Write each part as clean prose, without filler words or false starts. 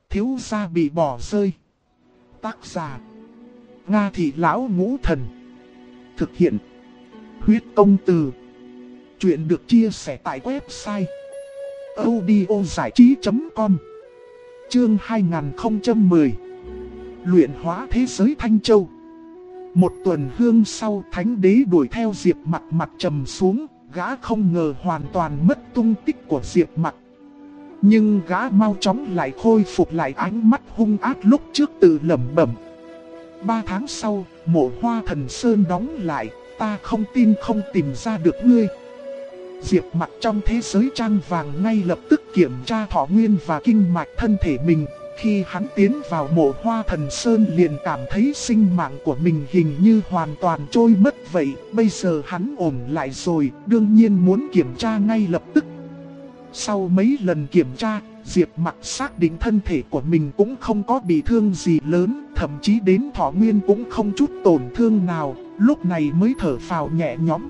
Thiếu gia bị bỏ rơi. Tác giả Nga Thị Lão Ngũ Thần. Thực hiện Huyết Công Từ. Chuyện được chia sẻ tại website audiozảichí.com. Chương 2010. Luyện hóa thế giới Thanh Châu. Một tuần hương sau, Thánh Đế đuổi theo Diệp Mặc, mặt trầm xuống. Gã không ngờ hoàn toàn mất tung tích của Diệp Mặc. Nhưng gã mau chóng lại khôi phục lại ánh mắt hung ác lúc trước, tự lẩm bẩm: 3 tháng sau, Mộ Hoa Thần Sơn đóng lại, ta không tin không tìm ra được ngươi. Diệp Mặc trong thế giới trang vàng ngay lập tức kiểm tra thọ nguyên và kinh mạch thân thể mình. Khi hắn tiến vào Mộ Hoa Thần Sơn liền cảm thấy sinh mạng của mình hình như hoàn toàn trôi mất vậy. Bây giờ hắn ổn lại rồi, đương nhiên muốn kiểm tra ngay lập tức. Sau mấy lần kiểm tra, Diệp Mặc xác định thân thể của mình cũng không có bị thương gì lớn, thậm chí đến thọ nguyên cũng không chút tổn thương nào, lúc này mới thở phào nhẹ nhõm.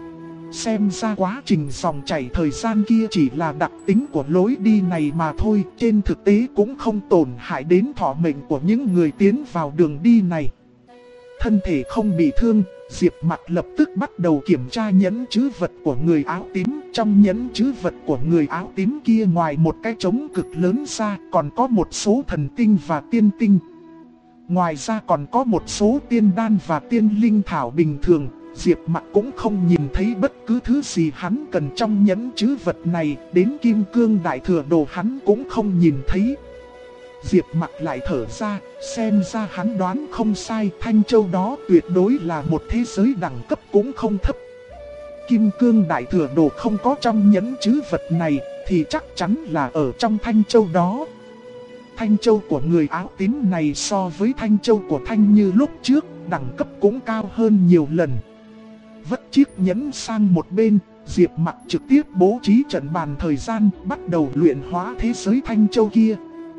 Xem ra quá trình dòng chảy thời gian kia chỉ là đặc tính của lối đi này mà thôi, trên thực tế cũng không tổn hại đến thọ mệnh của những người tiến vào đường đi này. Thân thể không bị thương, Diệp Mặc lập tức bắt đầu kiểm tra nhẫn trữ vật của người áo tím. Trong nhẫn trữ vật của người áo tím kia, ngoài một cái trống cực lớn ra, còn có một số thần tinh và tiên tinh. Ngoài ra còn có một số tiên đan và tiên linh thảo bình thường. Diệp Mặc cũng không nhìn thấy bất cứ thứ gì hắn cần trong nhẫn trữ vật này, đến kim cương đại thừa đồ hắn cũng không nhìn thấy. Diệp Mặc lại thở ra, xem ra hắn đoán không sai, Thanh Châu đó tuyệt đối là một thế giới đẳng cấp cũng không thấp. Kim cương đại thừa đồ không có trong nhẫn trữ vật này, thì chắc chắn là ở trong Thanh Châu đó. Thanh Châu của người áo tím này so với Thanh Châu của Thanh Như lúc trước, đẳng cấp cũng cao hơn nhiều lần. Vất chiếc nhẫn sang một bên, Diệp Mặc trực tiếp bố trí trận bàn thời gian, bắt đầu luyện hóa thế giới Thanh Châu kia.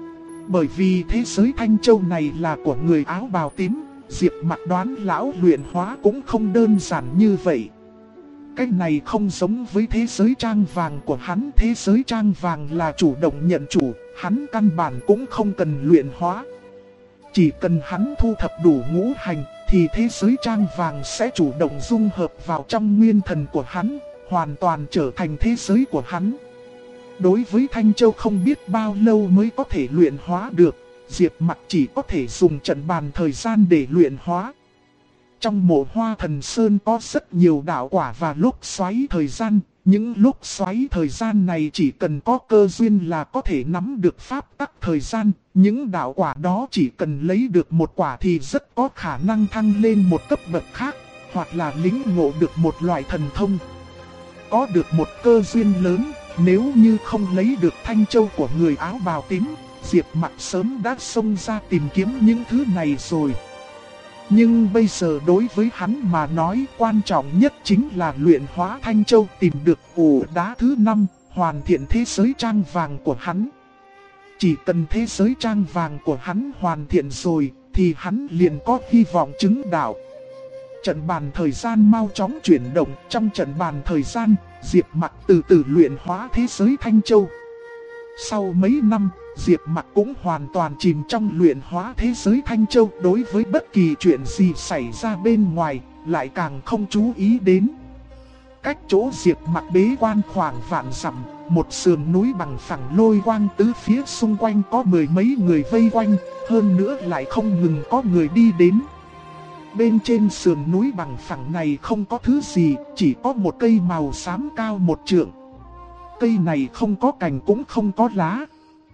Bởi vì thế giới Thanh Châu này là của người áo bào tím, Diệp Mặc đoán lão luyện hóa cũng không đơn giản như vậy. Cái này không giống với thế giới trang vàng của hắn, thế giới trang vàng là chủ động nhận chủ, hắn căn bản cũng không cần luyện hóa. Chỉ cần hắn thu thập đủ ngũ hành, thì thế giới trang vàng sẽ chủ động dung hợp vào trong nguyên thần của hắn, hoàn toàn trở thành thế giới của hắn. Đối với Thanh Châu không biết bao lâu mới có thể luyện hóa được, Diệp Mặc chỉ có thể dùng trận bàn thời gian để luyện hóa. Trong Mộ Hoa Thần Sơn có rất nhiều đạo quả và lúc xoáy thời gian. Những lúc xoáy thời gian này chỉ cần có cơ duyên là có thể nắm được pháp tắc thời gian. Những đạo quả đó chỉ cần lấy được một quả thì rất có khả năng thăng lên một cấp bậc khác, hoặc là lĩnh ngộ được một loại thần thông. Có được một cơ duyên lớn, nếu như không lấy được Thanh Châu của người áo bào tím, Diệp Mặc sớm đã xông ra tìm kiếm những thứ này rồi. Nhưng bây giờ đối với hắn mà nói, quan trọng nhất chính là luyện hóa Thanh Châu, tìm được ổ đá thứ 5, hoàn thiện thế giới trang vàng của hắn. Chỉ cần thế giới trang vàng của hắn hoàn thiện rồi, thì hắn liền có hy vọng chứng đạo. Trận bàn thời gian mau chóng chuyển động, trong trận bàn thời gian, Diệp Mặc từ từ luyện hóa thế giới Thanh Châu. Sau mấy năm, Diệp Mặc cũng hoàn toàn chìm trong luyện hóa thế giới Thanh Châu, đối với bất kỳ chuyện gì xảy ra bên ngoài, lại càng không chú ý đến. Cách chỗ Diệp Mặc bế quan khoảng vạn dặm, một sườn núi bằng phẳng lôi quang tứ phía, xung quanh có mười mấy người vây quanh, hơn nữa lại không ngừng có người đi đến. Bên trên sườn núi bằng phẳng này không có thứ gì, chỉ có một cây màu xám cao 1 trượng. Cây này không có cành cũng không có lá.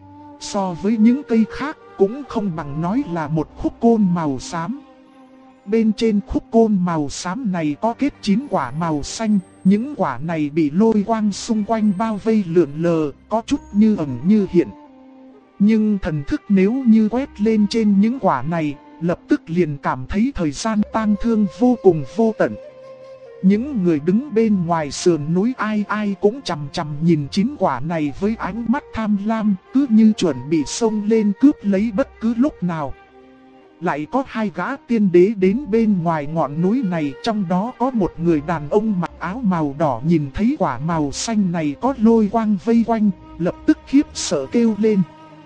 So với những cây khác cũng không bằng nói là một khúc côn màu xám. Bên trên khúc côn màu xám này có kết 9 quả màu xanh. Những quả này bị lôi quang xung quanh bao vây lượn lờ, có chút như ẩn như hiện. Nhưng thần thức nếu như quét lên trên những quả này, lập tức liền cảm thấy thời gian tang thương vô cùng vô tận. Những người đứng bên ngoài sườn núi ai ai cũng chằm chằm nhìn 9 quả này với ánh mắt tham lam, cứ như chuẩn bị xông lên cướp lấy bất cứ lúc nào. Lại có 2 gã tiên đế đến bên ngoài ngọn núi này, trong đó có một người đàn ông mặc áo màu đỏ nhìn thấy quả màu xanh này có lôi quang vây quanh, lập tức khiếp sợ kêu lên: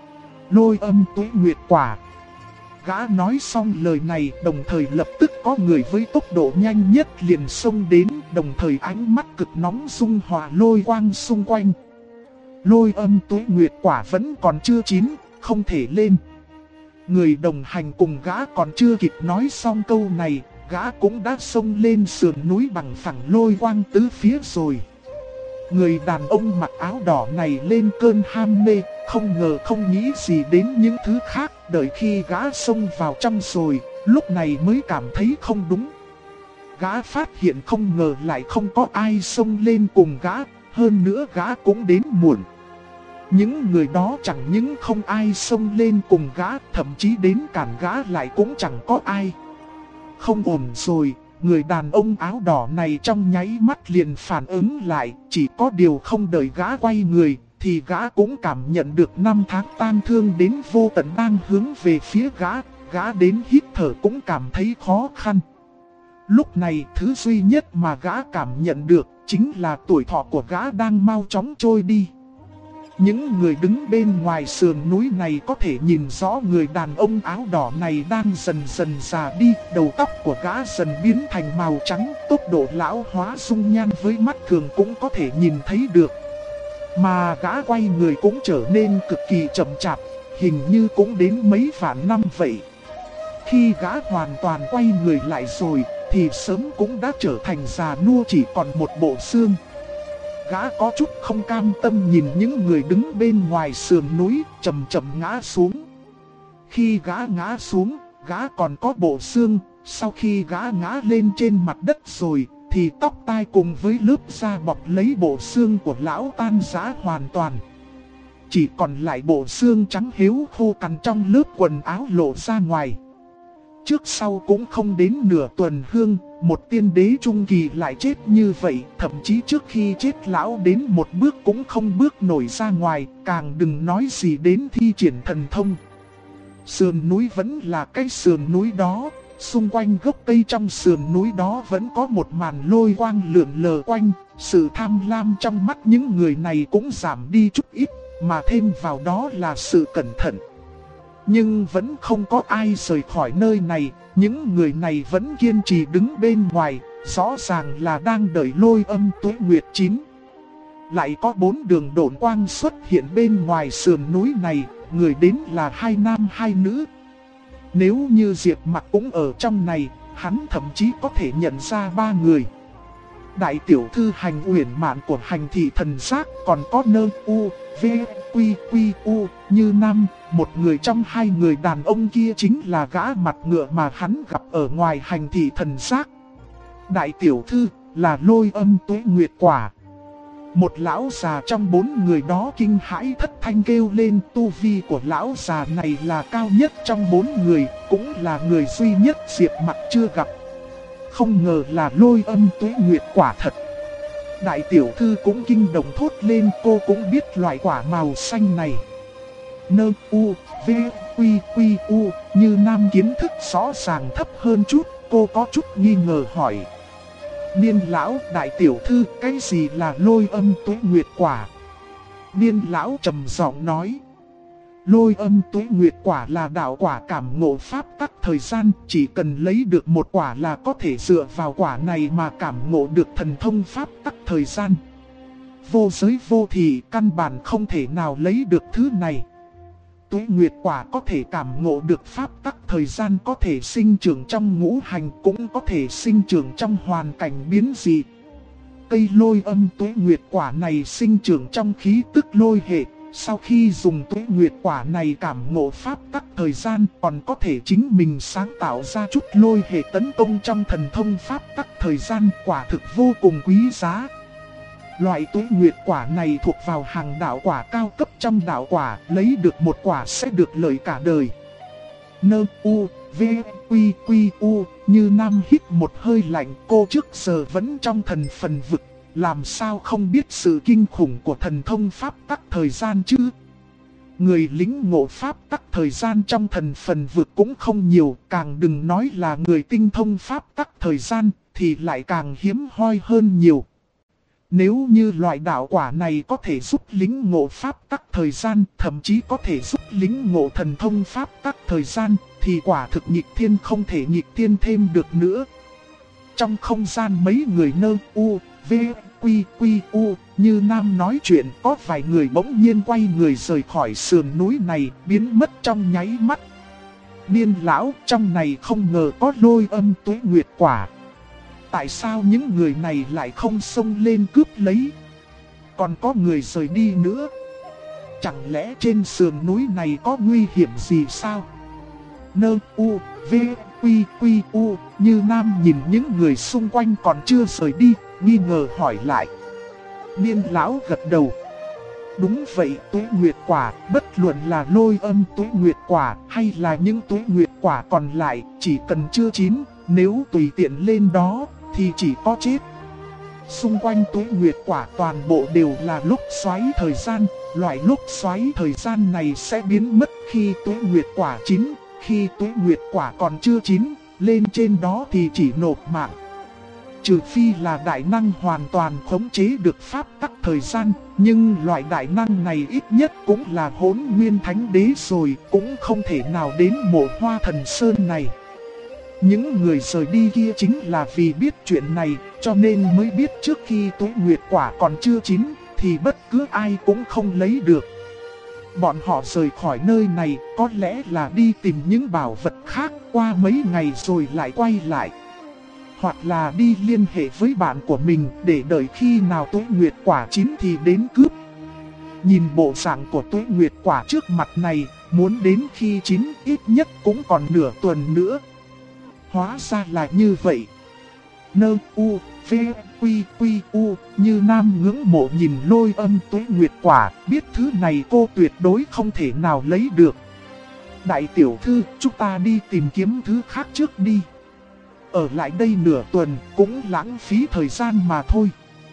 Lôi âm tuế nguyệt quả. Gã nói xong lời này, đồng thời lập tức có người với tốc độ nhanh nhất liền xông đến, đồng thời ánh mắt cực nóng dung hòa lôi quang xung quanh. Lôi âm tuế nguyệt quả vẫn còn chưa chín, không thể lên. Người đồng hành cùng gã còn chưa kịp nói xong câu này, gã cũng đã xông lên sườn núi bằng phẳng lôi quang tứ phía rồi. Người đàn ông mặc áo đỏ này lên cơn ham mê, không ngờ không nghĩ gì đến những thứ khác. Đợi khi gã xông vào trong rồi, lúc này mới cảm thấy không đúng. Gã phát hiện không ngờ lại không có ai xông lên cùng gã, hơn nữa gã cũng đến muộn. Những người đó chẳng những không ai xông lên cùng gã, thậm chí đến cản gã lại cũng chẳng có ai. Không ổn rồi, người đàn ông áo đỏ này trong nháy mắt liền phản ứng lại, chỉ có điều không đợi gã quay người, thì gã cũng cảm nhận được năm tháng tang thương đến vô tận đang hướng về phía gã đến hít thở cũng cảm thấy khó khăn. Lúc này thứ duy nhất mà gã cảm nhận được chính là tuổi thọ của gã đang mau chóng trôi đi. Những người đứng bên ngoài sườn núi này có thể nhìn rõ người đàn ông áo đỏ này đang dần dần già đi, đầu tóc của gã dần biến thành màu trắng, tốc độ lão hóa dung nhan với mắt thường cũng có thể nhìn thấy được. Mà gã quay người cũng trở nên cực kỳ chậm chạp, hình như cũng đến mấy vạn năm vậy. Khi gã hoàn toàn quay người lại rồi, thì sớm cũng đã trở thành già nua chỉ còn một bộ xương. Gã có chút không cam tâm nhìn những người đứng bên ngoài sườn núi chậm chậm ngã xuống. Khi gã ngã xuống, gã còn có bộ xương, sau khi gã ngã lên trên mặt đất rồi, thì tóc tai cùng với lớp da bọc lấy bộ xương của lão tan rã hoàn toàn. Chỉ còn lại bộ xương trắng héo khô cằn trong lớp quần áo lộ ra ngoài. Trước sau cũng không đến nửa tuần hương, một tiên đế trung kỳ lại chết như vậy, thậm chí trước khi chết lão đến một bước cũng không bước nổi ra ngoài, càng đừng nói gì đến thi triển thần thông. Sườn núi vẫn là cái sườn núi đó, xung quanh gốc cây trong sườn núi đó vẫn có một màn lôi quang lượn lờ quanh, sự tham lam trong mắt những người này cũng giảm đi chút ít, mà thêm vào đó là sự cẩn thận. Nhưng vẫn không có ai rời khỏi nơi này, những người này vẫn kiên trì đứng bên ngoài, rõ ràng là đang đợi lôi âm tuế nguyệt chín. Lại có 4 đường độn quang xuất hiện bên ngoài sườn núi này, người đến là 2 nam 2 nữ. Nếu như Diệp Mặc cũng ở trong này, hắn thậm chí có thể nhận ra 3 người. Đại tiểu thư Hành Uyển Mạn của Hành Thị Thần Giác, còn có Nơ U, V, Quy, Quy, U, Như Nam. Một người trong 2 người đàn ông kia chính là gã mặt ngựa mà hắn gặp ở ngoài Hành Thị Thần Giác. Đại tiểu thư là lôi âm tuế nguyệt quả. Một lão già trong 4 người đó kinh hãi thất thanh kêu lên, tu vi của lão già này là cao nhất trong 4 người, cũng là người duy nhất Diệp Mặc chưa gặp. Không ngờ là lôi âm tuế nguyệt quả thật. Đại tiểu thư cũng kinh động thốt lên, cô cũng biết loại quả màu xanh này. Nơ U, V, Quy, Quy, U, Như Nam kiến thức rõ ràng thấp hơn chút, cô có chút nghi ngờ hỏi. Niên lão, đại tiểu thư, cái gì là lôi âm tuế nguyệt quả? Niên lão trầm giọng nói. Lôi âm tuế nguyệt quả là đạo quả cảm ngộ pháp tắc thời gian, chỉ cần lấy được một quả là có thể dựa vào quả này mà cảm ngộ được thần thông pháp tắc thời gian. Vô giới vô thị căn bản không thể nào lấy được thứ này. Tuế nguyệt quả có thể cảm ngộ được pháp tắc thời gian, có thể sinh trưởng trong ngũ hành, cũng có thể sinh trưởng trong hoàn cảnh biến dị. Cây lôi âm tuế nguyệt quả này sinh trưởng trong khí tức lôi hệ. Sau khi dùng tuế nguyệt quả này cảm ngộ pháp tắc thời gian, còn có thể chính mình sáng tạo ra chút lôi hệ tấn công trong thần thông pháp tắc thời gian, quả thực vô cùng quý giá. Loại tuế nguyệt quả này thuộc vào hàng đạo quả cao cấp trong đạo quả, lấy được một quả sẽ được lợi cả đời. Nơ U, V, Quy, Quy, U, Như Nam hít một hơi lạnh, cô trước giờ vẫn trong thần phần vực. Làm sao không biết sự kinh khủng của thần thông pháp tắc thời gian chứ? Người lính ngộ pháp tắc thời gian trong thần phần vực cũng không nhiều, càng đừng nói là người tinh thông pháp tắc thời gian, thì lại càng hiếm hoi hơn nhiều. Nếu như loại đạo quả này có thể giúp lĩnh ngộ pháp tắc thời gian, thậm chí có thể giúp lĩnh ngộ thần thông pháp tắc thời gian, thì quả thực nghịch thiên không thể nghịch thiên thêm được nữa. Trong không gian mấy người nơ u, v, quy u, như Nam nói chuyện, có vài người bỗng nhiên quay người rời khỏi sườn núi này, biến mất trong nháy mắt. Niên lão, trong này không ngờ có Lôi Âm Tuế Nguyệt quả. Tại sao những người này lại không xông lên cướp lấy? Còn có người rời đi nữa. Chẳng lẽ trên sườn núi này có nguy hiểm gì sao? Nơ u, v, quy u, như Nam nhìn những người xung quanh còn chưa rời đi, nghi ngờ hỏi lại. Niên lão gật đầu. Đúng vậy, Tuế Nguyệt quả, bất luận là Lôi Âm Tuế Nguyệt quả hay là những Tuế Nguyệt quả còn lại, chỉ cần chưa chín, nếu tùy tiện lên đó thì chỉ có chết. Xung quanh Tuế Nguyệt quả toàn bộ đều là lúc xoáy thời gian, loại lúc xoáy thời gian này sẽ biến mất khi Tuế Nguyệt quả chín, khi Tuế Nguyệt quả còn chưa chín, lên trên đó thì chỉ nộp mạng. Trừ phi là đại năng hoàn toàn khống chế được pháp tắc thời gian, nhưng loại đại năng này ít nhất cũng là Hỗn Nguyên Thánh Đế rồi, cũng không thể nào đến Mộ Hoa Thần Sơn này. Những người rời đi kia chính là vì biết chuyện này, cho nên mới biết trước khi Tuế Nguyệt quả còn chưa chín, thì bất cứ ai cũng không lấy được. Bọn họ rời khỏi nơi này, có lẽ là đi tìm những bảo vật khác, qua mấy ngày rồi lại quay lại. Hoặc là đi liên hệ với bạn của mình để đợi khi nào Tuế Nguyệt quả chín thì đến cướp. Nhìn bộ dạng của Tuế Nguyệt quả trước mặt này, muốn đến khi chín ít nhất cũng còn nửa tuần nữa. Hóa ra là như vậy. Nơ u, v, quy u, như Nam ngưỡng mộ nhìn Lôi Âm Tuế Nguyệt quả, biết thứ này cô tuyệt đối không thể nào lấy được. Đại tiểu thư, chúng ta đi tìm kiếm thứ khác trước đi. Ở lại đây nửa tuần cũng lãng phí thời gian mà thôi.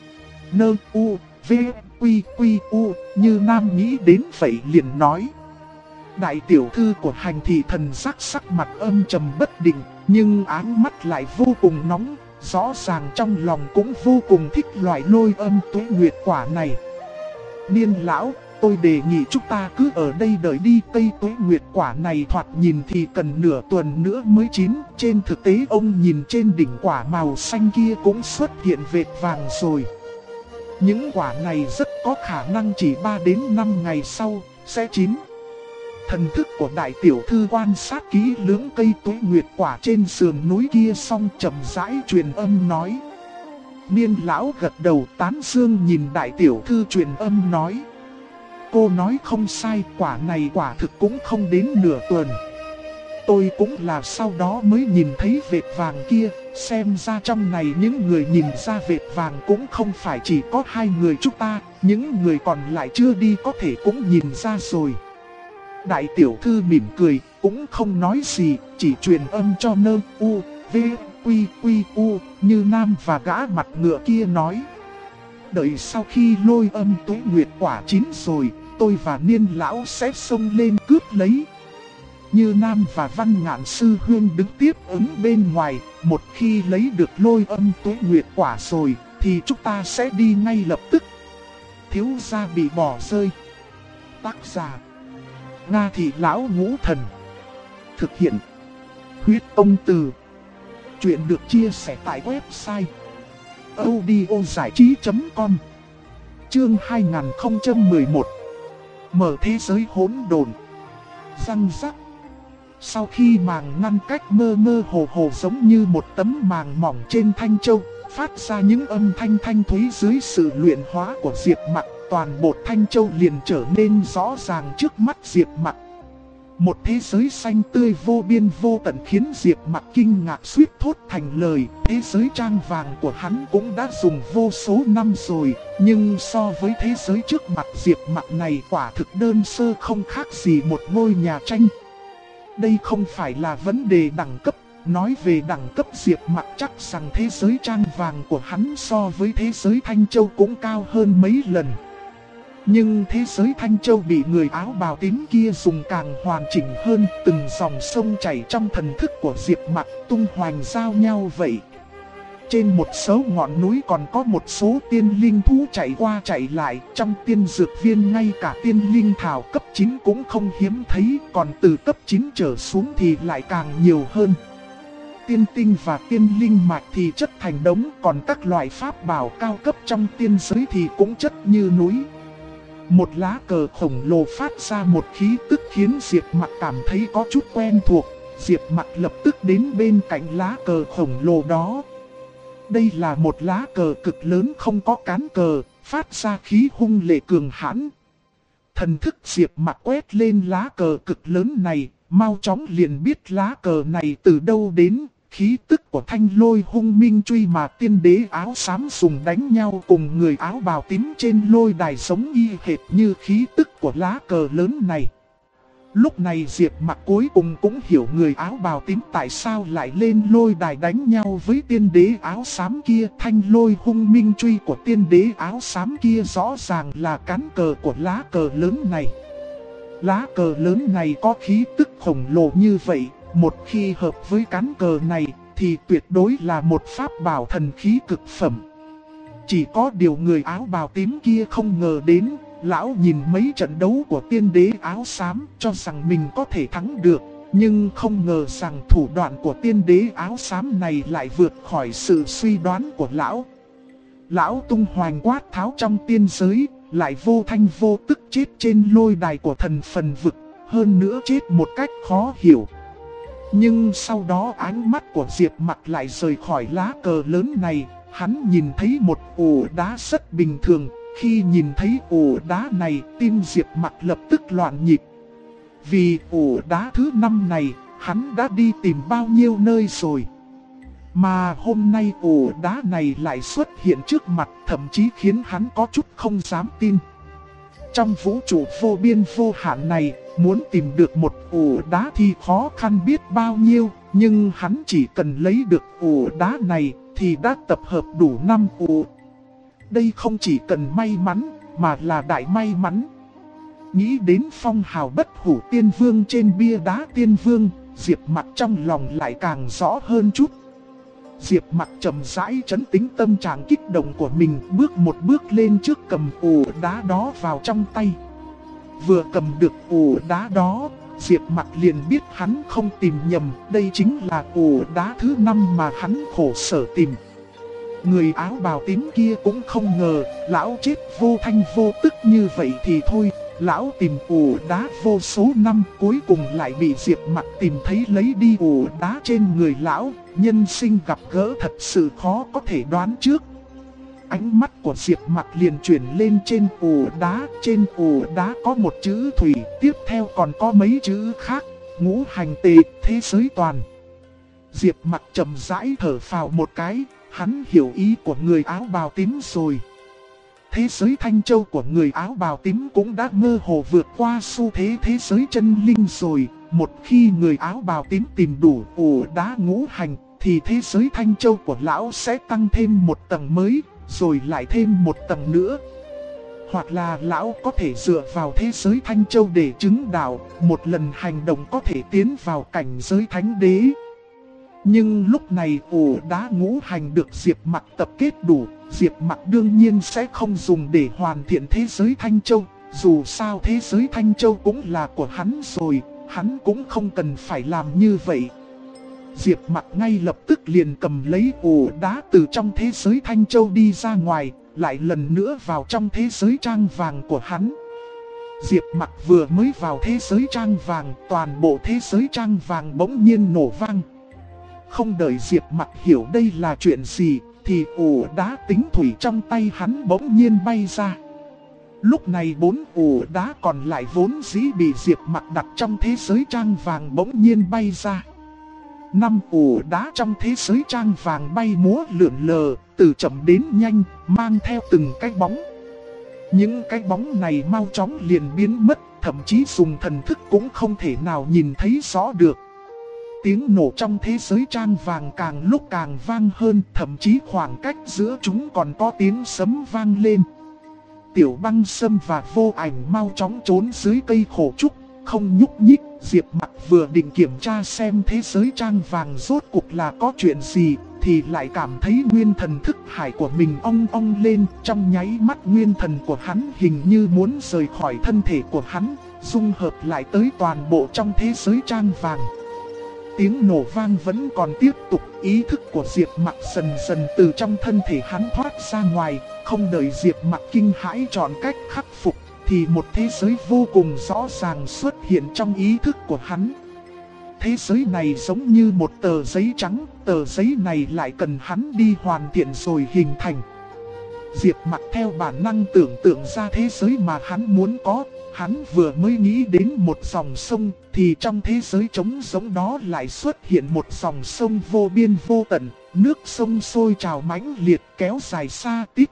Nơ u, v, quy u, như Nam nghĩ đến vậy liền nói. Đại tiểu thư của hành thị thần sắc mặt âm trầm bất định, nhưng áng mắt lại vô cùng nóng, rõ ràng trong lòng cũng vô cùng thích loại Lôi Âm Tuế Nguyệt quả này. Niên lão, tôi đề nghị chúng ta cứ ở đây đợi đi, cây Tuế Nguyệt quả này thoạt nhìn thì cần nửa tuần nữa mới chín, trên thực tế ông nhìn trên đỉnh quả màu xanh kia cũng xuất hiện vệt vàng rồi. Những quả này rất có khả năng chỉ 3 đến 5 ngày sau sẽ chín. Thần thức của đại tiểu thư quan sát kỹ lưỡng cây Tuế Nguyệt quả trên sườn núi kia xong chậm rãi truyền âm nói. Niên lão gật đầu tán dương nhìn đại tiểu thư truyền âm nói. Cô nói không sai, quả này quả thực cũng không đến nửa tuần. Tôi cũng là sau đó mới nhìn thấy vệt vàng kia, xem ra trong này những người nhìn ra vệt vàng cũng không phải chỉ có 2 người chúng ta, những người còn lại chưa đi có thể cũng nhìn ra rồi. Đại tiểu thư mỉm cười, cũng không nói gì, chỉ truyền âm cho Nơ u, v, quy u, như Nam và gã mặt ngựa kia nói. Đợi sau khi Lôi Âm Tuế Nguyệt quả chín rồi, tôi và Niên lão sẽ xông lên cướp lấy. Như Nam và Văn Ngạn sư huynh đứng tiếp ứng bên ngoài, một khi lấy được Lôi Âm Tuế Nguyệt quả rồi, thì chúng ta sẽ đi ngay lập tức. Thiếu gia bị bỏ rơi. Tác giả Nga Thị Lão Ngũ Thần. Thực hiện Huyết Công Từ. Chuyện được chia sẻ tại website audiozảichí.com. Chương 2011. Mở thế giới hỗn độn. Răng rắc. Sau khi màng ngăn cách mơ mơ hồ hồ giống như một tấm màng mỏng trên thanh châu, phát ra những âm thanh thanh thúy dưới sự luyện hóa của Diệp Mặc, toàn bộ thanh châu liền trở nên rõ ràng trước mắt Diệp Mặc. Một thế giới xanh tươi vô biên vô tận khiến Diệp Mặc kinh ngạc suýt thốt thành lời. Thế giới trang vàng của hắn cũng đã dùng vô số năm rồi, nhưng so với thế giới trước mặt Diệp Mặc này quả thực đơn sơ không khác gì một ngôi nhà tranh. Đây không phải là vấn đề đẳng cấp, nói về đẳng cấp Diệp Mặc chắc rằng thế giới trang vàng của hắn so với thế giới Thanh Châu cũng cao hơn mấy lần. Nhưng thế giới Thanh Châu bị người áo bào tím kia dùng càng hoàn chỉnh hơn, từng dòng sông chảy trong thần thức của Diệp Mặc tung hoành giao nhau vậy. trên một số ngọn núi còn có một số tiên linh thú chạy qua chạy lại. Trong tiên dược viên ngay cả tiên linh thảo cấp 9 cũng không hiếm thấy, còn từ cấp 9 trở xuống thì lại càng nhiều hơn. Tiên tinh và tiên linh mạch thì chất thành đống, còn các loại pháp bảo cao cấp trong tiên giới thì cũng chất như núi. Một lá cờ khổng lồ phát ra một khí tức khiến Diệp Mặc cảm thấy có chút quen thuộc. Diệp Mặc lập tức đến bên cạnh lá cờ khổng lồ đó. Đây là một lá cờ cực lớn không có cán cờ, phát ra khí hung lệ cường hãn. Thần thức Diệp Mặc quét lên lá cờ cực lớn này, mau chóng liền biết lá cờ này từ đâu đến. Khí tức của thanh lôi hung minh truy mà tiên đế áo xám dùng đánh nhau cùng người áo bào tím trên lôi đài giống y hệt như khí tức của lá cờ lớn này. Lúc này Diệp Mặc cuối cùng cũng hiểu người áo bào tím tại sao lại lên lôi đài đánh nhau với tiên đế áo xám kia. Thanh lôi hung minh truy của tiên đế áo xám kia rõ ràng là cán cờ của lá cờ lớn này. Lá cờ lớn này có khí tức khổng lồ như vậy, một khi hợp với cán cờ này thì tuyệt đối là một pháp bảo thần khí cực phẩm. Chỉ có điều người áo bào tím kia không ngờ đến, lão nhìn mấy trận đấu của tiên đế áo xám cho rằng mình có thể thắng được, nhưng không ngờ rằng thủ đoạn của tiên đế áo xám này lại vượt khỏi sự suy đoán của lão. Lão tung hoành quát tháo trong tiên giới, lại vô thanh vô tức chết trên lôi đài của thần phần vực, hơn nữa chết một cách khó hiểu. Nhưng sau đó ánh mắt của Diệp Mặc lại rời khỏi lá cờ lớn này, hắn nhìn thấy một ổ đá rất bình thường. Khi nhìn thấy ổ đá này, tim Diệp Mặc lập tức loạn nhịp. Vì ổ đá thứ 5 này, hắn đã đi tìm bao nhiêu nơi rồi. Mà hôm nay ổ đá này lại xuất hiện trước mặt, thậm chí khiến hắn có chút không dám tin. Trong vũ trụ vô biên vô hạn này, muốn tìm được một ổ đá thì khó khăn biết bao nhiêu. Nhưng hắn chỉ cần lấy được ổ đá này thì đã tập hợp đủ 5 ổ. Đây không chỉ cần may mắn, mà là đại may mắn. Nghĩ đến phong hào bất hủ tiên vương trên bia đá tiên vương, Diệp Mặc trong lòng lại càng rõ hơn chút. Diệp Mặc chậm rãi trấn tĩnh tâm trạng kích động của mình, bước một bước lên trước cầm ổ đá đó vào trong tay. Vừa cầm được ổ đá đó, Diệp Mặc liền biết hắn không tìm nhầm, đây chính là ổ đá thứ 5 mà hắn khổ sở tìm. Người áo bào tím kia cũng không ngờ, lão chết vô thanh vô tức như vậy thì thôi. Lão tìm ổ đá vô số năm, cuối cùng lại bị Diệp Mặc tìm thấy lấy đi ổ đá trên người lão. Nhân sinh gặp gỡ thật sự khó có thể đoán trước. Ánh mắt của Diệp Mặc liền chuyển lên trên ổ đá. Trên ổ đá có một chữ thủy, tiếp theo còn có mấy chữ khác: ngũ hành tề, thế giới toàn. Diệp Mặc chậm rãi thở phào một cái, hắn hiểu ý của người áo bào tím rồi. Thế giới Thanh Châu của người áo bào tím cũng đã mơ hồ vượt qua xu thế thế giới chân linh rồi. Một khi người áo bào tím tìm đủ ổ đá ngũ hành, thì thế giới Thanh Châu của lão sẽ tăng thêm một tầng mới, rồi lại thêm một tầng nữa. Hoặc là lão có thể dựa vào thế giới Thanh Châu để chứng đạo, một lần hành động có thể tiến vào cảnh giới thánh đế. Nhưng lúc này ổ đá ngũ hành được Diệp Mặc tập kết đủ, Diệp Mặc đương nhiên sẽ không dùng để hoàn thiện thế giới Thanh Châu. Dù sao thế giới Thanh Châu cũng là của hắn rồi, hắn cũng không cần phải làm như vậy. Diệp Mặc ngay lập tức liền cầm lấy ổ đá từ trong thế giới Thanh Châu đi ra ngoài, lại lần nữa vào trong thế giới trang vàng của hắn. Diệp Mặc vừa mới vào thế giới trang vàng, toàn bộ thế giới trang vàng bỗng nhiên nổ vang. Không đợi Diệp Mặc hiểu đây là chuyện gì, thì ổ đá tính thủy trong tay hắn bỗng nhiên bay ra. Lúc này 4 ổ đá còn lại vốn dĩ bị Diệp Mặc đặt trong thế giới trang vàng bỗng nhiên bay ra. 5 ổ đá trong thế giới trang vàng bay múa lượn lờ, từ chậm đến nhanh, mang theo từng cái bóng. Những cái bóng này mau chóng liền biến mất, thậm chí dùng thần thức cũng không thể nào nhìn thấy rõ được. Tiếng nổ trong thế giới trang vàng càng lúc càng vang hơn, thậm chí khoảng cách giữa chúng còn có tiếng sấm vang lên. Tiểu Băng Sâm và Vô Ảnh mau chóng trốn dưới cây khổ trúc, không nhúc nhích. Diệp Mặc vừa định kiểm tra xem thế giới trang vàng rốt cuộc là có chuyện gì, thì lại cảm thấy nguyên thần thức hải của mình ong ong lên. Trong nháy mắt nguyên thần của hắn hình như muốn rời khỏi thân thể của hắn, dung hợp lại tới toàn bộ trong thế giới trang vàng. Tiếng nổ vang vẫn còn tiếp tục, ý thức của Diệp Mặc dần dần từ trong thân thể hắn thoát ra ngoài. Không đợi Diệp Mặc kinh hãi chọn cách khắc phục, thì một thế giới vô cùng rõ ràng xuất hiện trong ý thức của hắn. Thế giới này giống như một tờ giấy trắng, tờ giấy này lại cần hắn đi hoàn thiện rồi hình thành. Diệp Mặc theo bản năng tưởng tượng ra thế giới mà hắn muốn có. Hắn vừa mới nghĩ đến một dòng sông, thì trong thế giới trống rỗng đó lại xuất hiện một dòng sông vô biên vô tận, nước sông sôi trào mãnh liệt kéo dài xa tít.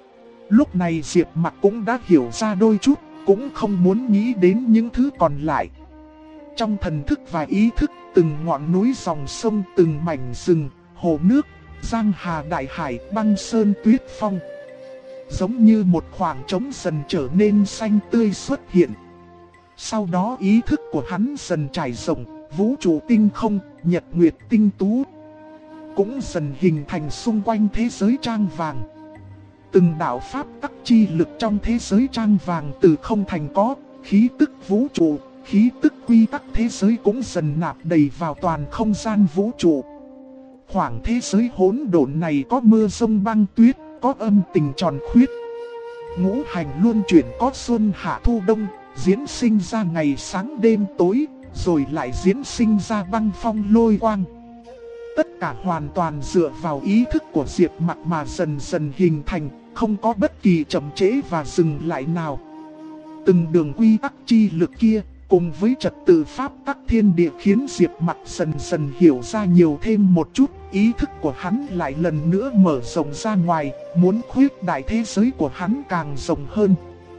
Lúc này Diệp Mặc cũng đã hiểu ra đôi chút, cũng không muốn nghĩ đến những thứ còn lại. Trong thần thức và ý thức, từng ngọn núi dòng sông, từng mảnh rừng, hồ nước, giang hà đại hải, băng sơn tuyết phong, giống như một khoảng trống dần trở nên xanh tươi xuất hiện. Sau đó ý thức của hắn dần trải rộng, vũ trụ tinh không, nhật nguyệt tinh tú cũng dần hình thành xung quanh thế giới trang vàng. Từng đạo pháp tắc chi lực trong thế giới trang vàng từ không thành có, khí tức vũ trụ, khí tức quy tắc thế giới cũng dần nạp đầy vào toàn không gian vũ trụ. Khoảng thế giới hỗn độn này có mưa rông băng tuyết, có âm tình tròn khuyết, ngũ hành luân chuyển, có xuân hạ thu đông, diễn sinh ra ngày sáng đêm tối, rồi lại diễn sinh ra băng phong lôi quang. Tất cả hoàn toàn dựa vào ý thức của Diệp Mặc mà dần dần hình thành, không có bất kỳ chậm trễ và dừng lại nào. Từng đường quy tắc chi lực kia, cùng với trật tự pháp tắc thiên địa khiến Diệp Mặc dần dần hiểu ra nhiều thêm một chút. Ý thức của hắn lại lần nữa mở rộng ra ngoài, muốn khuyết đại thế giới của hắn càng rộng hơn.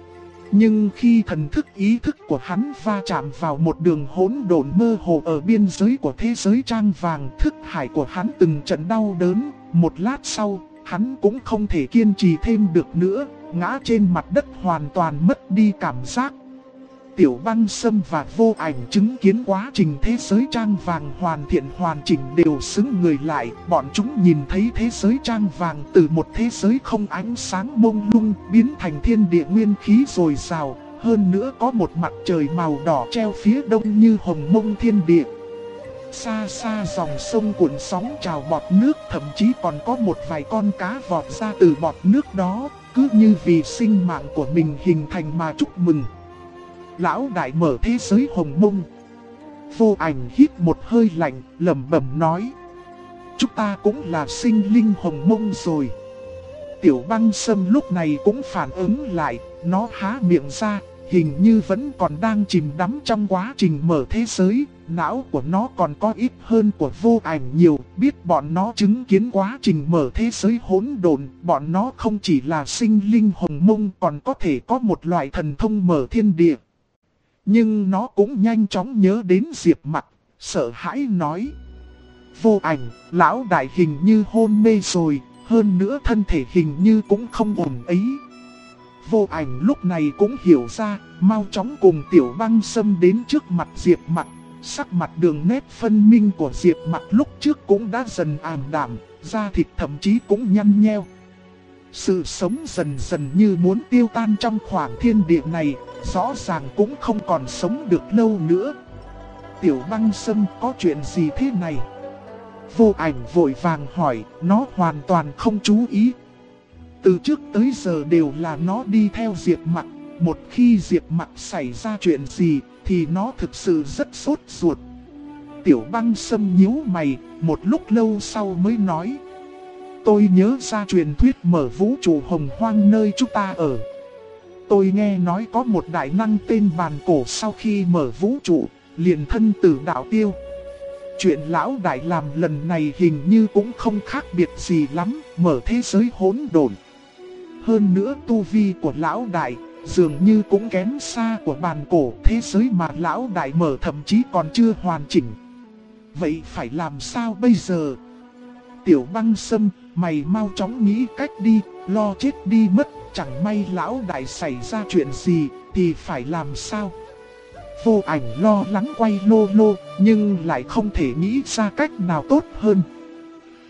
Nhưng khi thần thức ý thức của hắn va chạm vào một đường hỗn độn mơ hồ ở biên giới của thế giới trang vàng, thức hải của hắn từng trận đau đớn. Một lát sau, hắn cũng không thể kiên trì thêm được nữa, ngã trên mặt đất hoàn toàn mất đi cảm giác. Tiểu Băng Sâm và Vô Ảnh chứng kiến quá trình thế giới trang vàng hoàn thiện hoàn chỉnh đều sững người lại. Bọn chúng nhìn thấy thế giới trang vàng từ một thế giới không ánh sáng mông lung biến thành thiên địa nguyên khí dồi dào. Hơn nữa có một mặt trời màu đỏ treo phía đông như hồng mông thiên địa. Xa xa dòng sông cuộn sóng trào bọt nước, thậm chí còn có một vài con cá vọt ra từ bọt nước đó, cứ như vì sinh mạng của mình hình thành mà chúc mừng. Lão đại mở thế giới hồng mông. Vô Ảnh hít một hơi lạnh, lẩm bẩm nói: chúng ta cũng là sinh linh hồng mông rồi. Tiểu Băng Sâm lúc này cũng phản ứng lại, nó há miệng ra, hình như vẫn còn đang chìm đắm trong quá trình mở thế giới. Não của nó còn có ít hơn của Vô Ảnh nhiều, biết bọn nó chứng kiến quá trình mở thế giới hỗn độn. Bọn nó không chỉ là sinh linh hồng mông, còn có thể có một loại thần thông mở thiên địa. Nhưng nó cũng nhanh chóng nhớ đến Diệp Mặc, sợ hãi nói: Vô Ảnh, lão đại hình như hôn mê rồi, hơn nữa thân thể hình như cũng không ổn ấy. Vô Ảnh lúc này cũng hiểu ra, mau chóng cùng Tiểu Băng Sâm đến trước mặt Diệp Mặc. Sắc mặt đường nét phân minh của Diệp Mặc lúc trước cũng đã dần ảm đạm, da thịt thậm chí cũng nhăn nheo. Sự sống dần dần như muốn tiêu tan trong khoảng thiên địa này, rõ ràng cũng không còn sống được lâu nữa. Tiểu Băng Sâm, có chuyện gì thế này? Vô Ảnh vội vàng hỏi, nó hoàn toàn không chú ý. Từ trước tới giờ đều là nó đi theo Diệp Mặc, một khi Diệp Mặc xảy ra chuyện gì thì nó thực sự rất sốt ruột. Tiểu Băng Sâm nhíu mày, một lúc lâu sau mới nói: tôi nhớ ra truyền thuyết mở vũ trụ hồng hoang nơi chúng ta ở. Tôi nghe nói có một đại năng tên Bàn Cổ sau khi mở vũ trụ, liền thân tử đạo tiêu. Chuyện lão đại làm lần này hình như cũng không khác biệt gì lắm, mở thế giới hỗn độn. Hơn nữa tu vi của lão đại dường như cũng kém xa của Bàn Cổ, thế giới mà lão đại mở thậm chí còn chưa hoàn chỉnh. Vậy phải làm sao bây giờ? Tiểu Băng Sâm, mày mau chóng nghĩ cách đi, lo chết đi mất, chẳng may lão đại xảy ra chuyện gì thì phải làm sao? Vô Ảnh lo lắng quay lô lô, nhưng lại không thể nghĩ ra cách nào tốt hơn.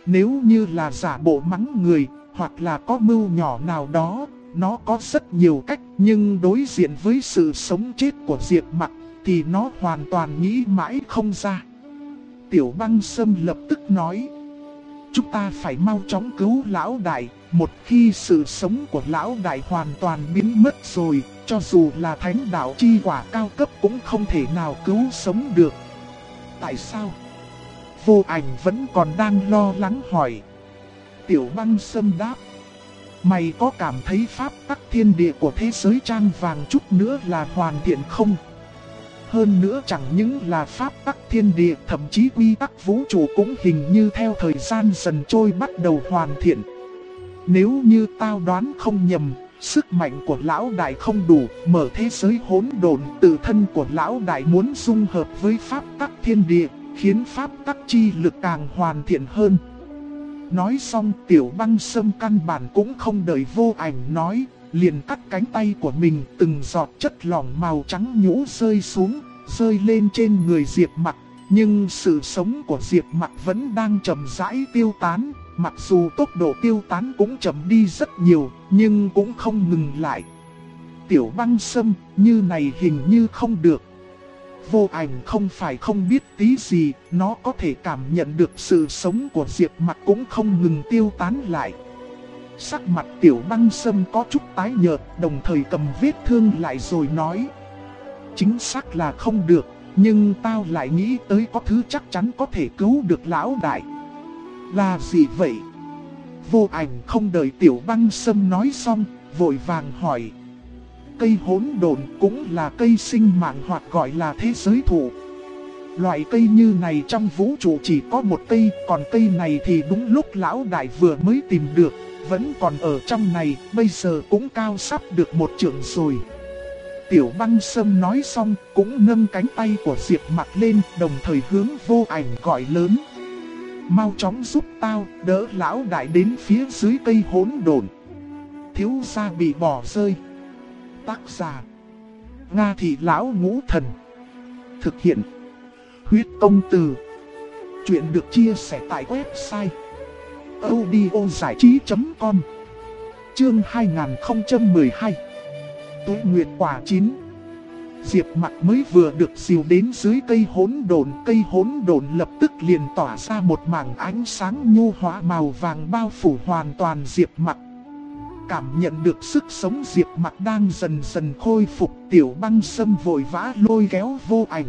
Nếu như là giả bộ mắng người, hoặc là có mưu nhỏ nào đó, nó có rất nhiều cách. Nhưng đối diện với sự sống chết của Diệp Mặc thì nó hoàn toàn nghĩ mãi không ra. Tiểu Băng Sâm lập tức nói: chúng ta phải mau chóng cứu lão đại. Một khi sự sống của lão đại hoàn toàn biến mất rồi, cho dù là thánh đạo chi quả cao cấp cũng không thể nào cứu sống được. Tại sao? Vô Ảnh vẫn còn đang lo lắng hỏi. Tiểu Băng Sâm đáp: mày có cảm thấy pháp tắc thiên địa của thế giới trang vàng chút nữa là hoàn thiện không? Hơn nữa chẳng những là pháp tắc thiên địa, thậm chí quy tắc vũ trụ cũng hình như theo thời gian dần trôi bắt đầu hoàn thiện. Nếu như tao đoán không nhầm, sức mạnh của lão đại không đủ, mở thế giới hỗn độn, tự thân của lão đại muốn dung hợp với pháp tắc thiên địa, khiến pháp tắc chi lực càng hoàn thiện hơn. Nói xong, Tiểu Băng Sâm căn bản cũng không đợi Vô Ảnh nói, liền cắt cánh tay của mình, từng giọt chất lỏng màu trắng nhũ rơi xuống, rơi lên trên người Diệp Mặc. Nhưng sự sống của Diệp Mặc vẫn đang chậm rãi tiêu tán, mặc dù tốc độ tiêu tán cũng chậm đi rất nhiều, nhưng cũng không ngừng lại. Tiểu Băng Sâm, như này hình như không được. Vô Ảnh không phải không biết tí gì, nó có thể cảm nhận được sự sống của Diệp Mặc cũng không ngừng tiêu tán lại. Sắc mặt Tiểu Băng Sâm có chút tái nhợt, đồng thời cầm vết thương lại rồi nói: chính xác là không được, nhưng tao lại nghĩ tới có thứ chắc chắn có thể cứu được lão đại. Là gì vậy? Vô Ảnh không đợi Tiểu Băng Sâm nói xong, vội vàng hỏi. Cây hỗn độn cũng là cây sinh mạng hoặc gọi là thế giới thụ. Loại cây như này trong vũ trụ chỉ có một cây, còn cây này thì đúng lúc lão đại vừa mới tìm được, vẫn còn ở trong này, bây giờ cũng cao sắp được 1 trượng rồi. Tiểu Băng Sâm nói xong cũng nâng cánh tay của Diệp Mặc lên, đồng thời hướng Vô Ảnh gọi lớn: mau chóng giúp tao, đỡ lão đại đến phía dưới cây hỗn độn. Thiếu gia bị bỏ rơi. Tác giả: Nga Thị Lão Ngũ Thần. Thực hiện: Huyết Công Từ. Chuyện được chia sẻ tại website audiozảichí.com. Chương 2012. Tuế Nguyệt Quả Chín. Diệp Mặc mới vừa được dìu đến dưới cây hỗn độn lập tức liền tỏa ra một mảng ánh sáng nhu hóa màu vàng bao phủ hoàn toàn Diệp Mặc. Cảm nhận được sức sống Diệp Mặc đang dần dần khôi phục, Tiểu Băng Sâm vội vã lôi kéo Vô Ảnh.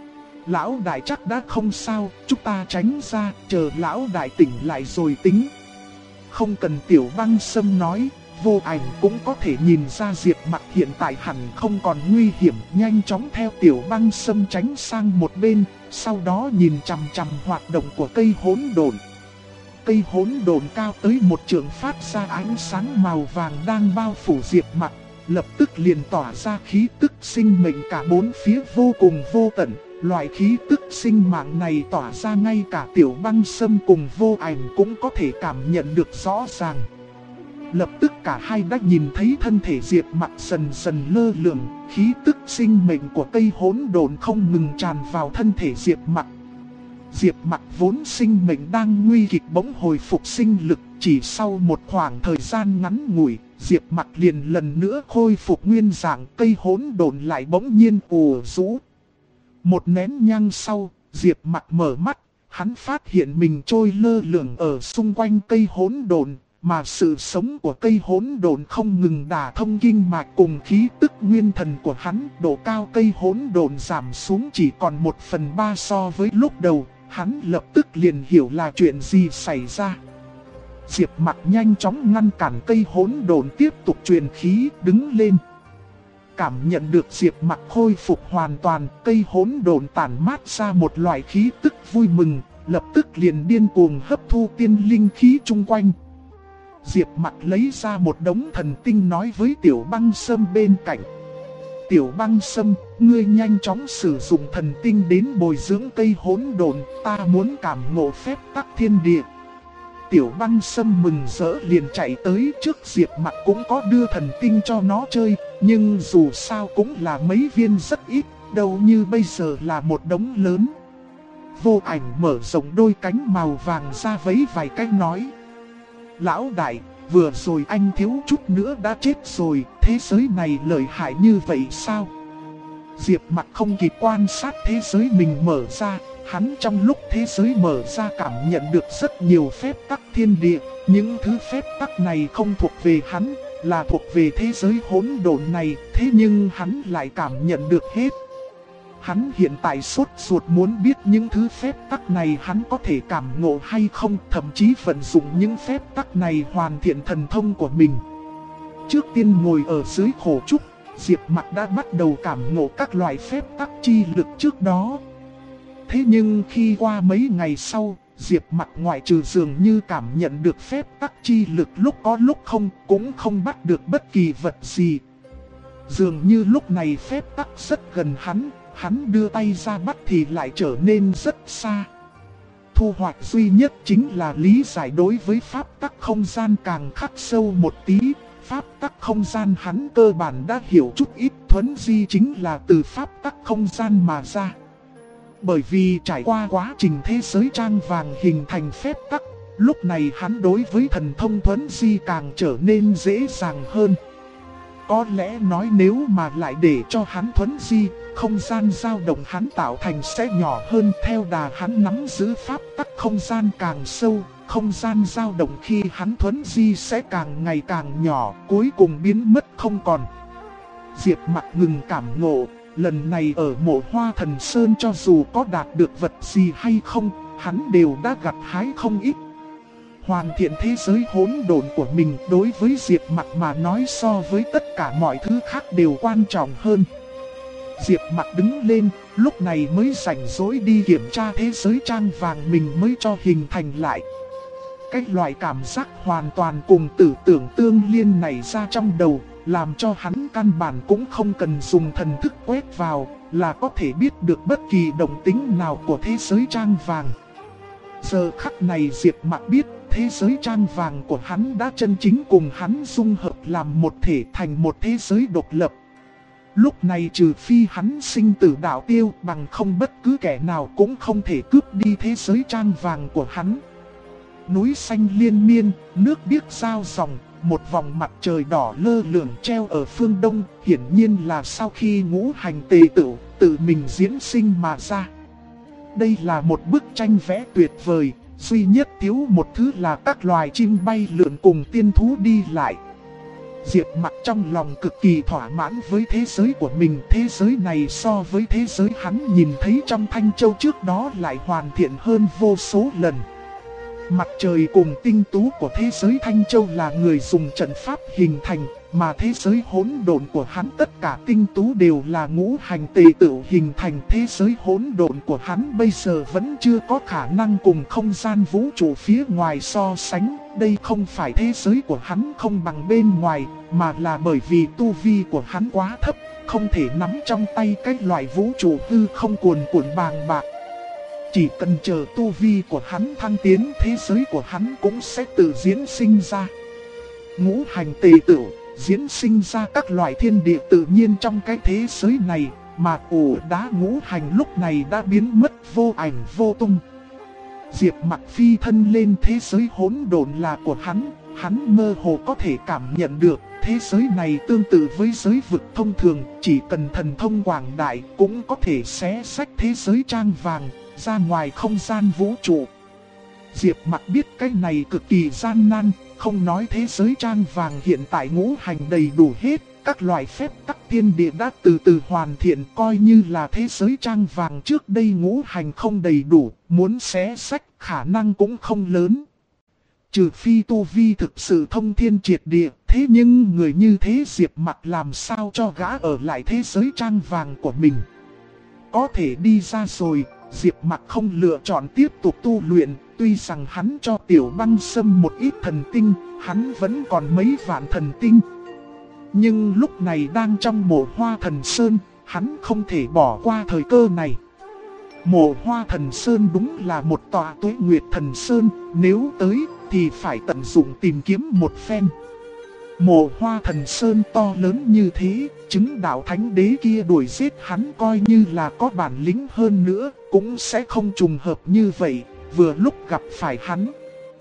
Lão đại chắc đã không sao, chúng ta tránh ra, chờ lão đại tỉnh lại rồi tính. Không cần, Tiểu Băng Sâm nói. Vô Ảnh cũng có thể nhìn ra Diệp Mặc hiện tại hẳn không còn nguy hiểm, nhanh chóng theo Tiểu Băng Sâm tránh sang một bên, sau đó nhìn chằm chằm hoạt động của cây hỗn độn. Cây hỗn độn cao tới 1 trượng phát ra ánh sáng màu vàng đang bao phủ Diệp Mặc, lập tức liền tỏa ra khí tức sinh mệnh cả 4 phía vô cùng vô tận. Loại khí tức sinh mạng này tỏa ra ngay cả Tiểu Băng Sâm cùng Vô Ảnh cũng có thể cảm nhận được rõ ràng. Lập tức cả hai đã nhìn thấy thân thể Diệp Mặc dần dần lơ lửng, khí tức sinh mệnh của cây hỗn độn không ngừng tràn vào thân thể Diệp Mặc. Diệp Mặc vốn sinh mệnh đang nguy kịch bỗng hồi phục sinh lực, chỉ sau một khoảng thời gian ngắn ngủi, Diệp Mặc liền lần nữa khôi phục nguyên dạng, cây hỗn độn lại bỗng nhiên ùa rũ. Một nén nhang sau, Diệp Mặc mở mắt, hắn phát hiện mình trôi lơ lửng ở xung quanh cây hỗn độn, mà sự sống của cây hỗn độn không ngừng đả thông kinh mạch cùng khí tức nguyên thần của hắn. Độ cao cây hỗn độn giảm xuống chỉ còn 1/3 so với lúc đầu, hắn lập tức liền hiểu là chuyện gì xảy ra. Diệp Mặc nhanh chóng ngăn cản cây hỗn độn tiếp tục truyền khí, đứng lên. Cảm nhận được Diệp Mặc khôi phục hoàn toàn, cây hỗn độn tản mát ra một loại khí tức vui mừng, lập tức liền điên cuồng hấp thu tiên linh khí chung quanh. Diệp Mặc lấy ra một đống thần tinh nói với Tiểu Băng Sâm bên cạnh. Tiểu Băng Sâm, ngươi nhanh chóng sử dụng thần tinh đến bồi dưỡng cây hỗn độn, ta muốn cảm ngộ phép tắc thiên địa. Tiểu Băng Sâm mừng rỡ liền chạy tới trước Diệp Mặc, cũng có đưa thần tinh cho nó chơi, nhưng dù sao cũng là mấy viên rất ít, đâu như bây giờ là một đống lớn. Vô Ảnh mở rộng đôi cánh màu vàng ra vẫy vài cái nói: Lão đại, vừa rồi anh thiếu chút nữa đã chết rồi, thế giới này lợi hại như vậy sao? Diệp Mặc không kịp quan sát thế giới mình mở ra, hắn trong lúc thế giới mở ra cảm nhận được rất nhiều phép tắc thiên địa. Những thứ phép tắc này không thuộc về hắn, là thuộc về thế giới hỗn độn này, thế nhưng hắn lại cảm nhận được hết. Hắn hiện tại sốt ruột muốn biết những thứ phép tắc này hắn có thể cảm ngộ hay không, thậm chí vận dụng những phép tắc này hoàn thiện thần thông của mình. Trước tiên ngồi ở dưới khổ trúc, Diệp Mặc đã bắt đầu cảm ngộ các loại phép tắc chi lực trước đó. Thế nhưng khi qua mấy ngày sau, Diệp Mặc ngoại trừ dường như cảm nhận được phép tắc chi lực lúc có lúc không, cũng không bắt được bất kỳ vật gì. Dường như lúc này phép tắc rất gần hắn đưa tay ra bắt thì lại trở nên rất xa. Thu hoạch duy nhất chính là lý giải đối với pháp tắc không gian càng khắc sâu một tí. Pháp tắc không gian hắn cơ bản đã hiểu chút ít, thuấn di chính là từ pháp tắc không gian mà ra. Bởi vì trải qua quá trình thế giới trang vàng hình thành phép tắc, lúc này hắn đối với thần thông thuấn di càng trở nên dễ dàng hơn. Có lẽ nói nếu mà lại để cho hắn thuấn di, không gian dao động hắn tạo thành sẽ nhỏ hơn. Theo đà hắn nắm giữ pháp tắc không gian càng sâu, không gian dao động khi hắn thuấn di sẽ càng ngày càng nhỏ, cuối cùng biến mất không còn. Diệp Mặc ngừng cảm ngộ, lần này ở Mộ Hoa Thần Sơn cho dù có đạt được vật gì hay không, hắn đều đã gặt hái không ít. Hoàn thiện thế giới hỗn độn của mình đối với Diệp Mặc mà nói so với tất cả mọi thứ khác đều quan trọng hơn. Diệp Mặc đứng lên, lúc này mới rảnh rỗi đi kiểm tra thế giới trang vàng mình mới cho hình thành lại. Cái loại cảm giác hoàn toàn cùng tử tưởng tương liên này ra trong đầu, làm cho hắn căn bản cũng không cần dùng thần thức quét vào, là có thể biết được bất kỳ động tĩnh nào của thế giới trang vàng. Giờ khắc này Diệp Mặc biết, thế giới trang vàng của hắn đã chân chính cùng hắn dung hợp làm một thể thành một thế giới độc lập. Lúc này trừ phi hắn sinh tử đạo tiêu, bằng không bất cứ kẻ nào cũng không thể cướp đi thế giới trang vàng của hắn. Núi xanh liên miên, nước biếc giao dòng, một vòng mặt trời đỏ lơ lửng treo ở phương đông, hiển nhiên là sau khi ngũ hành tề tửu tự mình diễn sinh mà ra. Đây là một bức tranh vẽ tuyệt vời, duy nhất thiếu một thứ là các loài chim bay lượn cùng tiên thú đi lại. Diệp Mặc trong lòng cực kỳ thỏa mãn với thế giới của mình. Thế giới này so với thế giới hắn nhìn thấy trong Thanh Châu trước đó lại hoàn thiện hơn vô số lần. Mặt trời cùng tinh tú của thế giới Thanh Châu là người dùng trận pháp hình thành, mà thế giới hỗn độn của hắn tất cả tinh tú đều là ngũ hành tề tửu hình thành. Thế giới hỗn độn của hắn bây giờ vẫn chưa có khả năng cùng không gian vũ trụ phía ngoài so sánh. Đây không phải thế giới của hắn không bằng bên ngoài, mà là bởi vì tu vi của hắn quá thấp, không thể nắm trong tay cái loại vũ trụ hư không cuồn cuộn bàng bạc. Chỉ cần chờ tu vi của hắn thăng tiến, thế giới của hắn cũng sẽ tự diễn sinh ra. Ngũ hành tề tửu diễn sinh ra các loại thiên địa tự nhiên trong cái thế giới này, mà ổ đá ngũ hành lúc này đã biến mất vô ảnh vô tung. Diệp Mặc phi thân lên thế giới hỗn độn là của hắn mơ hồ có thể cảm nhận được thế giới này tương tự với giới vực thông thường, chỉ cần thần thông quảng đại cũng có thể xé xách thế giới trang vàng ra ngoài không gian vũ trụ. Diệp Mặc biết cái này cực kỳ gian nan, không nói thế giới trang vàng hiện tại ngũ hành đầy đủ hết, các loại phép tắc thiên địa đã từ từ hoàn thiện, coi như là thế giới trang vàng trước đây ngũ hành không đầy đủ, muốn xé xách khả năng cũng không lớn. Trừ phi tu vi thực sự thông thiên triệt địa, thế nhưng người như thế Diệp Mặc làm sao cho gã ở lại thế giới trang vàng của mình. Có thể đi ra rồi, Diệp Mặc không lựa chọn tiếp tục tu luyện, tuy rằng hắn cho Tiểu Băng Sâm một ít thần tinh, hắn vẫn còn mấy vạn thần tinh. Nhưng lúc này đang trong Mộ Hoa Thần Sơn, hắn không thể bỏ qua thời cơ này. Mộ Hoa Thần Sơn đúng là một tòa Tuế Nguyệt Thần Sơn, nếu tới thì phải tận dụng tìm kiếm một phen. Mộ Hoa Thần Sơn to lớn như thế, chứng đạo thánh đế kia đuổi giết hắn coi như là có bản lĩnh hơn nữa, cũng sẽ không trùng hợp như vậy, vừa lúc gặp phải hắn.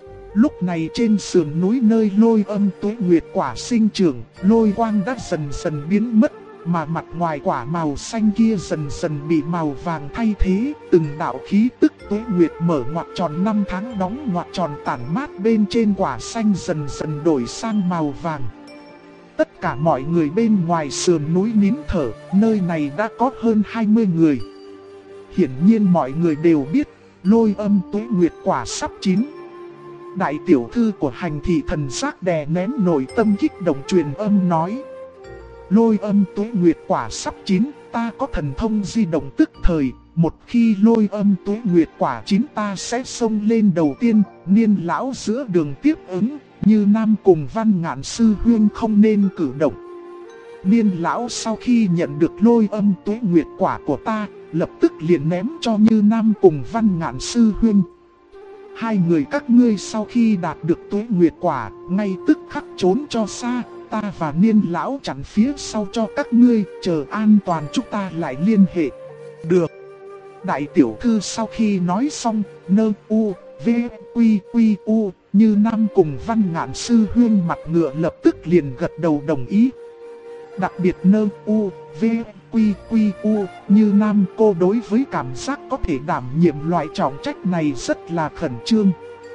Lúc này trên sườn núi nơi Lôi Âm Tuế Nguyệt quả sinh trưởng, lôi quang đã dần dần biến mất, mà mặt ngoài quả màu xanh kia dần dần bị màu vàng thay thế, từng đạo khí tức Tuế Nguyệt mở ngoặc tròn 5 tháng đóng ngoặc tròn tản mát bên trên quả xanh dần dần đổi sang màu vàng. Tất cả mọi người bên ngoài sườn núi nín thở, nơi này đã có hơn 20 người. Hiển nhiên mọi người đều biết, Lôi Âm Tuế Nguyệt quả sắp chín. Đại tiểu thư của Hành Thị Thần Giác đè nén nội tâm kích động truyền âm nói: Lôi Âm Tuế Nguyệt quả sắp chín, ta có thần thông di động tức thời, một khi Lôi Âm Tuế Nguyệt quả chín ta sẽ xông lên đầu tiên, Niên lão giữa đường tiếp ứng, Như Nam cùng Văn Ngạn sư huynh không nên cử động. Niên lão sau khi nhận được Lôi Âm Tuế Nguyệt quả của ta, lập tức liền ném cho Như Nam cùng Văn Ngạn sư huynh. Hai người các ngươi sau khi đạt được Tuế Nguyệt quả, ngay tức khắc trốn cho xa, ta và Niên lão chặn phía sau cho các ngươi, chờ an toàn chúng ta lại liên hệ. Được. Đại tiểu thư sau khi nói xong, nơ u, v, quy quy u, Như Nam cùng Văn Ngạn sư huynh mặt ngựa lập tức liền gật đầu đồng ý. Đặc biệt nơ u, v, quy quy u, Như Nam cô đối với cảm giác có thể đảm nhiệm loại trọng trách này rất là khẩn trương.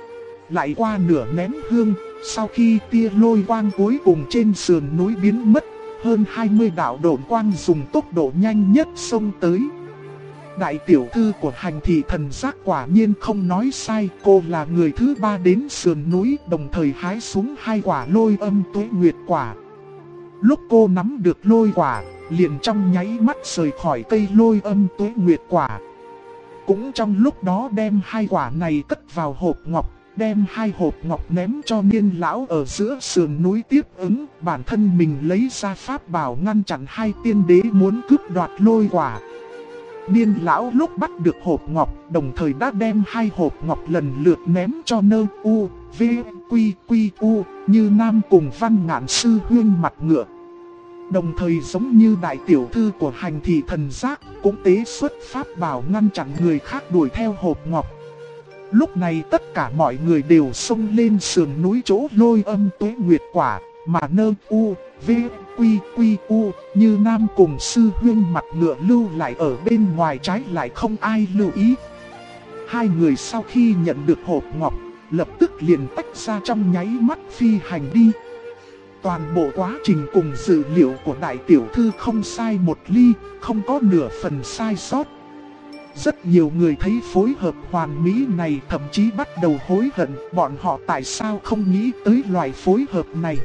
Lại qua nửa nén hương, sau khi tia lôi quang cuối cùng trên sườn núi biến mất, hơn 20 đạo độn quang dùng tốc độ nhanh nhất xông tới. Đại tiểu thư của Hành Thị Thần Giác quả nhiên không nói sai, cô là người thứ 3 đến sườn núi, đồng thời hái xuống 2 quả Lôi Âm Tuế Nguyệt quả. Lúc cô nắm được lôi quả, liền trong nháy mắt rời khỏi cây Lôi Âm Tuế Nguyệt quả. Cũng trong lúc đó đem 2 quả này cất vào hộp ngọc, đem 2 hộp ngọc ném cho Niên lão ở giữa sườn núi tiếp ứng, bản thân mình lấy ra pháp bảo ngăn chặn 2 tiên đế muốn cướp đoạt lôi quả. Niên lão lúc bắt được hộp ngọc, đồng thời đã đem 2 hộp ngọc lần lượt ném cho nơ u, v, quy quy u, Như Nam cùng Văn Ngạn sư huynh mặt ngựa. Đồng thời giống như đại tiểu thư của Hành Thị Thần Giác, cũng tế xuất pháp bảo ngăn chặn người khác đuổi theo hộp ngọc. Lúc này tất cả mọi người đều xông lên sườn núi chỗ Lôi Âm Tuế Nguyệt quả, mà nơ u, v, quy quy u, Như Nam cùng sư huynh mặt ngựa lưu lại ở bên ngoài trái lại không ai lưu ý. Hai người sau khi nhận được hộp ngọc, lập tức liền tách ra trong nháy mắt phi hành đi. Toàn bộ quá trình cùng dữ liệu của đại tiểu thư không sai một ly, không có nửa phần sai sót. Rất nhiều người thấy phối hợp hoàn mỹ này thậm chí bắt đầu hối hận bọn họ tại sao không nghĩ tới loại phối hợp này.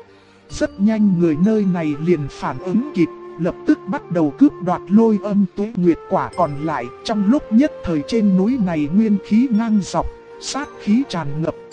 Rất nhanh người nơi này liền phản ứng kịp, lập tức bắt đầu cướp đoạt Lôi Âm Tuế Nguyệt quả còn lại. Trong lúc nhất thời trên núi này nguyên khí ngang dọc, sát khí tràn ngập.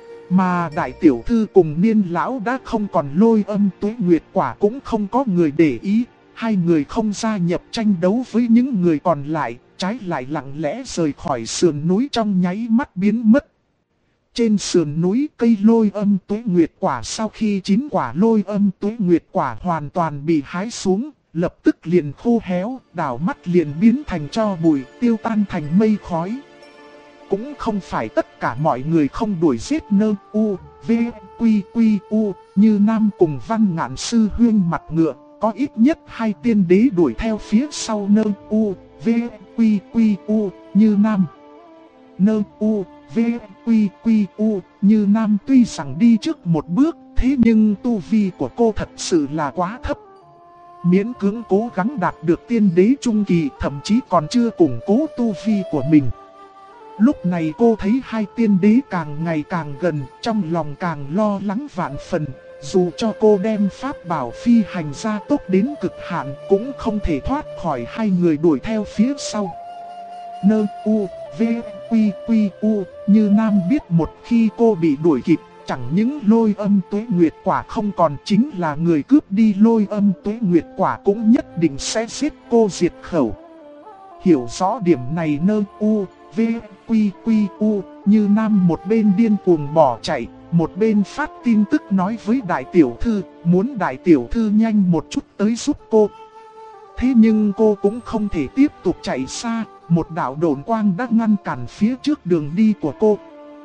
Mà đại tiểu thư cùng Niên lão đã không còn Lôi Âm Tuế Nguyệt quả cũng không có người để ý. Hai người không gia nhập tranh đấu với những người còn lại, trái lại lặng lẽ rời khỏi sườn núi trong nháy mắt biến mất. Trên sườn núi cây Lôi Âm Tuế Nguyệt quả sau khi chín quả Lôi Âm Tuế Nguyệt quả hoàn toàn bị hái xuống, lập tức liền khô héo, đảo mắt liền biến thành tro bụi, tiêu tan thành mây khói. Cũng không phải tất cả mọi người không đuổi giết nơ u, v, quy quy u, Như Nam cùng Văn Ngạn sư huynh mặt ngựa, có ít nhất 2 tiên đế đuổi theo phía sau nơ u, v, quy quy u, Như Nam. Nơ u, v, quy quy u, Như Nam tuy rằng đi trước một bước, thế nhưng tu vi của cô thật sự là quá thấp. Miễn cưỡng cố gắng đạt được tiên đế trung kỳ, thậm chí còn chưa củng cố tu vi của mình. Lúc này cô thấy 2 tiên đế càng ngày càng gần, trong lòng càng lo lắng vạn phần. Dù cho cô đem pháp bảo phi hành ra tốc đến cực hạn, cũng không thể thoát khỏi 2 người đuổi theo phía sau. Nơ u, v, quy quy u, Như Nam biết một khi cô bị đuổi kịp, chẳng những Lôi Âm Tuế Nguyệt quả không còn, chính là người cướp đi Lôi Âm Tuế Nguyệt quả cũng nhất định sẽ giết cô diệt khẩu. Hiểu rõ điểm này nơ u, v, quy quy u, Như Nam một bên điên cuồng bỏ chạy, một bên phát tin tức nói với đại tiểu thư, muốn đại tiểu thư nhanh một chút tới giúp cô. Thế nhưng cô cũng không thể tiếp tục chạy xa, một đạo độn quang đã ngăn cản phía trước đường đi của cô.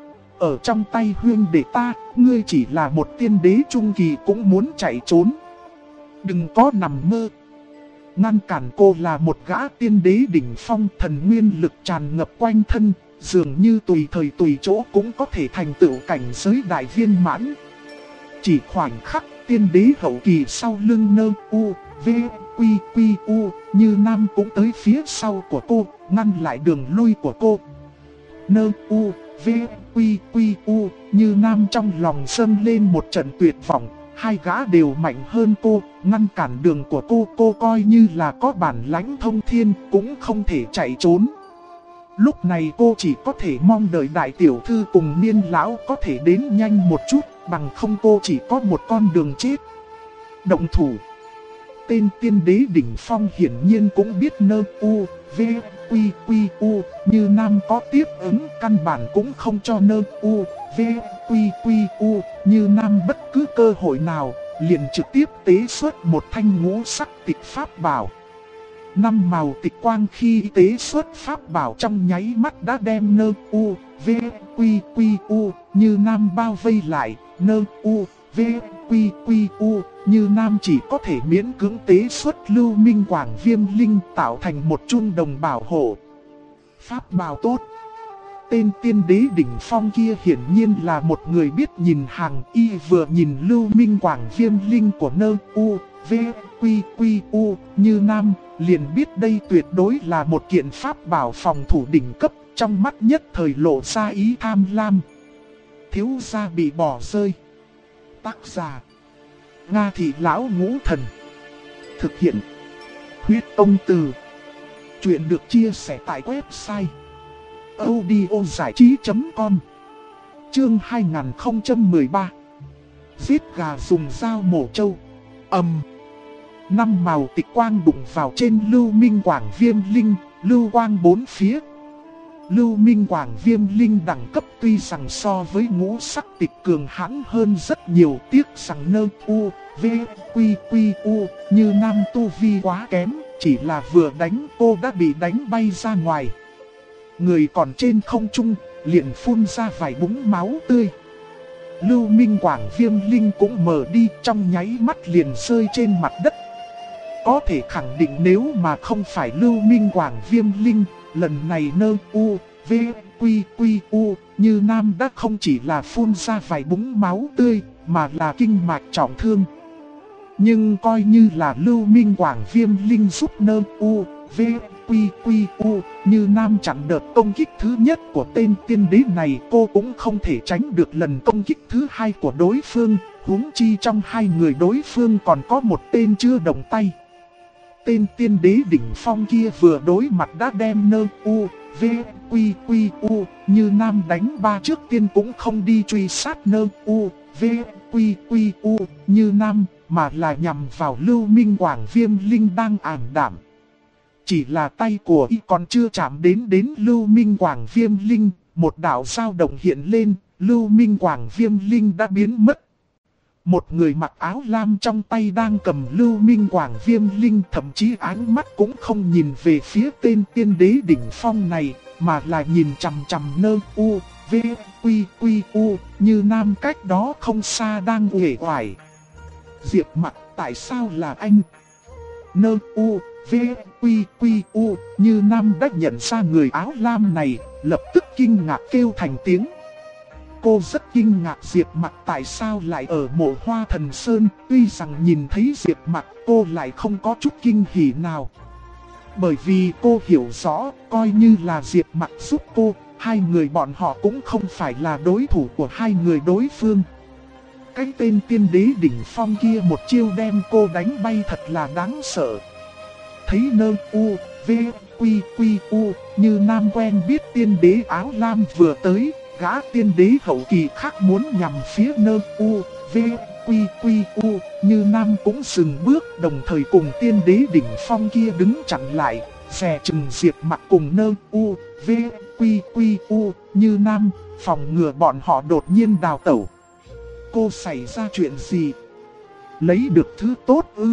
Ở trong tay huynh đệ ta, ngươi chỉ là một tiên đế trung kỳ cũng muốn chạy trốn. Đừng có nằm mơ. Ngăn cản cô là một gã tiên đế đỉnh phong, thần nguyên lực tràn ngập quanh thân, dường như tùy thời tùy chỗ cũng có thể thành tựu cảnh giới đại viên mãn. Chỉ khoảnh khắc, tiên đế hậu kỳ sau lưng nơ u, v, quy u, Như Nam cũng tới phía sau của cô, ngăn lại đường lui của cô. Nơ u, v, quy u, Như Nam trong lòng dâng lên một trận tuyệt vọng. Hai gã đều mạnh hơn cô, ngăn cản đường của cô coi như là có bản lãnh thông thiên cũng không thể chạy trốn. Lúc này cô chỉ có thể mong đợi đại tiểu thư cùng Niên lão có thể đến nhanh một chút, bằng không cô chỉ có một con đường chết. Động thủ. Tên tiên đế đỉnh phong hiển nhiên cũng biết nơ u, v, quy u, Như Nam có tiếp ứng, căn bản cũng không cho nơ u, v, quy u, Như Nam bất cứ cơ hội nào, liền trực tiếp tế xuất một thanh ngũ sắc tịch pháp bảo. Năm màu tịch quang khi tế xuất pháp bảo trong nháy mắt đã đem nơ u, v, quy u, Như Nam bao vây lại. Nơ u, v, quy u, Như Nam chỉ có thể miễn cưỡng tế xuất lưu minh quảng viêm linh tạo thành một chuông đồng bảo hộ. Pháp bảo tốt. Tên tiên đế đỉnh phong kia hiển nhiên là một người biết nhìn hàng, y vừa nhìn lưu minh quảng viêm linh của nơ u, v, quy u, Như Nam, liền biết đây tuyệt đối là một kiện pháp bảo phòng thủ đỉnh cấp, trong mắt nhất thời lộ ra ý tham lam. Thiếu gia bị bỏ rơi. Tác giả: Nga Thị Lão Ngũ Thần. Thực hiện: Huyết Tông Từ. Chuyện được chia sẻ tại website audiozảichí.com. Chương 2013. Giết gà dùng dao mổ trâu. Năm màu tịch quang đụng vào trên lưu minh quảng viêm linh, lưu quang bốn phía. Lưu minh quảng viêm linh đẳng cấp tuy rằng so với ngũ sắc tịch cường hãn hơn rất nhiều, tiếc rằng nơ u, v, quy u, Như Nam tu vi quá kém, chỉ là vừa đánh cô đã bị đánh bay ra ngoài. Người còn trên không trung, liền phun ra vài búng máu tươi. Lưu minh quảng viêm linh cũng mở đi, trong nháy mắt liền rơi trên mặt đất. Có thể khẳng định nếu mà không phải lưu minh quảng viêm linh, lần này nơ u, v, quy u, Như Nam đã không chỉ là phun ra vài búng máu tươi, mà là kinh mạch trọng thương. Nhưng coi như là lưu minh quảng viêm linh giúp nơ u, v, quy u, Như Nam chặn đợt công kích thứ nhất của tên tiên đế này, cô cũng không thể tránh được lần công kích thứ hai của đối phương, huống chi trong hai người đối phương còn có một tên chưa động tay. Tên tiên đế đỉnh phong kia vừa đối mặt đã đem nơ u, v, quy u, Như Nam đánh ba trước tiên cũng không đi truy sát nơ u, v, quy u, Như Nam, mà là nhằm vào lưu minh quảng viêm linh đang ảm đạm. Chỉ là tay của y còn chưa chạm đến lưu minh quảng viêm linh, một đạo dao động hiện lên, lưu minh quảng viêm linh đã biến mất. Một người mặc áo lam trong tay đang cầm lưu minh quảng viêm linh, thậm chí ánh mắt cũng không nhìn về phía tên tiên đế đỉnh phong này, mà là nhìn chằm chằm nơ u, v, quy u, Như Nam cách đó không xa đang uể oải. Diệp Mặc, tại sao là anh? Nơ u, v, quy u, Như Nam đã nhận ra người áo lam này, lập tức kinh ngạc kêu thành tiếng. Cô rất kinh ngạc Diệp Mặc tại sao lại ở Mộ Hoa Thần Sơn, tuy rằng nhìn thấy Diệp Mặc cô lại không có chút kinh hỉ nào. Bởi vì cô hiểu rõ, coi như là Diệp Mặc giúp cô, hai người bọn họ cũng không phải là đối thủ của hai người đối phương. Cái tên tiên đế đỉnh phong kia một chiêu đem cô đánh bay thật là đáng sợ. Thấy nơ u, v, quy u, Như Nam quen biết tiên đế áo lam vừa tới, gã tiên đế hậu kỳ khác muốn nhằm phía nơ u, v, quy u, Như Nam cũng dừng bước, đồng thời cùng tiên đế đỉnh phong kia đứng chặn lại, dè chừng Diệp Mặc cùng nơ u, v, quy u, Như Nam, phòng ngừa bọn họ đột nhiên đào tẩu. cô xảy ra chuyện gì? Lấy được thứ tốt ư?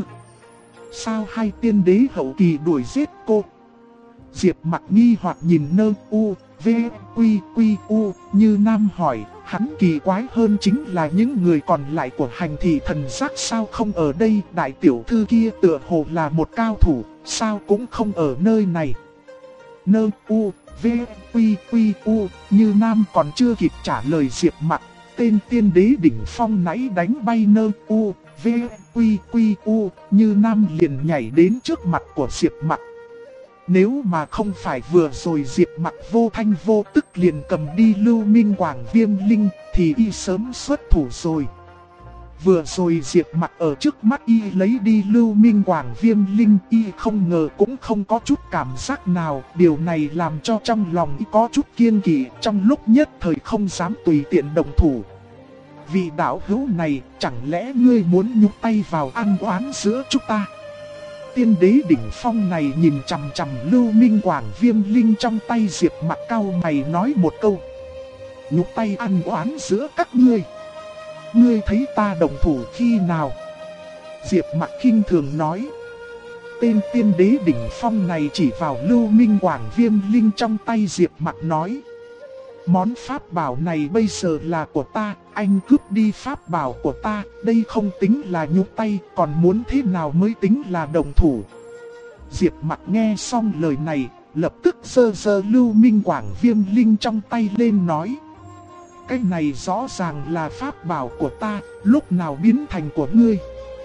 Sao hai tiên đế hậu kỳ đuổi giết cô? Diệp Mặc nghi hoặc nhìn Nơ U, V, Quy, Quy, U, Như Nam hỏi. Hắn kỳ quái hơn chính là những người còn lại của hành thị thần giác sao không ở đây. Đại tiểu thư kia tựa hồ là một cao thủ, sao cũng không ở nơi này. Nơ U, V, Quy, Quy, U, Như Nam còn chưa kịp trả lời Diệp Mặc. Tên tiên đế đỉnh phong nãy đánh bay Nơ U, V, Quy, Quy, U, Như Nam liền nhảy đến trước mặt của Diệp Mặc. Nếu mà không phải vừa rồi Diệp Mặc vô thanh vô tức liền cầm đi Lưu Minh Quảng Viêm Linh thì y sớm xuất thủ rồi. Vừa rồi Diệp Mặc ở trước mắt y lấy đi Lưu Minh Quảng Viêm Linh, y không ngờ cũng không có chút cảm giác nào. Điều này làm cho trong lòng y có chút kiêng kỵ, trong lúc nhất thời không dám tùy tiện động thủ. Vị đạo hữu này, chẳng lẽ ngươi muốn nhúc tay vào ăn oán giữa chúng ta? Tiên đế đỉnh phong này nhìn chằm chằm Lưu Minh Quảng Viêm Linh trong tay Diệp Mặc, cau mày nói một câu. Nhúc tay ăn oán giữa các ngươi. Ngươi thấy ta động thủ khi nào? Diệp Mặc khinh thường nói. Tên tiên đế đỉnh phong này chỉ vào Lưu Minh Quảng Viêm Linh trong tay Diệp Mặc nói. Món pháp bảo này bây giờ là của ta, anh cướp đi pháp bảo của ta, đây không tính là nhúc tay, còn muốn thế nào mới tính là động thủ. Diệp Mặc nghe xong lời này, lập tức giơ Lưu Minh Quảng Viêm Linh trong tay lên nói. Cái này rõ ràng là pháp bảo của ta, lúc nào biến thành của ngươi.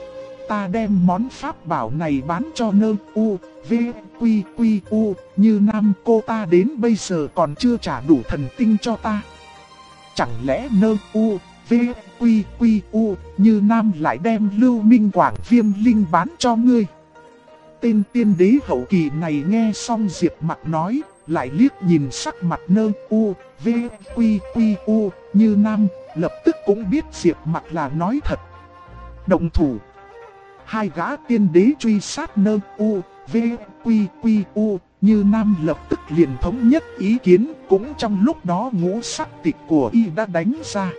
Ta đem món pháp bảo này bán cho Nơ U, V, Quy, Quy, U, Như Nam, cô ta đến bây giờ còn chưa trả đủ thần tinh cho ta. Chẳng lẽ Nơ U, V, Quy, Quy, U, Như Nam lại đem Lưu Minh Quảng Viêm Linh bán cho ngươi? Tên tiên đế hậu kỳ này nghe xong Diệp Mặc nói, lại liếc nhìn sắc mặt Nơ U, V, Quy, Quy, U, Như Nam, lập tức cũng biết Diệp Mặc là nói thật. Động thủ. Hai gã tiên đế truy sát Nơ U, V, Quy, Quy, U, Như Nam lập tức liền thống nhất ý kiến. Cũng trong lúc đó ngũ sắc tịch của y đã đánh ra.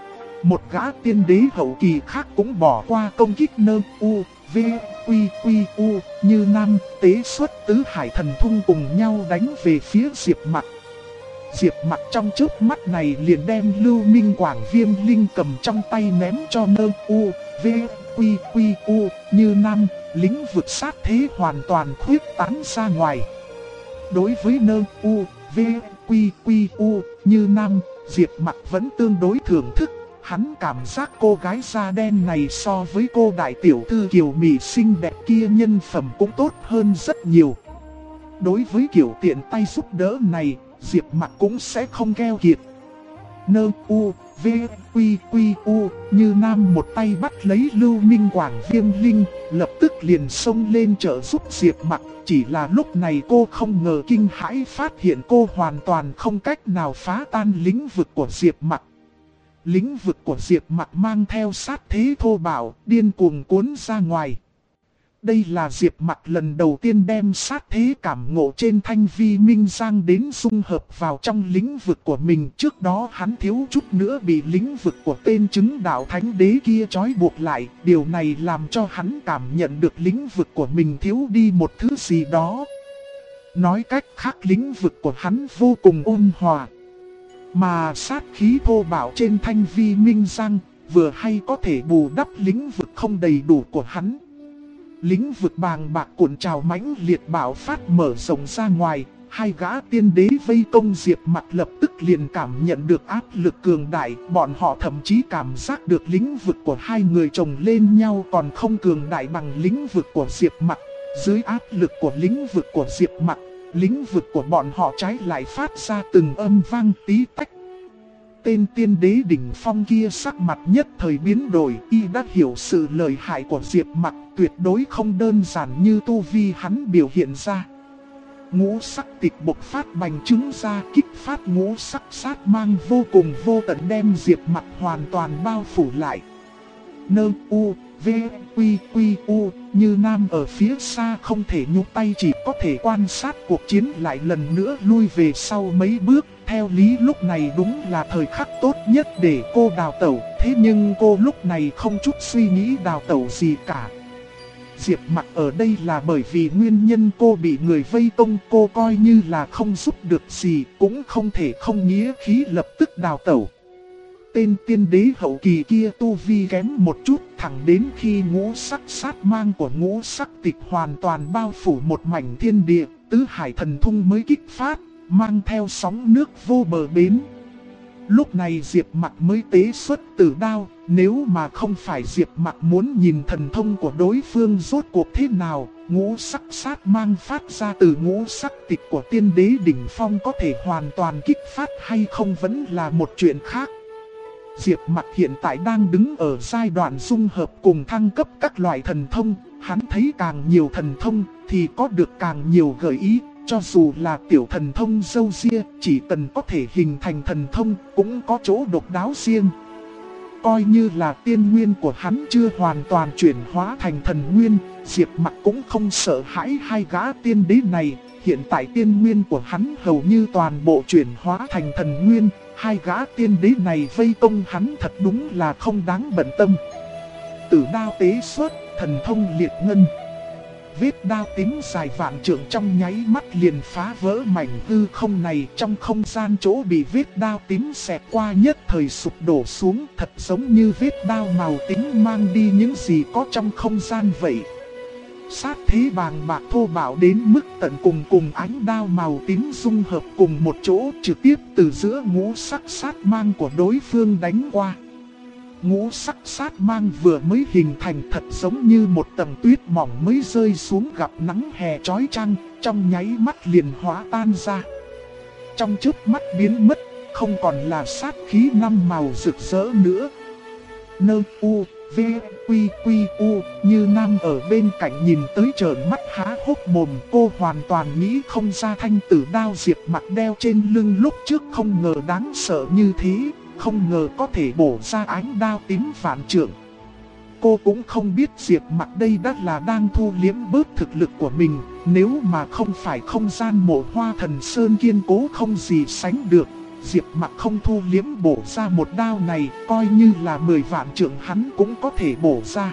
Một gã tiên đế hậu kỳ khác cũng bỏ qua công kích Nơ U, V, Quy, Quy, U, Như Nam, tế xuất tứ hải thần thung cùng nhau đánh về phía Diệp Mặc. Diệp Mặc trong chớp mắt này liền đem Lưu Minh Quảng Viêm Linh cầm trong tay ném cho Nơ U, V, Quy, Quy, U, Như Nam, lĩnh vực sát thế hoàn toàn khuyết tán ra ngoài. Đối với Nơ U, V, Quy, Quy, U, Như Nam, Diệp Mặc vẫn tương đối thưởng thức. Hắn cảm giác cô gái da đen này so với cô đại tiểu thư kiều mị xinh đẹp kia nhân phẩm cũng tốt hơn rất nhiều. Đối với kiểu tiện tay giúp đỡ này, Diệp Mặc cũng sẽ không keo kiệt. Nơ U, V, Quy, Quy, U, Như Nam một tay bắt lấy Lưu Minh Quảng Viêm Linh, lập tức liền xông lên trợ giúp Diệp Mặc. Chỉ là lúc này cô không ngờ kinh hãi phát hiện cô hoàn toàn không cách nào phá tan lĩnh vực của Diệp Mặc. Lĩnh vực của Diệp Mặc mang theo sát thế thô bạo, điên cuồng cuốn ra ngoài. Đây là Diệp Mặc lần đầu tiên đem sát thế cảm ngộ trên thanh vi minh giang đến dung hợp vào trong lĩnh vực của mình. Trước đó hắn thiếu chút nữa bị lĩnh vực của tên chứng đạo thánh đế kia trói buộc lại. Điều này làm cho hắn cảm nhận được lĩnh vực của mình thiếu đi một thứ gì đó. Nói cách khác, lĩnh vực của hắn vô cùng ôn hòa. Mà sát khí thô bạo trên thanh vi minh giang vừa hay có thể bù đắp lĩnh vực không đầy đủ của hắn. Lĩnh vực bàng bạc cuộn trào mãnh liệt bạo phát mở rộng ra ngoài. Hai gã tiên đế vây công Diệp Mặc lập tức liền cảm nhận được áp lực cường đại. Bọn họ thậm chí cảm giác được lĩnh vực của hai người chồng lên nhau còn không cường đại bằng lĩnh vực của Diệp Mặc. Dưới áp lực của lĩnh vực của Diệp Mặc, lĩnh vực của bọn họ trái lại phát ra từng âm vang tí tách. Tên tiên đế đỉnh phong kia sắc mặt nhất thời biến đổi, y đã hiểu sự lợi hại của Diệp Mặc tuyệt đối không đơn giản như tu vi hắn biểu hiện ra. Ngũ sắc tịch bộc phát bành trướng ra, kích phát ngũ sắc sát mang vô cùng vô tận đem Diệp Mặc hoàn toàn bao phủ lại. Nơ U, V, Quy, Quy, U, Như Nam ở phía xa không thể nhúc tay, chỉ có thể quan sát cuộc chiến lại lần nữa lui về sau mấy bước. Theo lý lúc này đúng là thời khắc tốt nhất để cô đào tẩu, Thế nhưng cô lúc này không chút suy nghĩ đào tẩu gì cả. Diệp Mặc ở đây là bởi vì nguyên nhân cô bị người vây công, cô coi như là không giúp được gì, cũng không thể không nghĩa khí lập tức đào tẩu. Tên tiên đế hậu kỳ kia tu vi kém một chút, thẳng đến khi ngũ sắc sát mang của ngũ sắc tịch hoàn toàn bao phủ một mảnh thiên địa, tứ hải thần thung mới kích phát, mang theo sóng nước vô bờ bến. Lúc này Diệp Mặc mới tế xuất tử đao, nếu mà không phải Diệp Mặc muốn nhìn thần thông của đối phương rốt cuộc thế nào, ngũ sắc sát mang phát ra từ ngũ sắc tịch của tiên đế đỉnh phong có thể hoàn toàn kích phát hay không vẫn là một chuyện khác. Diệp Mặc hiện tại đang đứng ở giai đoạn dung hợp cùng thăng cấp các loại thần thông, hắn thấy càng nhiều thần thông thì có được càng nhiều gợi ý. Cho dù là tiểu thần thông râu ria, chỉ cần có thể hình thành thần thông cũng có chỗ độc đáo riêng. Coi như là tiên nguyên của hắn chưa hoàn toàn chuyển hóa thành thần nguyên, Diệp Mặc cũng không sợ hãi hai gã tiên đế này. Hiện tại tiên nguyên của hắn hầu như toàn bộ chuyển hóa thành thần nguyên, hai gã tiên đế này vây công hắn thật đúng là không đáng bận tâm. Tử đao tế xuất, thần thông liệt ngân. Vết đao tím dài vạn trượng trong nháy mắt liền phá vỡ mảnh hư không này, trong không gian chỗ bị vết đao tím xẹt qua nhất thời sụp đổ xuống, thật giống như vết đao màu tím mang đi những gì có trong không gian vậy. Sát thế bàng bạc thô bạo đến mức tận cùng ánh đao màu tím dung hợp cùng một chỗ, trực tiếp từ giữa ngũ sắc sát mang của đối phương đánh qua. Ngũ sắc sát mang vừa mới hình thành thật giống như một tầng tuyết mỏng mới rơi xuống gặp nắng hè chói chang, trong nháy mắt liền hóa tan ra. Trong chớp mắt biến mất, không còn là sát khí năm màu rực rỡ nữa. Nơ u, v, quy quy u, Như Nam ở bên cạnh nhìn tới trợn mắt há hốc mồm, cô hoàn toàn nghĩ không ra thanh tử đao Diệp Mặc đeo trên lưng lúc trước không ngờ đáng sợ như thế. Không ngờ có thể bổ ra ánh đao tím vạn trượng. Cô cũng không biết Diệp Mặc đây đã là đang thu liếm bớt thực lực của mình. Nếu mà không phải không gian mộ hoa thần sơn kiên cố không gì sánh được, Diệp Mặc không thu liếm bổ ra một đao này, coi như là 10 vạn trượng hắn cũng có thể bổ ra.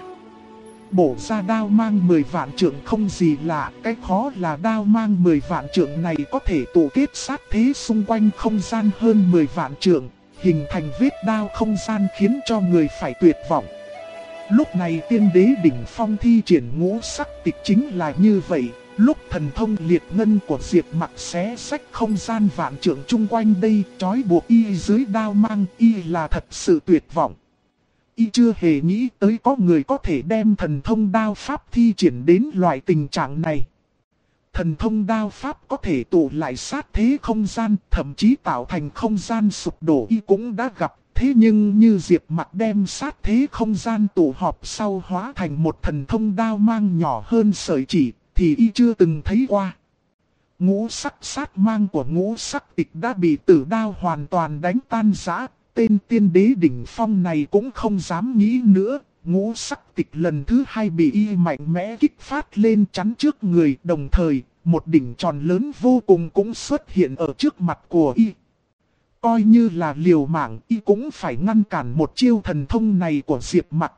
Bổ ra đao mang 10 vạn trượng không gì lạ, cái khó là đao mang 10 vạn trượng này có thể tụ kết sát thế xung quanh không gian hơn 10 vạn trượng. Hình thành vết đao không gian khiến cho người phải tuyệt vọng. Lúc này tiên đế đỉnh phong thi triển ngũ sắc tịch chính là như vậy. Lúc thần thông liệt ngân của Diệp Mặc xé rách không gian vạn trượng chung quanh đây, trói buộc y dưới đao mang, y là thật sự tuyệt vọng. Y chưa hề nghĩ tới có người có thể đem thần thông đao pháp thi triển đến loại tình trạng này. Thần thông đao pháp có thể tụ lại sát thế không gian, thậm chí tạo thành không gian sụp đổ y cũng đã gặp. Thế nhưng như Diệp Mặc đem sát thế không gian tụ họp sau hóa thành một thần thông đao mang nhỏ hơn sợi chỉ, thì y chưa từng thấy qua. Ngũ sắc sát mang của ngũ sắc tịch đã bị tử đao hoàn toàn đánh tan rã. Tên tiên đế đỉnh phong này cũng không dám nghĩ nữa. Ngũ sắc tịch lần thứ hai bị y mạnh mẽ kích phát lên chắn trước người, đồng thời một đỉnh tròn lớn vô cùng cũng xuất hiện ở trước mặt của y. Coi như là liều mạng, y cũng phải ngăn cản một chiêu thần thông này của Diệp Mặc.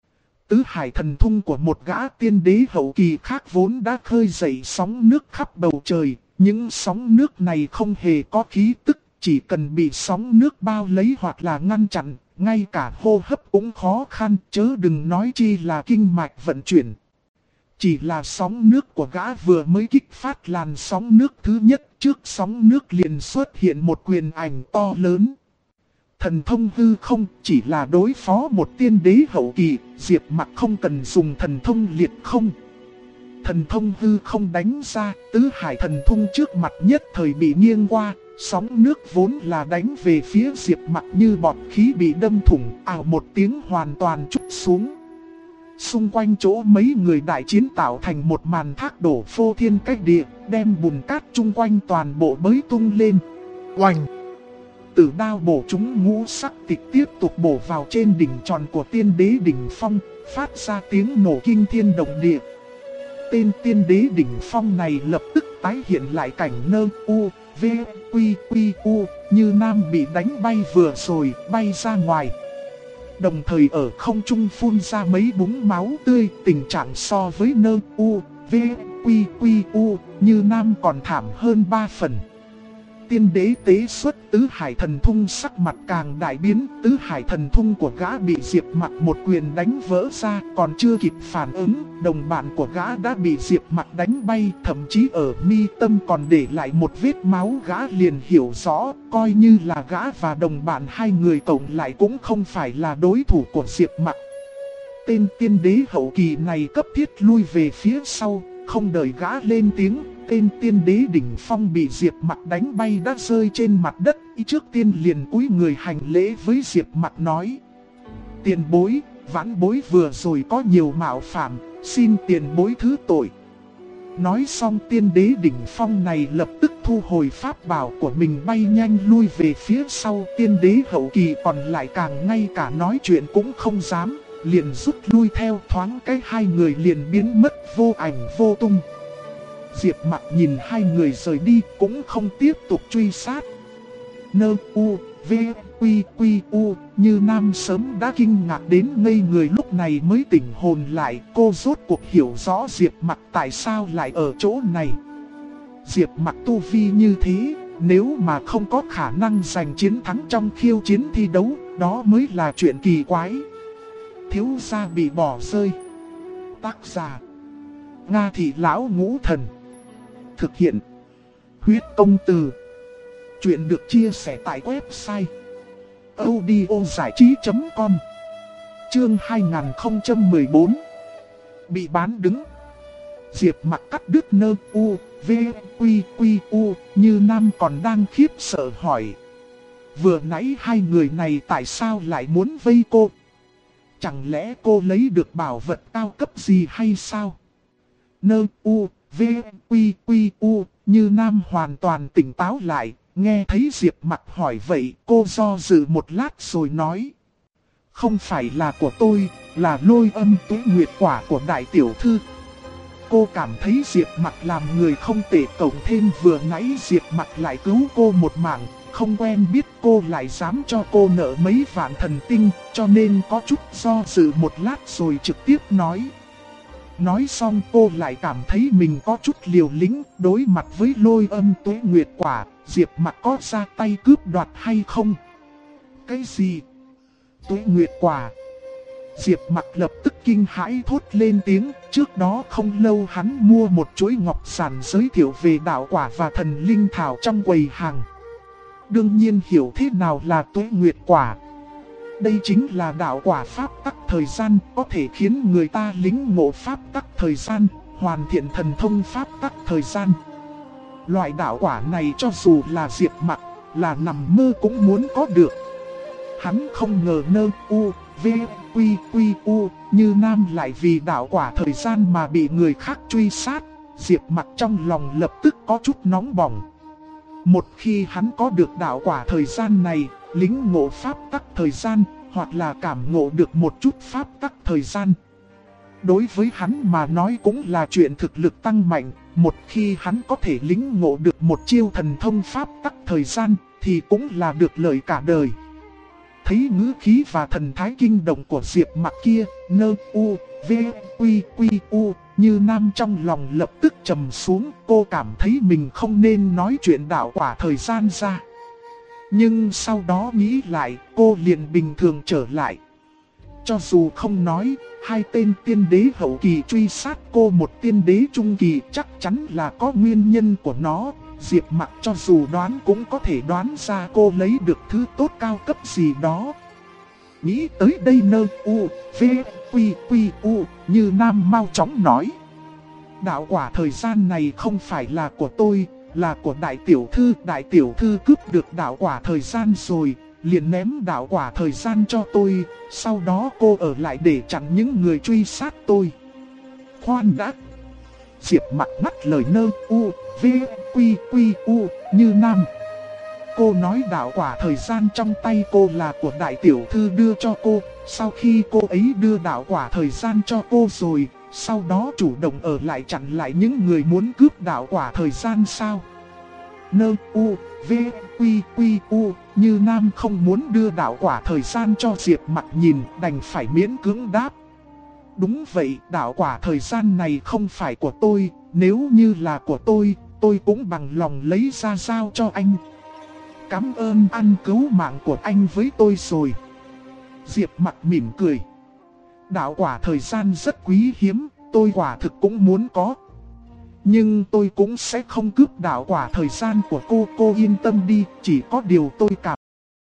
Tứ hải thần thung của một gã tiên đế hậu kỳ khác vốn đã khơi dậy sóng nước khắp bầu trời. Những sóng nước này không hề có khí tức, chỉ cần bị sóng nước bao lấy hoặc là ngăn chặn, ngay cả hô hấp cũng khó khăn, chớ đừng nói chi là kinh mạch vận chuyển. Chỉ là sóng nước của gã vừa mới kích phát làn sóng nước thứ nhất, trước sóng nước liền xuất hiện một quyền ảnh to lớn. Thần thông hư không chỉ là đối phó một tiên đế hậu kỳ, Diệp Mặc không cần dùng thần thông liệt không. Thần thông hư không đánh ra, tứ hải thần thung trước mặt nhất thời bị nghiêng qua. Sóng nước vốn là đánh về phía Diệp Mặc như bọt khí bị đâm thủng, ào một tiếng hoàn toàn trút xuống. Xung quanh chỗ mấy người đại chiến tạo thành một màn thác đổ phô thiên cách địa, đem bùn cát chung quanh toàn bộ bới tung lên. Oành! Tử đao bổ chúng ngũ sắc tịch tiếp tục bổ vào trên đỉnh tròn của tiên đế đỉnh phong, phát ra tiếng nổ kinh thiên động địa. Tên tiên đế đỉnh phong này lập tức tái hiện lại cảnh nơ u, v, quy quy u, Như Nam bị đánh bay vừa rồi, bay ra ngoài. đồng thời ở không trung phun ra mấy búng máu tươi. Tình trạng so với nơ u, v, quy quy u, Như Nam còn thảm hơn 3 phần. Tiên đế tế xuất tứ hải thần thung, sắc mặt càng đại biến. Tứ hải thần thung của gã bị Diệp Mặc một quyền đánh vỡ ra, còn chưa kịp phản ứng, đồng bạn của gã đã bị Diệp Mặc đánh bay. Thậm chí ở mi tâm còn để lại một vết máu. Gã liền hiểu rõ, coi như là gã và đồng bạn hai người cộng lại cũng không phải là đối thủ của Diệp Mặc. Tên tiên đế hậu kỳ này cấp thiết lui về phía sau. Không đợi gã lên tiếng, tên tiên đế đỉnh phong bị Diệp Mặc đánh bay đã rơi trên mặt đất. Trước tiên liền cúi người hành lễ với Diệp Mặc nói: tiền bối, vãn bối vừa rồi có nhiều mạo phạm, xin tiền bối thứ tội. Nói xong tiên đế đỉnh phong này lập tức thu hồi pháp bảo của mình, bay nhanh lui về phía sau. Tiên đế hậu kỳ còn lại càng ngay cả nói chuyện cũng không dám, liền rút lui theo. Thoáng cái hai người liền biến mất vô ảnh vô tung. Diệp Mặc nhìn hai người rời đi cũng không tiếp tục truy sát. Nơ u, v, quy quy u, Như Nam sớm đã kinh ngạc đến ngây người, lúc này mới tỉnh hồn lại. Cô rốt cuộc hiểu rõ Diệp Mặc tại sao lại ở chỗ này. Diệp Mặc tu vi như thế, nếu mà không có khả năng giành chiến thắng trong khiêu chiến thi đấu, đó mới là chuyện kỳ quái. Thiếu gia bị bỏ rơi. Tác giả: Nga Thị Lão Ngũ Thần. Thực hiện: Huyết Công Từ. Chuyện được chia sẻ tại website audiozảichí.com. Chương 2014. Bị bán đứng. Diệp Mặc cắt đứt nơ u, v, quy quy u, Như Nam còn đang khiếp sợ hỏi: vừa nãy hai người này tại sao lại muốn vây cô? Chẳng lẽ cô lấy được bảo vật cao cấp gì hay sao? Nơ u, v, quy quy u, Như Nam hoàn toàn tỉnh táo lại. Nghe thấy Diệp Mặc hỏi vậy, cô do dự một lát rồi nói: không phải là của tôi, là Lôi Âm Tuế Nguyệt quả của đại tiểu thư. Cô cảm thấy Diệp Mặc làm người không tệ, cộng thêm vừa nãy Diệp Mặc lại cứu cô một mạng, không quen biết cô lại dám cho cô nợ mấy vạn thần tinh, cho nên có chút do dự một lát rồi trực tiếp nói. Nói xong cô lại cảm thấy mình có chút liều lĩnh. Đối mặt với Lôi Âm Tuế Nguyệt quả, Diệp Mặc có ra tay cướp đoạt hay không? Cái gì? Tuế Nguyệt quả? Diệp Mặc lập tức kinh hãi thốt lên tiếng. Trước đó không lâu hắn mua một chuỗi ngọc giản giới thiệu về đạo quả và thần linh thảo trong quầy hàng. Đương nhiên hiểu thế nào là Tuế Nguyệt quả. Đây chính là đạo quả pháp tắc thời gian, có thể khiến người ta lĩnh ngộ pháp tắc thời gian, hoàn thiện thần thông pháp tắc thời gian. Loại đạo quả này cho dù là Diệp Mặc, là nằm mơ cũng muốn có được. Hắn không ngờ nơ u, v, quy quy u, Như Nam lại vì đạo quả thời gian mà bị người khác truy sát. Diệp Mặc trong lòng lập tức có chút nóng bỏng. Một khi hắn có được đạo quả thời gian này, lĩnh ngộ pháp tắc thời gian, hoặc là cảm ngộ được một chút pháp tắc thời gian, đối với hắn mà nói cũng là chuyện thực lực tăng mạnh. Một khi hắn có thể lĩnh ngộ được một chiêu thần thông pháp tắc thời gian, thì cũng là được lợi cả đời. Thấy ngữ khí và thần thái kinh động của Diệp Mặc kia, nơ u, v, quy quy u, Như Nam trong lòng lập tức trầm xuống. Cô cảm thấy mình không nên nói chuyện đạo quả thời gian ra. Nhưng sau đó nghĩ lại, cô liền bình thường trở lại. Cho dù không nói, hai tên tiên đế hậu kỳ truy sát cô một tiên đế trung kỳ chắc chắn là có nguyên nhân của nó. Diệp Mặc cho dù đoán cũng có thể đoán ra cô lấy được thứ tốt cao cấp gì đó. Nghĩ tới đây nơ u, v, quy quy u, Như Nam mau chóng nói: đạo quả thời gian này không phải là của tôi, là của đại tiểu thư. Đại tiểu thư cướp được đạo quả thời gian rồi, liền ném đạo quả thời gian cho tôi. Sau đó cô ở lại để chặn những người truy sát tôi. Khoan đã! Diệp Mặc ngắt lời nơ u, v, quy quy u, Như Nam. Cô nói đạo quả thời gian trong tay cô là của đại tiểu thư đưa cho cô. Sau khi cô ấy đưa đạo quả thời gian cho cô rồi, sau đó chủ động ở lại chặn lại những người muốn cướp đạo quả thời gian sao? Nơ U V Quy Quy U. Như Nam không muốn đưa đạo quả thời gian cho Diệp Mặc nhìn, đành phải miễn cưỡng đáp. Đúng vậy, đạo quả thời gian này không phải của tôi, nếu như là của tôi cũng bằng lòng lấy ra giao cho anh. Cảm ơn ân cứu mạng của anh với tôi rồi. Diệp Mặc mỉm cười. Đạo quả thời gian rất quý hiếm, tôi quả thực cũng muốn có. Nhưng tôi cũng sẽ không cướp đạo quả thời gian của cô yên tâm đi, chỉ có điều tôi cảm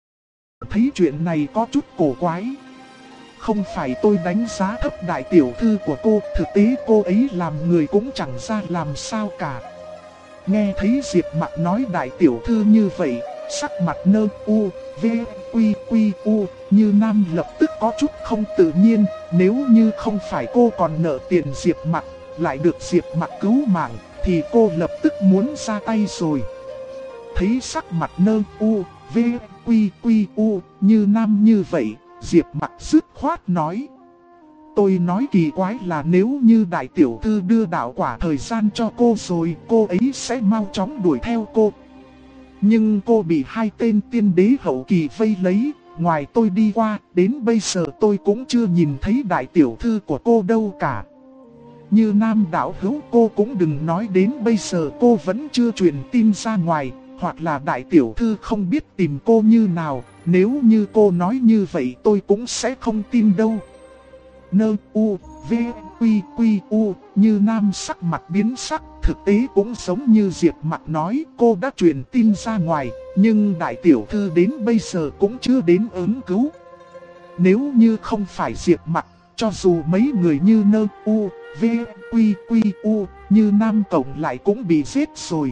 thấy chuyện này có chút cổ quái. Không phải tôi đánh giá thấp đại tiểu thư của cô, thực tế cô ấy làm người cũng chẳng ra làm sao cả. Nghe thấy Diệp Mặc nói đại tiểu thư như vậy, sắc mặt Nơ U V Quy Quy U Như Nam lập tức có chút không tự nhiên. Nếu như không phải cô còn nợ tiền Diệp Mặc, lại được Diệp Mặc cứu mạng, thì cô lập tức muốn ra tay rồi. Thấy sắc mặt Nơ U V Quy Quy U Như Nam như vậy, Diệp Mặc dứt khoát nói. Tôi nói kỳ quái là nếu như đại tiểu thư đưa đạo quả thời gian cho cô rồi, cô ấy sẽ mau chóng đuổi theo cô. Nhưng cô bị hai tên tiên đế hậu kỳ vây lấy, ngoài tôi đi qua, đến bây giờ tôi cũng chưa nhìn thấy đại tiểu thư của cô đâu cả. Như Nam đạo hữu, cô cũng đừng nói đến bây giờ cô vẫn chưa truyền tin ra ngoài, hoặc là đại tiểu thư không biết tìm cô như nào, nếu như cô nói như vậy tôi cũng sẽ không tin đâu. Nơ U V Quy Quy U Như Nam sắc mặt biến sắc, thực tế cũng giống như Diệp Mặc nói, cô đã truyền tin ra ngoài, nhưng đại tiểu thư đến bây giờ cũng chưa đến ứng cứu. Nếu như không phải Diệp Mặc, cho dù mấy người như Nơ U V Quy Quy U Như Nam cộng lại cũng bị giết rồi.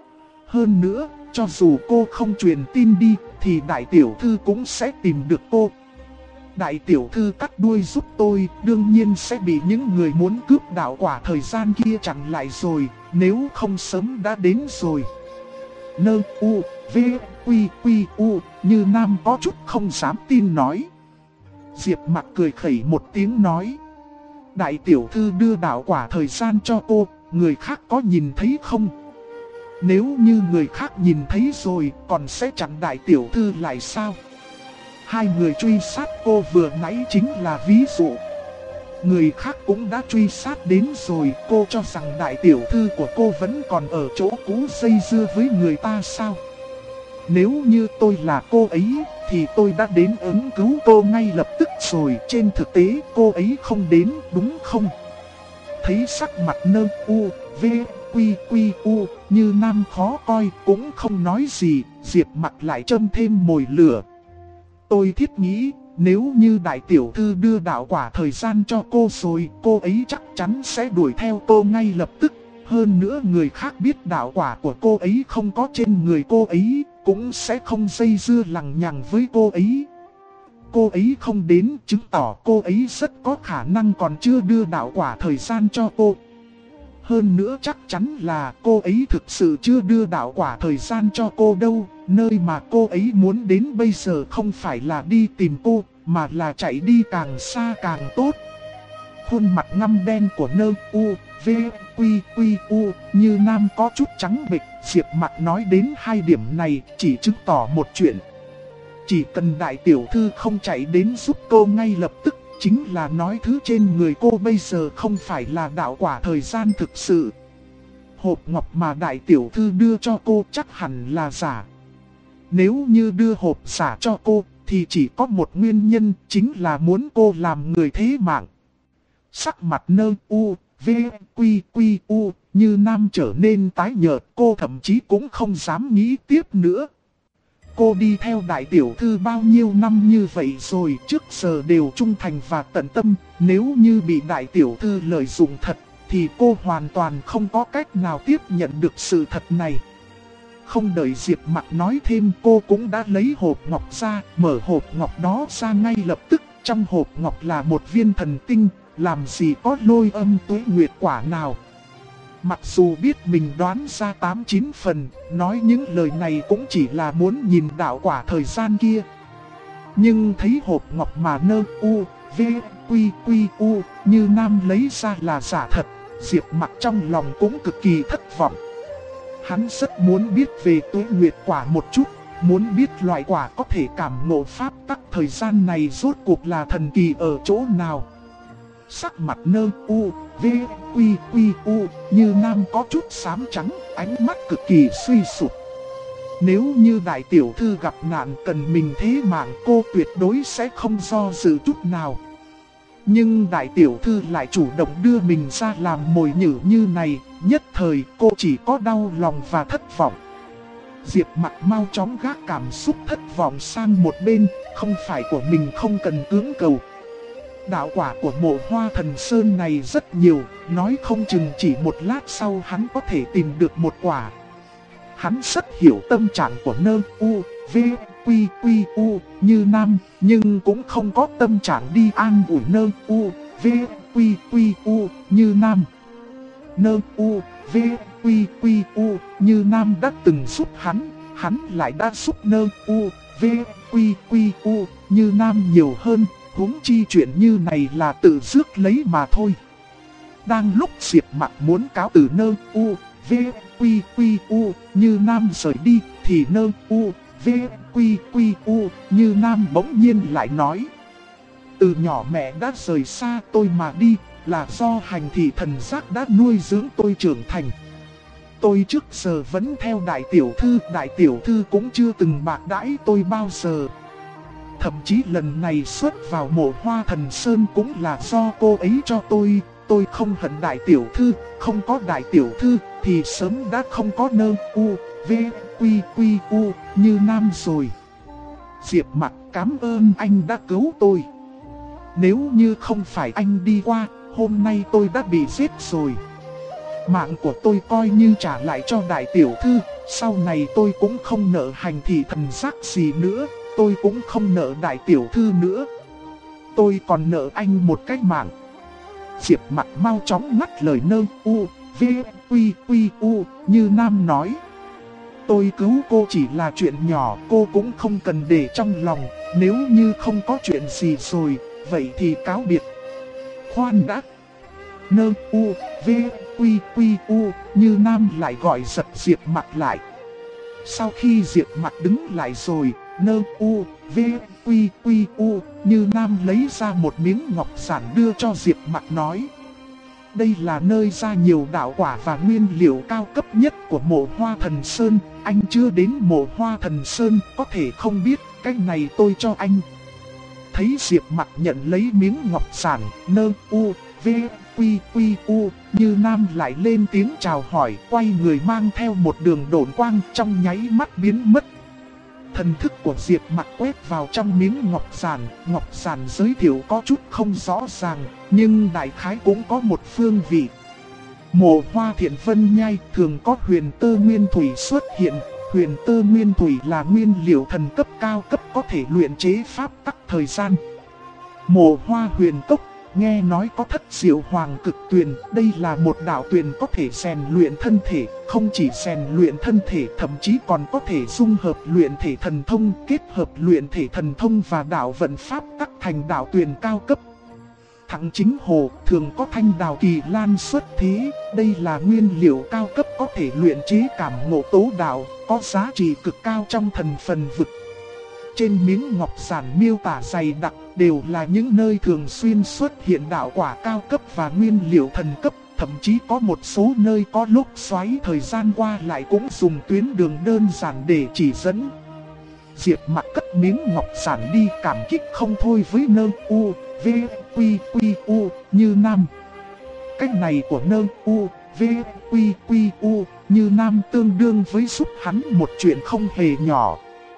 Hơn nữa, cho dù cô không truyền tin đi, thì đại tiểu thư cũng sẽ tìm được cô. Đại tiểu thư cắt đuôi giúp tôi, đương nhiên sẽ bị những người muốn cướp đạo quả thời gian kia chặn lại rồi, nếu không sớm đã đến rồi. Nơ U V Quy Quy U Như Nam có chút không dám tin nói. Diệp Mặc cười khẩy một tiếng nói. Đại tiểu thư đưa đạo quả thời gian cho cô, người khác có nhìn thấy không? Nếu như người khác nhìn thấy rồi, còn sẽ chặn đại tiểu thư lại sao? Hai người truy sát cô vừa nãy chính là ví dụ. Người khác cũng đã truy sát đến rồi, cô cho rằng đại tiểu thư của cô vẫn còn ở chỗ cũ dây dưa với người ta sao? Nếu như tôi là cô ấy, thì tôi đã đến ứng cứu cô ngay lập tức rồi. Trên thực tế cô ấy không đến, đúng không? Thấy sắc mặt Nơ U V Quy Quy U Như Nam khó coi, cũng không nói gì. Diệp Mặc lại châm thêm mồi lửa. Tôi thiết nghĩ, nếu như đại tiểu thư đưa đạo quả thời gian cho cô rồi, cô ấy chắc chắn sẽ đuổi theo cô ngay lập tức. Hơn nữa người khác biết đạo quả của cô ấy không có trên người cô ấy, cũng sẽ không dây dưa lằng nhằng với cô ấy. Cô ấy không đến, chứng tỏ cô ấy rất có khả năng còn chưa đưa đạo quả thời gian cho cô. Hơn nữa chắc chắn là cô ấy thực sự chưa đưa đạo quả thời gian cho cô đâu. Nơi mà cô ấy muốn đến bây giờ không phải là đi tìm cô, mà là chạy đi càng xa càng tốt. Khuôn mặt ngăm đen của Nơ U V Quy Quy U Như Nam có chút trắng bệch. Diệp Mặc nói đến hai điểm này chỉ chứng tỏ một chuyện. Chỉ cần đại tiểu thư không chạy đến giúp cô ngay lập tức, chính là nói thứ trên người cô bây giờ không phải là đạo quả thời gian thực sự. Hộp ngọc mà đại tiểu thư đưa cho cô chắc hẳn là giả. Nếu như đưa hộp giả cho cô, thì chỉ có một nguyên nhân, chính là muốn cô làm người thế mạng. Sắc mặt Nơ U V Quy Quy U Như Nam trở nên tái nhợt, cô thậm chí cũng không dám nghĩ tiếp nữa. Cô đi theo đại tiểu thư bao nhiêu năm như vậy rồi, trước giờ đều trung thành và tận tâm. Nếu như bị đại tiểu thư lợi dụng thật, thì cô hoàn toàn không có cách nào tiếp nhận được sự thật này. Không đợi Diệp Mặc nói thêm, cô cũng đã lấy hộp ngọc ra, mở hộp ngọc đó ra ngay lập tức. Trong hộp ngọc là một viên thần tinh, làm gì có lôi âm tuế nguyệt quả nào. Mặc dù biết mình đoán ra 8-9 phần, nói những lời này cũng chỉ là muốn nhìn đạo quả thời gian kia. Nhưng thấy hộp ngọc mà Nơ U V Quy Quy U Như Nam lấy ra là giả thật, Diệp Mặc trong lòng cũng cực kỳ thất vọng. Hắn rất muốn biết về Tuế Nguyệt Quả một chút, muốn biết loại quả có thể cảm ngộ pháp tắc thời gian này rốt cuộc là thần kỳ ở chỗ nào. Sắc mặt Nơ U, V, Quy, Quy, U như Nam có chút xám trắng, ánh mắt cực kỳ suy sụp. Nếu như đại tiểu thư gặp nạn cần mình thế mạng, cô tuyệt đối sẽ không do dự chút nào. Nhưng đại tiểu thư lại chủ động đưa mình ra làm mồi nhử như này, nhất thời cô chỉ có đau lòng và thất vọng. Diệp Mặc mau chóng gác cảm xúc thất vọng sang một bên, không phải của mình không cần cưỡng cầu. Đạo quả của Mộ Hoa Thần Sơn này rất nhiều, nói không chừng chỉ một lát sau hắn có thể tìm được một quả. Hắn rất hiểu tâm trạng của Nơ U, V, Quy, Quy, U như Nam, nhưng cũng không có tâm trạng đi an ủi Nơ U, V, Quy, Quy, U như Nam. Nơ U, V, Quy, Quy, U như Nam đã từng giúp hắn lại đã giúp Nơ U, V, Quy, Quy, U như Nam nhiều hơn, huống chi chuyện như này là tự rước lấy mà thôi. Đang lúc Diệp Mặc muốn cáo từ Nơ U, V, Quy, Quy, U như Nam rời đi, thì Nơ U, V, Quy, Quy, U như Nam bỗng nhiên lại nói: từ nhỏ mẹ đã rời xa tôi mà đi, là do hành thị thần giác đã nuôi dưỡng tôi trưởng thành. Tôi trước giờ vẫn theo đại tiểu thư cũng chưa từng bạc đãi tôi bao giờ. Thậm chí lần này xuất vào Mộ Hoa Thần Sơn cũng là do cô ấy cho tôi không hận đại tiểu thư, không có đại tiểu thư thì sớm đã không có Nơ U, V, Quy, Quy, U như Nam rồi. Diệp Mặc, cảm ơn anh đã cứu tôi. Nếu như không phải anh đi qua, hôm nay tôi đã bị giết rồi. Mạng của tôi coi như trả lại cho đại tiểu thư, sau này tôi cũng không nợ hành thị thần giác gì nữa, tôi cũng không nợ đại tiểu thư nữa. Tôi còn nợ anh một cái mạng. Diệp Mặc mau chóng ngắt lời Nơ U, V, Quy, Quy, U như Nam nói: tôi cứu cô chỉ là chuyện nhỏ, cô cũng không cần để trong lòng. Nếu như không có chuyện gì rồi, vậy thì cáo biệt. Khoan đã. Nơ U, V, Quy, Quy, U như Nam lại gọi giật Diệp Mặc lại. Sau khi Diệp Mặc đứng lại rồi, Nơ U, V, Quy, Quy, U như Nam lấy ra một miếng ngọc giản đưa cho Diệp Mặc nói: đây là nơi ra nhiều đạo quả và nguyên liệu cao cấp nhất của Mộ Hoa Thần Sơn. Anh chưa đến Mộ Hoa Thần Sơn có thể không biết, cái này tôi cho anh. Thấy Diệp Mặc nhận lấy miếng ngọc giản, Nơ U, V, Quy, Quy, U như Nam lại lên tiếng chào hỏi, quay người mang theo một đường độn quang trong nháy mắt biến mất. Thần thức của Diệp Mặc quét vào trong miếng ngọc giản giới thiệu có chút không rõ ràng, nhưng đại khái cũng có một phương vị. Mộ Hoa Thiện Vân Nhai thường có huyền tơ nguyên thủy xuất hiện. Huyền tơ nguyên thủy là nguyên liệu thần cấp cao cấp có thể luyện chế pháp tắc thời gian. Mộ Hoa Huyền Cốc nghe nói có Thất Diệu Hoàng Cực Tuyền, đây là một đạo tuyền có thể rèn luyện thân thể, không chỉ rèn luyện thân thể thậm chí còn có thể dung hợp luyện thể thần thông, kết hợp luyện thể thần thông và đạo vận pháp tắc thành đạo tuyền cao cấp. Thẳng Chính Hồ thường có thanh đào kỳ lan xuất thế, đây là nguyên liệu cao cấp có thể luyện chế cảm ngộ tố đạo, có giá trị cực cao trong thần phần vực. Trên miếng ngọc giản miêu tả dày đặc đều là những nơi thường xuyên xuất hiện đạo quả cao cấp và nguyên liệu thần cấp, thậm chí có một số nơi có lúc xoáy thời gian qua lại cũng dùng tuyến đường đơn giản để chỉ dẫn. Diệp Mặc cất miếng ngọc giản đi, cảm kích không thôi với Nơ U, V, Quy, Quy, U như Nam. Cách này của Nơ U, V, Quy, Quy, U như Nam tương đương với giúp hắn một chuyện không hề nhỏ.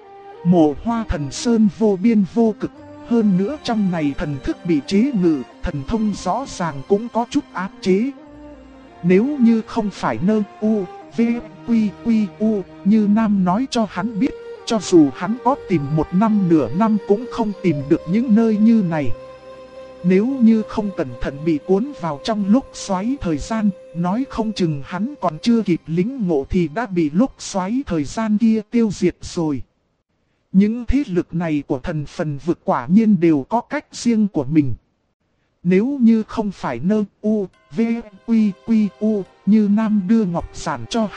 Mộ Hoa Thần Sơn vô biên vô cực, hơn nữa trong này thần thức bị chế ngự, thần thông rõ ràng cũng có chút áp chế. Nếu như không phải Nơ U, V, Quy, Quy, U như Nam nói cho hắn biết, cho dù hắn có tìm một năm nửa năm cũng không tìm được những nơi như này. Nếu như không cẩn thận bị cuốn vào trong lúc xoáy thời gian, nói không chừng hắn còn chưa kịp lĩnh ngộ thì đã bị lúc xoáy thời gian kia tiêu diệt rồi. Những thế lực này của thần phần vực quả nhiên đều có cách riêng của mình. Nếu như không phải Nơ U, V, Quy, Quy, U như Nam đưa ngọc giản cho hắn,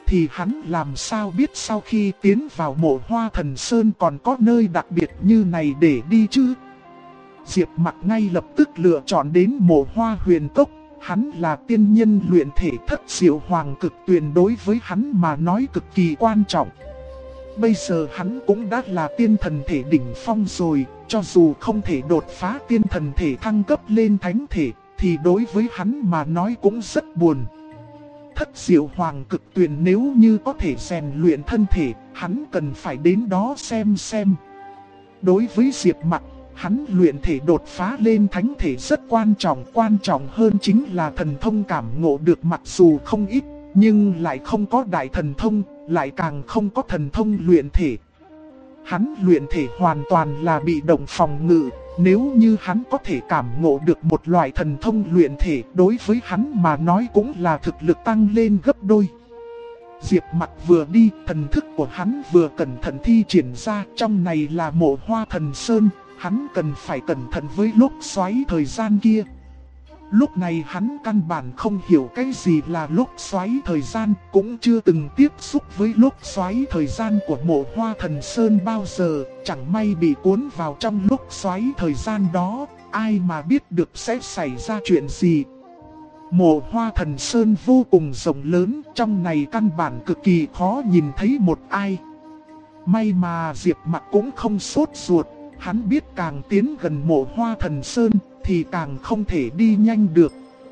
thì hắn làm sao biết sau khi tiến vào Mộ Hoa Thần Sơn còn có nơi đặc biệt như này để đi chứ? Diệp Mặc ngay lập tức lựa chọn đến Mộ Hoa Huyền Cốc. Hắn là tiên nhân luyện thể thất diệu hoàng cực tuyền, đối với hắn mà nói cực kỳ quan trọng. Bây giờ hắn cũng đã là tiên thần thể đỉnh phong rồi, cho dù không thể đột phá tiên thần thể thăng cấp lên thánh thể, thì đối với hắn mà nói cũng rất buồn. Thất diệu hoàng cực tuyền nếu như có thể rèn luyện thân thể, hắn cần phải đến đó xem. Đối với Diệp Mặc, hắn luyện thể đột phá lên thánh thể rất quan trọng hơn chính là thần thông cảm ngộ được, mặc dù không ít, nhưng lại không có đại thần thông, lại càng không có thần thông luyện thể. Hắn luyện thể hoàn toàn là bị động phòng ngự, nếu như hắn có thể cảm ngộ được một loại thần thông luyện thể, đối với hắn mà nói cũng là thực lực tăng lên gấp đôi. Diệp Mặc vừa đi, thần thức của hắn vừa cẩn thận thi triển ra, trong này là Mộ Hoa Thần Sơn, hắn cần phải cẩn thận với lốc xoáy thời gian kia. Lúc này hắn căn bản không hiểu cái gì là lốc xoáy thời gian, cũng chưa từng tiếp xúc với lốc xoáy thời gian của Mộ Hoa Thần Sơn bao giờ, chẳng may bị cuốn vào trong lốc xoáy thời gian đó, ai mà biết được sẽ xảy ra chuyện gì. Mộ Hoa Thần Sơn vô cùng rộng lớn, trong này căn bản cực kỳ khó nhìn thấy một ai. May mà Diệp Mặc cũng không sốt ruột, hắn biết càng tiến gần Mộ Hoa Thần Sơn thì càng không thể đi nhanh được.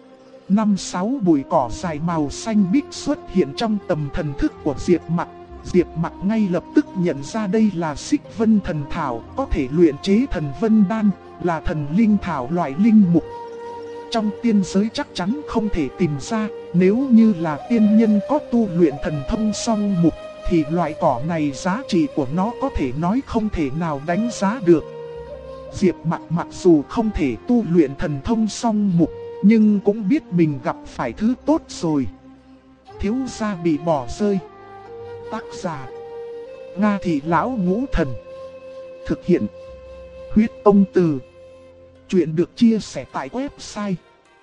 5-6 bụi cỏ dài màu xanh biếc xuất hiện trong tầm thần thức của Diệp Mặc. Diệp Mặc ngay lập tức nhận ra đây là Xích Vân Thần Thảo, có thể luyện chế thần vân đan, là thần linh thảo loại linh mục. Trong tiên giới chắc chắn không thể tìm ra, nếu như là tiên nhân có tu luyện thần thông song mục, thì loại cỏ này giá trị của nó có thể nói không thể nào đánh giá được. Diệp Mặc mặc dù không thể tu luyện thần thông song mục, nhưng cũng biết mình gặp phải thứ tốt rồi. Thiếu gia bị bỏ rơi. Tác giả: Nga Thị Lão Ngũ Thần. Thực hiện: Huyết Ông Từ. Chuyện được chia sẻ tại website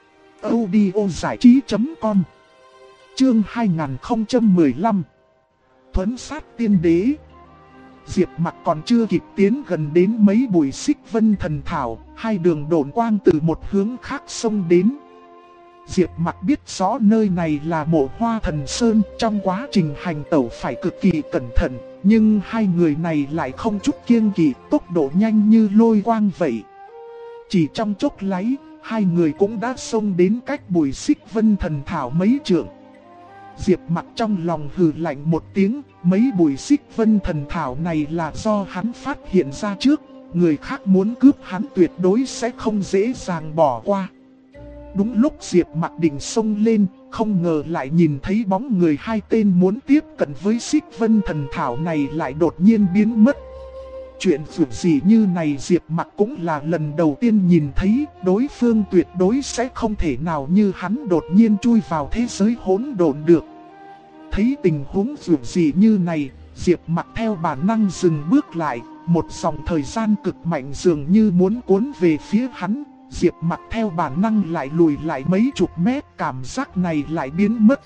audiozảichí.com. Chương 2015. Thuấn sát tiên đế. Diệp Mặc còn chưa kịp tiến gần đến mấy bụi Xích Vân Thần Thảo, hai đường độn quang từ một hướng khác xông đến. Diệp Mặc biết rõ nơi này là Mộ Hoa Thần Sơn, trong quá trình hành tẩu phải cực kỳ cẩn thận, nhưng hai người này lại không chút kiêng kỵ, tốc độ nhanh như lôi quang vậy. Chỉ trong chốc lát, hai người cũng đã xông đến cách bụi Xích Vân Thần Thảo mấy trượng. Diệp Mặc trong lòng hừ lạnh một tiếng, mấy bụi Xích Vân Thần Thảo này là do hắn phát hiện ra trước, người khác muốn cướp hắn tuyệt đối sẽ không dễ dàng bỏ qua. Đúng lúc Diệp Mặc định xông lên, không ngờ lại nhìn thấy bóng người hai tên muốn tiếp cận với Xích Vân Thần Thảo này lại đột nhiên biến mất. Chuyện dù gì như này Diệp Mặc cũng là lần đầu tiên nhìn thấy, đối phương tuyệt đối sẽ không thể nào như hắn đột nhiên chui vào thế giới hỗn độn được. Thấy tình huống dù gì như này, Diệp Mặc theo bản năng dừng bước lại, một dòng thời gian cực mạnh dường như muốn cuốn về phía hắn. Diệp Mặc theo bản năng lại lùi lại mấy chục mét, cảm giác này lại biến mất.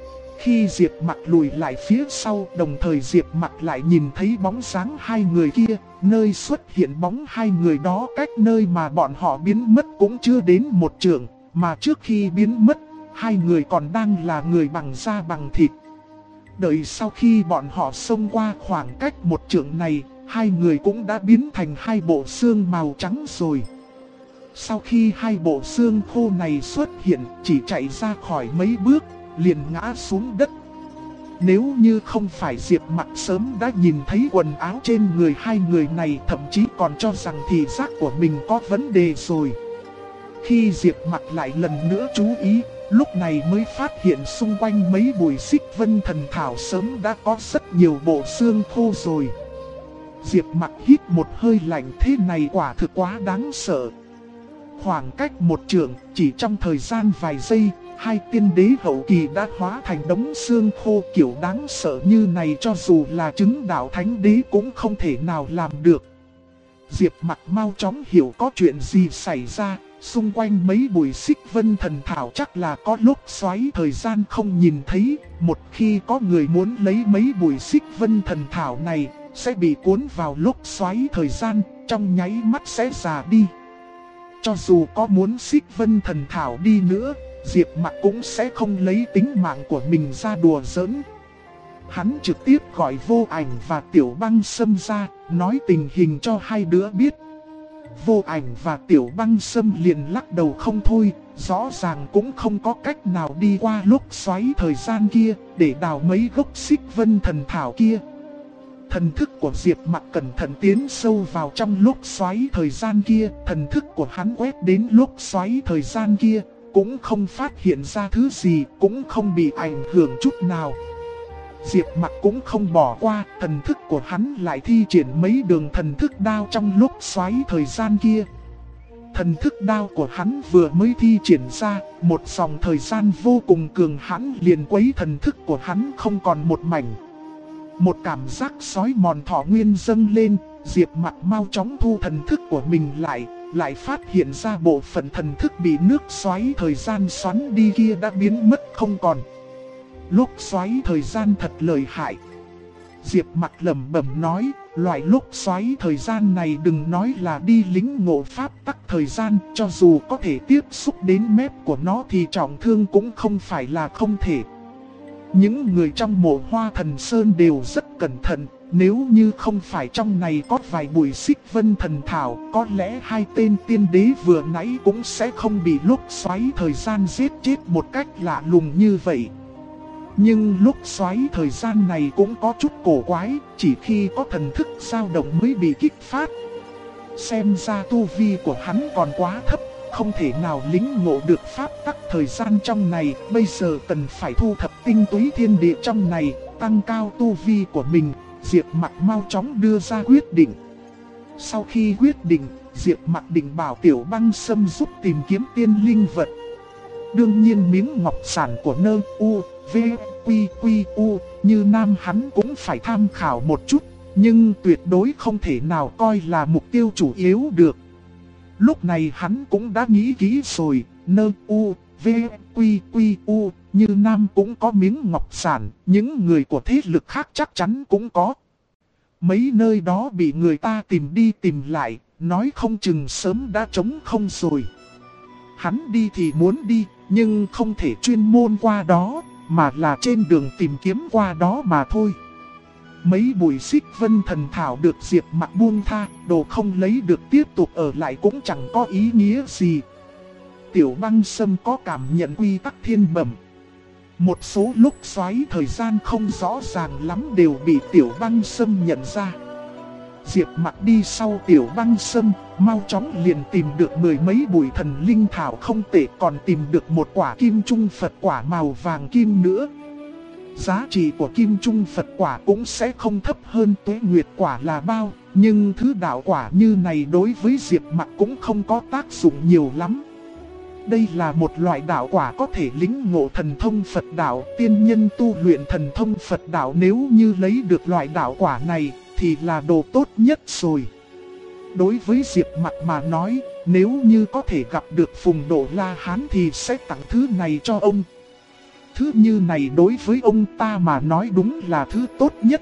Khi Diệp Mặc lùi lại phía sau, đồng thời Diệp Mặc lại nhìn thấy bóng dáng hai người kia, nơi xuất hiện bóng hai người đó cách nơi mà bọn họ biến mất cũng chưa đến một trượng, mà trước khi biến mất, hai người còn đang là người bằng da bằng thịt. Đợi sau khi bọn họ xông qua khoảng cách một trượng này, hai người cũng đã biến thành hai bộ xương màu trắng rồi. Sau khi hai bộ xương khô này xuất hiện, chỉ chạy ra khỏi mấy bước, liền ngã xuống đất. Nếu như không phải Diệp Mặc sớm đã nhìn thấy quần áo trên người hai người này, thậm chí còn cho rằng thị giác của mình có vấn đề rồi. Khi Diệp Mặc lại lần nữa chú ý, lúc này mới phát hiện xung quanh mấy bụi Xích Vân Thần Thảo sớm đã có rất nhiều bộ xương khô rồi. Diệp Mặc hít một hơi lạnh, thế này quả thực quá đáng sợ. Khoảng cách một trượng, chỉ trong thời gian vài giây, hai tiên đế hậu kỳ đã hóa thành đống xương khô, kiểu đáng sợ như này cho dù là chứng đạo thánh đế cũng không thể nào làm được. Diệp Mặc mau chóng hiểu có chuyện gì xảy ra. Xung quanh mấy bụi xích vân thần thảo chắc là có lốc xoáy thời gian không nhìn thấy. Một khi có người muốn lấy mấy bụi xích vân thần thảo này, sẽ bị cuốn vào lốc xoáy thời gian, trong nháy mắt sẽ già đi. Cho dù có muốn xích vân thần thảo đi nữa, Diệp Mặc cũng sẽ không lấy tính mạng của mình ra đùa giỡn. Hắn trực tiếp gọi Vô Ảnh và Tiểu Băng Sâm ra, nói tình hình cho hai đứa biết. Vô Ảnh và Tiểu Băng Sâm liền lắc đầu không thôi, rõ ràng cũng không có cách nào đi qua lốc xoáy thời gian kia, để đào mấy gốc xích vân thần thảo kia. Thần thức của Diệp Mặc cẩn thận tiến sâu vào trong lốc xoáy thời gian kia, thần thức của hắn quét đến lốc xoáy thời gian kia, cũng không phát hiện ra thứ gì, cũng không bị ảnh hưởng chút nào. Diệp Mặc cũng không bỏ qua, thần thức của hắn lại thi triển mấy đường thần thức đao trong lốc xoáy thời gian kia. Thần thức đao của hắn vừa mới thi triển ra, một dòng thời gian vô cùng cường hãn liền quấy thần thức của hắn không còn một mảnh. Một cảm giác sói mòn thọ nguyên dâng lên, Diệp Mặc mau chóng thu thần thức của mình lại phát hiện ra bộ phận thần thức bị nước xoáy thời gian xoắn đi kia đã biến mất không còn. Lốc xoáy thời gian thật lợi hại. Diệp Mặc lẩm bẩm nói, loại lốc xoáy thời gian này đừng nói là đi lính ngộ pháp tắc thời gian, cho dù có thể tiếp xúc đến mép của nó thì trọng thương cũng không phải là không thể. Những người trong Mộ Hoa Thần Sơn đều rất cẩn thận, nếu như không phải trong này có vài bụi xích vân thần thảo, có lẽ hai tên tiên đế vừa nãy cũng sẽ không bị lốc xoáy thời gian giết chết một cách lạ lùng như vậy. Nhưng lốc xoáy thời gian này cũng có chút cổ quái, chỉ khi có thần thức dao động mới bị kích phát. Xem ra tu vi của hắn còn quá thấp, không thể nào lĩnh ngộ được pháp tắc thời gian trong này. Bây giờ cần phải thu thập tinh túy thiên địa trong này, tăng cao tu vi của mình. Diệp Mặc mau chóng đưa ra quyết định. Sau khi quyết định, Diệp Mặc định bảo Tiểu Băng Sâm giúp tìm kiếm tiên linh vật. Đương nhiên miếng ngọc sản của Nơ U, V, Quy, Quy, U, Như Nam hắn cũng phải tham khảo một chút, nhưng tuyệt đối không thể nào coi là mục tiêu chủ yếu được. Lúc này hắn cũng đã nghĩ kỹ rồi, Nơ U, V, Quy, Quy, U, Như Nam cũng có miếng ngọc sản, những người của thế lực khác chắc chắn cũng có. Mấy nơi đó bị người ta tìm đi tìm lại, nói không chừng sớm đã trống không rồi. Hắn đi thì muốn đi, nhưng không thể chuyên môn qua đó, mà là trên đường tìm kiếm qua đó mà thôi. Mấy bụi xích vân thần thảo được Diệp Mặc buông tha, đồ không lấy được tiếp tục ở lại cũng chẳng có ý nghĩa gì. Tiểu Băng Sâm có cảm nhận quy tắc thiên bẩm. Một số lúc xoáy thời gian không rõ ràng lắm đều bị Tiểu Băng Sâm nhận ra. Diệp Mặc đi sau Tiểu Băng Sâm, mau chóng liền tìm được mười mấy bụi thần linh thảo không tệ, còn tìm được một quả kim trung Phật quả màu vàng kim nữa. Giá trị của kim trung Phật quả cũng sẽ không thấp hơn Tuế Nguyệt quả là bao, nhưng thứ đạo quả như này đối với Diệp Mặc cũng không có tác dụng nhiều lắm. Đây là một loại đạo quả có thể lĩnh ngộ thần thông Phật đạo, tiên nhân tu luyện thần thông Phật đạo nếu như lấy được loại đạo quả này thì là đồ tốt nhất rồi. Đối với Diệp Mặc mà nói, nếu như có thể gặp được Phùng Độ La Hán thì sẽ tặng thứ này cho ông. Thứ như này đối với ông ta mà nói đúng là thứ tốt nhất.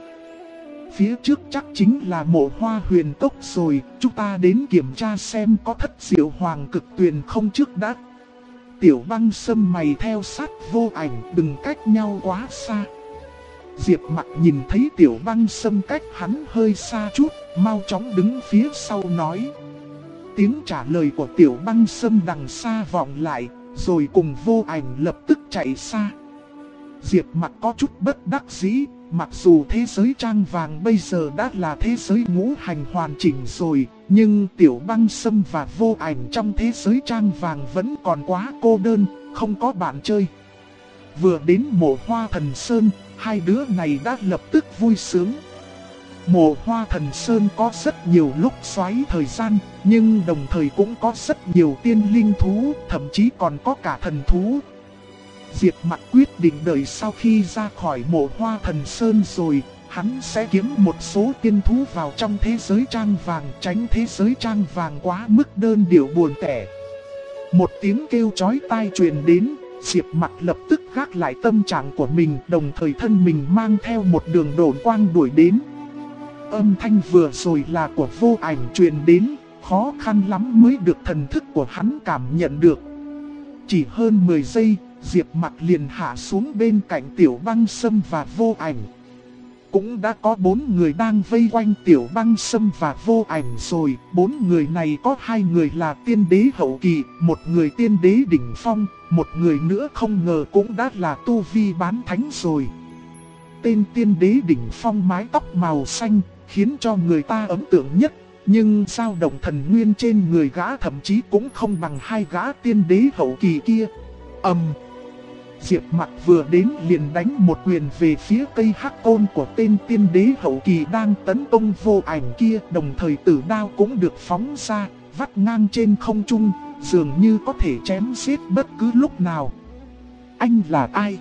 Phía trước chắc chính là Mộ Hoa Huyền Cốc rồi, chúng ta đến kiểm tra xem có Thất Diệu Hoàng Cực Tuyền không trước đã. Tiểu Băng Sâm mày theo sát Vô Ảnh, đừng cách nhau quá xa. Diệp Mặc nhìn thấy Tiểu Băng Sâm cách hắn hơi xa chút, mau chóng đứng phía sau nói. Tiếng trả lời của Tiểu Băng Sâm đằng xa vọng lại, rồi cùng Vô Ảnh lập tức chạy xa. Diệp Mặc có chút bất đắc dĩ, mặc dù thế giới trang vàng bây giờ đã là thế giới ngũ hành hoàn chỉnh rồi, nhưng Tiểu Băng Sâm và Vô Ảnh trong thế giới trang vàng vẫn còn quá cô đơn, không có bạn chơi. Vừa đến Mộ Hoa Thần Sơn, hai đứa này đã lập tức vui sướng. Mộ Hoa Thần Sơn có rất nhiều lúc xoáy thời gian, nhưng đồng thời cũng có rất nhiều tiên linh thú, thậm chí còn có cả thần thú. Diệp Mặc quyết định đợi sau khi ra khỏi Mộ Hoa Thần Sơn rồi, Hắn sẽ kiếm một số tiên thú vào trong thế giới trang vàng, tránh thế giới trang vàng quá mức đơn điệu buồn tẻ. Một tiếng kêu chói tai truyền đến, Diệp Mặc lập tức gác lại tâm trạng của mình, đồng thời thân mình mang theo một đường độn quang đuổi đến. Âm thanh vừa rồi là của Vô Ảnh truyền đến, khó khăn lắm mới được thần thức của hắn cảm nhận được. Chỉ hơn 10 giây, Diệp Mặc liền hạ xuống bên cạnh Tiểu Băng Sâm và Vô Ảnh. Cũng đã có 4 người đang vây quanh Tiểu Băng Sâm và Vô Ảnh rồi. 4 người này có 2 người là tiên đế hậu kỳ, một người tiên đế đỉnh phong, một người nữa không ngờ cũng đã là tu vi bán thánh rồi. Tên tiên đế đỉnh phong mái tóc màu xanh, khiến cho người ta ấn tượng nhất. Nhưng dao động thần nguyên trên người gã thậm chí cũng không bằng 2 gã tiên đế hậu kỳ kia. Diệp Mặc vừa đến liền đánh một quyền về phía cây hắc côn của tên tiên đế hậu kỳ đang tấn công Vô Ảnh kia. Đồng thời tử đao cũng được phóng ra, vắt ngang trên không trung, dường như có thể chém giết bất cứ lúc nào. Anh là ai?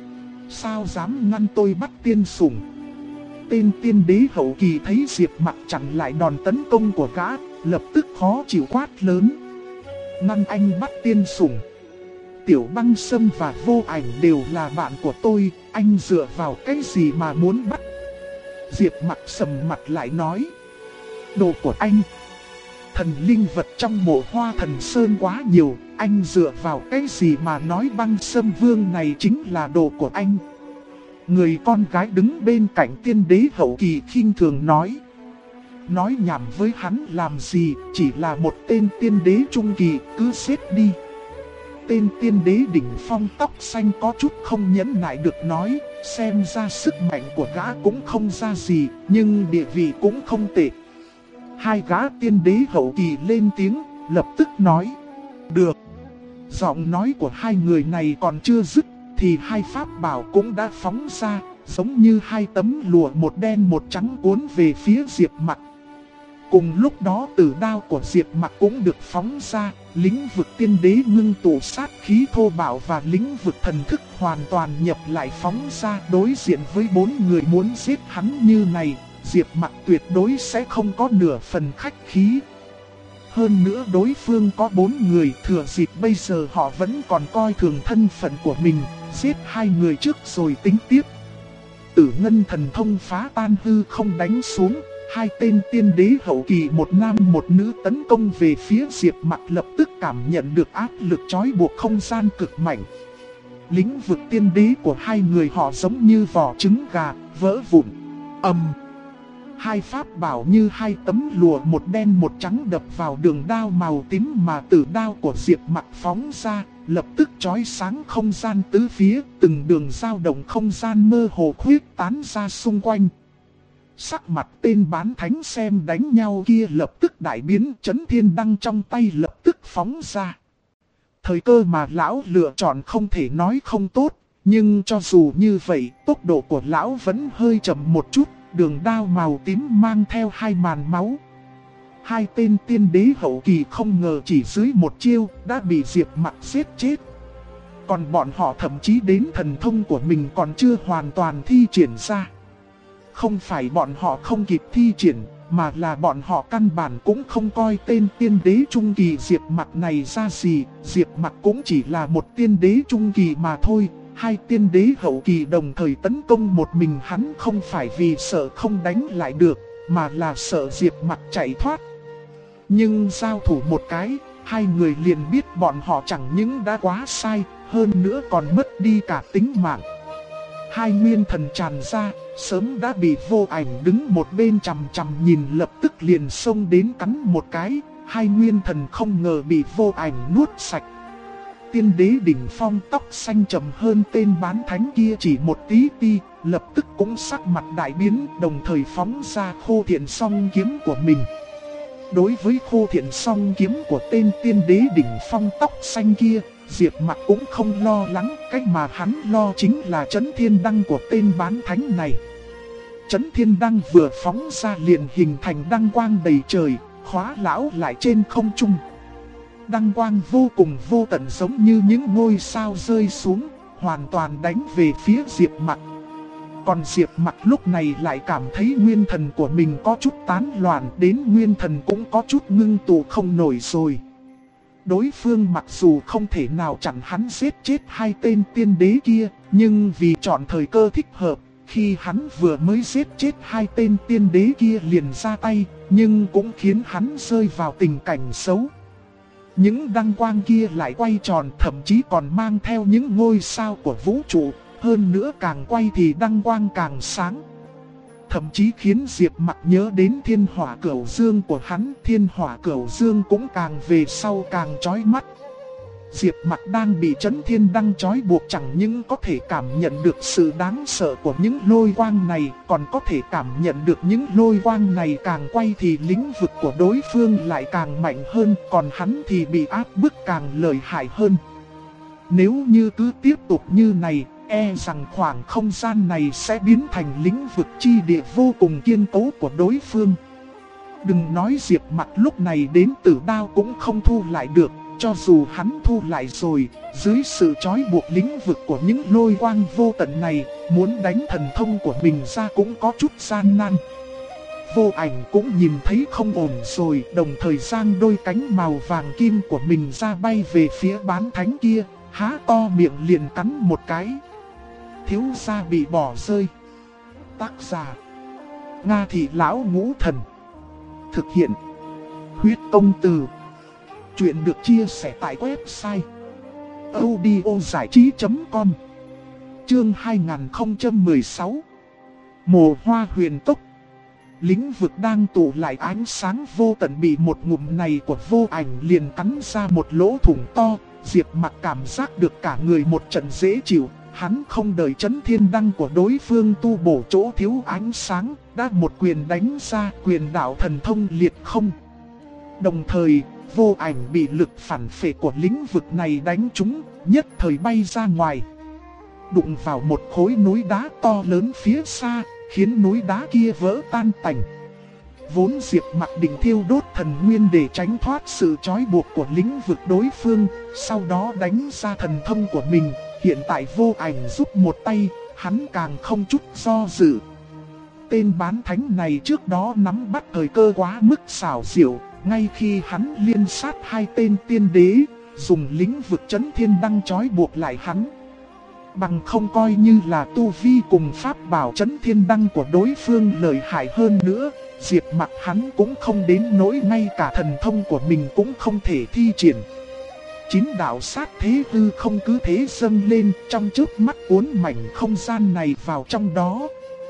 Sao dám ngăn tôi bắt tiên sủng? Tên tiên đế hậu kỳ thấy Diệp Mặc chặn lại đòn tấn công của gã, lập tức khó chịu quát lớn. Ngăn anh bắt tiên sủng? Tiểu Băng Sâm và Vô Ảnh đều là bạn của tôi, anh dựa vào cái gì mà muốn bắt? Diệp Mặc sầm mặt lại nói. Đồ của anh. Thần linh vật trong Mộ Hoa Thần Sơn quá nhiều, anh dựa vào cái gì mà nói Băng Sâm Vương này chính là đồ của anh? Người con gái đứng bên cạnh tiên đế hậu kỳ khinh thường nói. Nói nhảm với hắn làm gì, chỉ là một tên tiên đế trung kỳ, cứ xếp đi. Tên tiên đế đỉnh phong tóc xanh có chút không nhẫn nại được nói, xem ra sức mạnh của gã cũng không ra gì, nhưng địa vị cũng không tệ. 2 gã tiên đế hậu kỳ lên tiếng, lập tức nói. Được. Giọng nói của 2 người này còn chưa dứt, thì 2 pháp bảo cũng đã phóng ra, giống như 2 tấm lụa một đen một trắng cuốn về phía Diệp Mặc. Cùng lúc đó tử đao của Diệp Mặc cũng được phóng ra, lĩnh vực tiên đế ngưng tụ sát khí thô bạo và lĩnh vực thần thức hoàn toàn nhập lại phóng ra. Đối diện với 4 người muốn giết hắn như này, Diệp Mặc tuyệt đối sẽ không có nửa phần khách khí. Hơn nữa đối phương có 4 người, thừa dịp bây giờ họ vẫn còn coi thường thân phận của mình, giết 2 người trước rồi tính tiếp. Tử ngân thần thông phá tan hư không đánh xuống. 2 tên tiên đế hậu kỳ một nam một nữ tấn công về phía Diệp Mặc, lập tức cảm nhận được áp lực trói buộc không gian cực mạnh. Lĩnh vực tiên đế của 2 người họ giống như vỏ trứng gà, vỡ vụn. 2 pháp bảo như 2 tấm lụa một đen một trắng đập vào đường đao màu tím mà tử đao của Diệp Mặc phóng ra, lập tức chói sáng không gian tứ phía, từng đường dao động không gian mơ hồ khuyết tán ra xung quanh. Sắc mặt tên bán thánh xem đánh nhau kia lập tức đại biến, chấn thiên đăng trong tay lập tức phóng ra. Thời cơ mà lão lựa chọn không thể nói không tốt, nhưng cho dù như vậy, tốc độ của lão vẫn hơi chậm một chút, đường đao màu tím mang theo 2 màn máu. 2 tên tiên đế hậu kỳ không ngờ chỉ dưới một chiêu đã bị Diệp Mặc giết chết. Còn bọn họ thậm chí đến thần thông của mình còn chưa hoàn toàn thi triển ra. Không phải bọn họ không kịp thi triển, mà là bọn họ căn bản cũng không coi tên tiên đế trung kỳ Diệp Mặc này ra gì. Diệp Mặc cũng chỉ là một tiên đế trung kỳ mà thôi. 2 tiên đế hậu kỳ đồng thời tấn công một mình hắn không phải vì sợ không đánh lại được, mà là sợ Diệp Mặc chạy thoát. Nhưng giao thủ một cái, 2 người liền biết bọn họ chẳng những đã quá sai, hơn nữa còn mất đi cả tính mạng. 2 nguyên thần tràn ra, sớm đã bị Vô Ảnh đứng một bên chằm chằm nhìn, lập tức liền xông đến cắn một cái. 2 nguyên thần không ngờ bị Vô Ảnh nuốt sạch. Tiên đế đỉnh phong tóc xanh trầm hơn tên bán thánh kia chỉ một tí ti, lập tức cũng sắc mặt đại biến, đồng thời phóng ra Khô Thiện Song kiếm của mình. Đối với Khô Thiện Song kiếm của tên tiên đế đỉnh phong tóc xanh kia, Diệp Mặc cũng không lo lắng, cách mà hắn lo chính là Chấn Thiên Đăng của tên bán thánh này. Chấn Thiên Đăng vừa phóng ra liền hình thành đăng quang đầy trời, khóa lão lại trên không trung. Đăng quang vô cùng vô tận giống như những ngôi sao rơi xuống, hoàn toàn đánh về phía Diệp Mặc. Còn Diệp Mặc lúc này lại cảm thấy nguyên thần của mình có chút tán loạn, đến nguyên thần cũng có chút ngưng tụ không nổi rồi. Đối phương mặc dù không thể nào chặn hắn giết chết hai tên tiên đế kia, nhưng vì chọn thời cơ thích hợp, khi hắn vừa mới giết chết hai tên tiên đế kia liền ra tay, nhưng cũng khiến hắn rơi vào tình cảnh xấu. Những đăng quang kia lại quay tròn, thậm chí còn mang theo những ngôi sao của vũ trụ, hơn nữa càng quay thì đăng quang càng sáng. Thậm chí khiến Diệp Mặc nhớ đến thiên hỏa cửu dương của hắn, thiên hỏa cửu dương cũng càng về sau càng chói mắt. Diệp Mặc đang bị chấn thiên đăng trói buộc, chẳng những có thể cảm nhận được sự đáng sợ của những lôi quang này, còn có thể cảm nhận được những lôi quang này càng quay thì lĩnh vực của đối phương lại càng mạnh hơn, còn hắn thì bị áp bức càng lợi hại hơn. Nếu như cứ tiếp tục như này, e rằng khoảng không gian này sẽ biến thành lĩnh vực chi địa vô cùng kiên cố của đối phương. Đừng nói Diệp Mặc lúc này đến tử đao cũng không thu lại được. Cho dù hắn thu lại rồi, dưới sự trói buộc lĩnh vực của những lôi quang vô tận này, muốn đánh thần thông của mình ra cũng có chút gian nan. Vô Ảnh cũng nhìn thấy không ổn rồi, đồng thời giang đôi cánh màu vàng kim của mình ra bay về phía bán thánh kia, há to miệng liền cắn một cái. Thiếu gia bị bỏ rơi. Tác giả: Nga Thị Lão Ngũ Thần. Thực hiện: Huyết Công Từ. Chuyện được chia sẻ tại website audiozảichí.com. Chương 2016. Mồ Hoa Huyền Tốc. Lĩnh vực đang tụ lại ánh sáng vô tận bị một ngụm này của Vô Ảnh liền cắn ra một lỗ thủng to. Diệp Mặc cảm giác được cả người một trận dễ chịu. Hắn không đợi chấn thiên đăng của đối phương tu bổ chỗ thiếu ánh sáng, đã một quyền đánh ra, quyền đạo thần thông liệt không. Đồng thời, Vô Ảnh bị lực phản phệ của lĩnh vực này đánh trúng, nhất thời bay ra ngoài. Đụng vào một khối núi đá to lớn phía xa, khiến núi đá kia vỡ tan tành. Vốn Diệp Mặc định thiêu đốt thần nguyên để tránh thoát sự trói buộc của lĩnh vực đối phương, sau đó đánh ra thần thông của mình. Hiện tại Vô Ảnh giúp một tay, hắn càng không chút do dự. Tên bán thánh này trước đó nắm bắt thời cơ quá mức xảo diệu. Ngay khi hắn liên sát hai tên tiên đế, dùng lĩnh vực chấn thiên đăng trói buộc lại hắn. Bằng không coi như là tu vi cùng pháp bảo chấn thiên đăng của đối phương lợi hại hơn nữa, Diệp Mặc hắn cũng không đến nỗi ngay cả thần thông của mình cũng không thể thi triển. Chín đạo sát thế hư không cứ thế dâng lên, trong chớp mắt cuốn mảnh không gian này vào trong đó.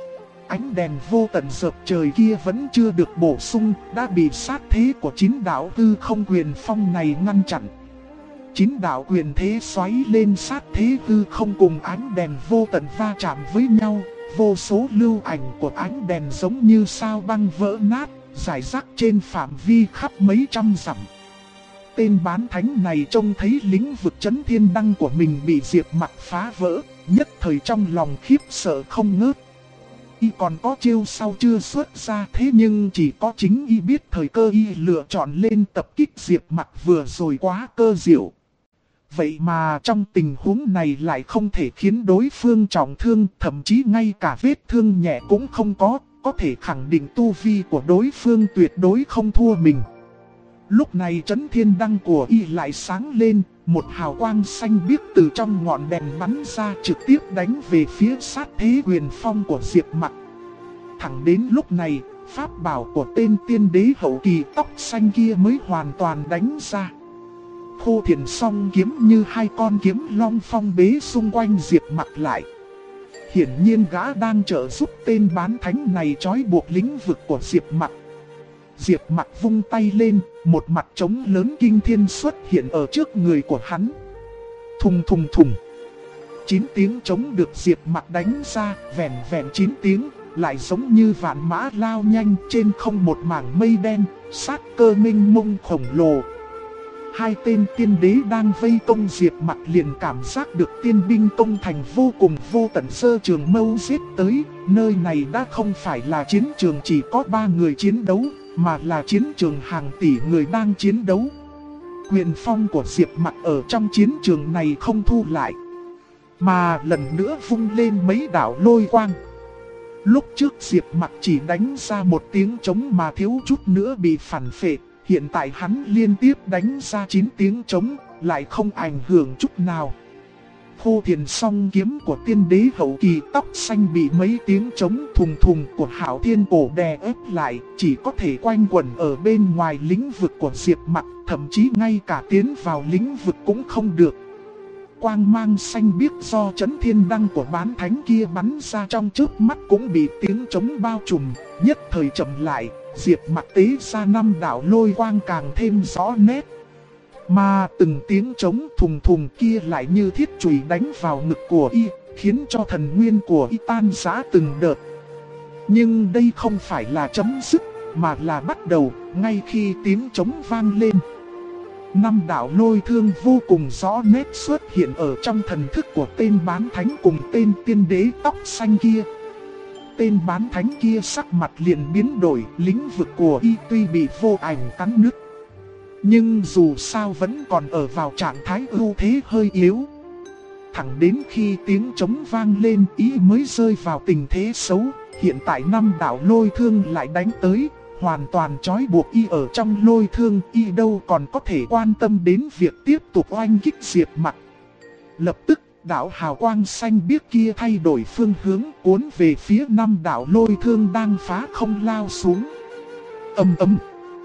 Ánh đèn vô tận dợp trời kia vẫn chưa được bổ sung, đã bị sát thế của chín đạo hư không quyền phong này ngăn chặn. Chín đạo quyền thế xoáy lên, sát thế hư không cùng ánh đèn vô tận va chạm với nhau. Vô số lưu ảnh của ánh đèn giống như sao băng vỡ nát, rải rác trên phạm vi khắp mấy trăm dặm. Tên bán thánh này trông thấy lĩnh vực chấn thiên đăng của mình bị Diệp Mặc phá vỡ, nhất thời trong lòng khiếp sợ không ngớt. Y còn có chiêu sau chưa xuất ra, thế nhưng chỉ có chính y biết thời cơ y lựa chọn lên tập kích Diệp Mặc vừa rồi quá cơ diệu. Vậy mà trong tình huống này lại không thể khiến đối phương trọng thương, thậm chí ngay cả vết thương nhẹ cũng không có thể khẳng định tu vi của đối phương tuyệt đối không thua mình. Lúc này chấn thiên đăng của y lại sáng lên, một hào quang xanh biếc từ trong ngọn đèn bắn ra trực tiếp đánh về phía sát thế quyền phong của Diệp Mặc. Thẳng đến lúc này, pháp bảo của tên tiên đế hậu kỳ tóc xanh kia mới hoàn toàn đánh ra. Khô Thiền Song kiếm như hai con kiếm long phong bế xung quanh Diệp Mặc lại. Hiển nhiên gã đang trợ giúp tên bán thánh này trói buộc lĩnh vực của Diệp Mặc. Diệp Mặc vung tay lên, một mặt trống lớn kinh thiên xuất hiện ở trước người của hắn. Thùng thùng thùng. 9 tiếng trống được Diệp Mặc đánh ra, vẹn vẹn 9 tiếng, lại giống như vạn mã lao nhanh trên không một mảng mây đen, sát cơ mênh mông khổng lồ. Hai tên tiên đế đang vây công Diệp Mặc liền cảm giác được tiên binh công thành vô cùng vô tận sơ trường mâu giết tới. Nơi này đã không phải là chiến trường chỉ có 3 người chiến đấu, mà là chiến trường hàng tỷ người đang chiến đấu. Quyền phong của Diệp Mặc ở trong chiến trường này không thu lại, mà lần nữa vung lên mấy đạo lôi quang. Lúc trước Diệp Mặc chỉ đánh ra một tiếng trống mà thiếu chút nữa bị phản phệ. Hiện tại hắn liên tiếp đánh ra 9 tiếng trống, lại không ảnh hưởng chút nào. Khô thiền song kiếm của tiên đế hậu kỳ tóc xanh bị mấy tiếng trống thùng thùng của Hạo Thiên Cổ đè ép lại, chỉ có thể quanh quẩn ở bên ngoài lĩnh vực của Diệp Mặc, thậm chí ngay cả tiến vào lĩnh vực cũng không được. Quang mang xanh biếc do chấn thiên đăng của bán thánh kia bắn ra trong chớp mắt cũng bị tiếng trống bao trùm, nhất thời chậm lại, Diệp Mặc tế ra 5 đạo lôi quang càng thêm rõ nét. Mà từng tiếng trống thùng thùng kia lại như thiết chùy đánh vào ngực của y, khiến cho thần nguyên của y tan rã từng đợt. Nhưng đây không phải là chấm dứt, mà là bắt đầu, ngay khi tiếng trống vang lên. 5 đạo lôi thương vô cùng rõ nét xuất hiện ở trong thần thức của tên bán thánh cùng tên tiên đế tóc xanh kia. Tên bán thánh kia sắc mặt liền biến đổi, lĩnh vực của y tuy bị vô ảnh cắn nứt, nhưng dù sao vẫn còn ở vào trạng thái ưu thế hơi yếu. Thẳng đến khi tiếng trống vang lên y mới rơi vào tình thế xấu. Hiện tại 5 đạo lôi thương lại đánh tới, hoàn toàn trói buộc y ở trong lôi thương, y đâu còn có thể quan tâm đến việc tiếp tục oanh kích Diệp Mặc. Lập tức, đạo hào quang xanh biếc kia thay đổi phương hướng, cuốn về phía 5 đạo lôi thương đang phá không lao xuống. Ầm ầm.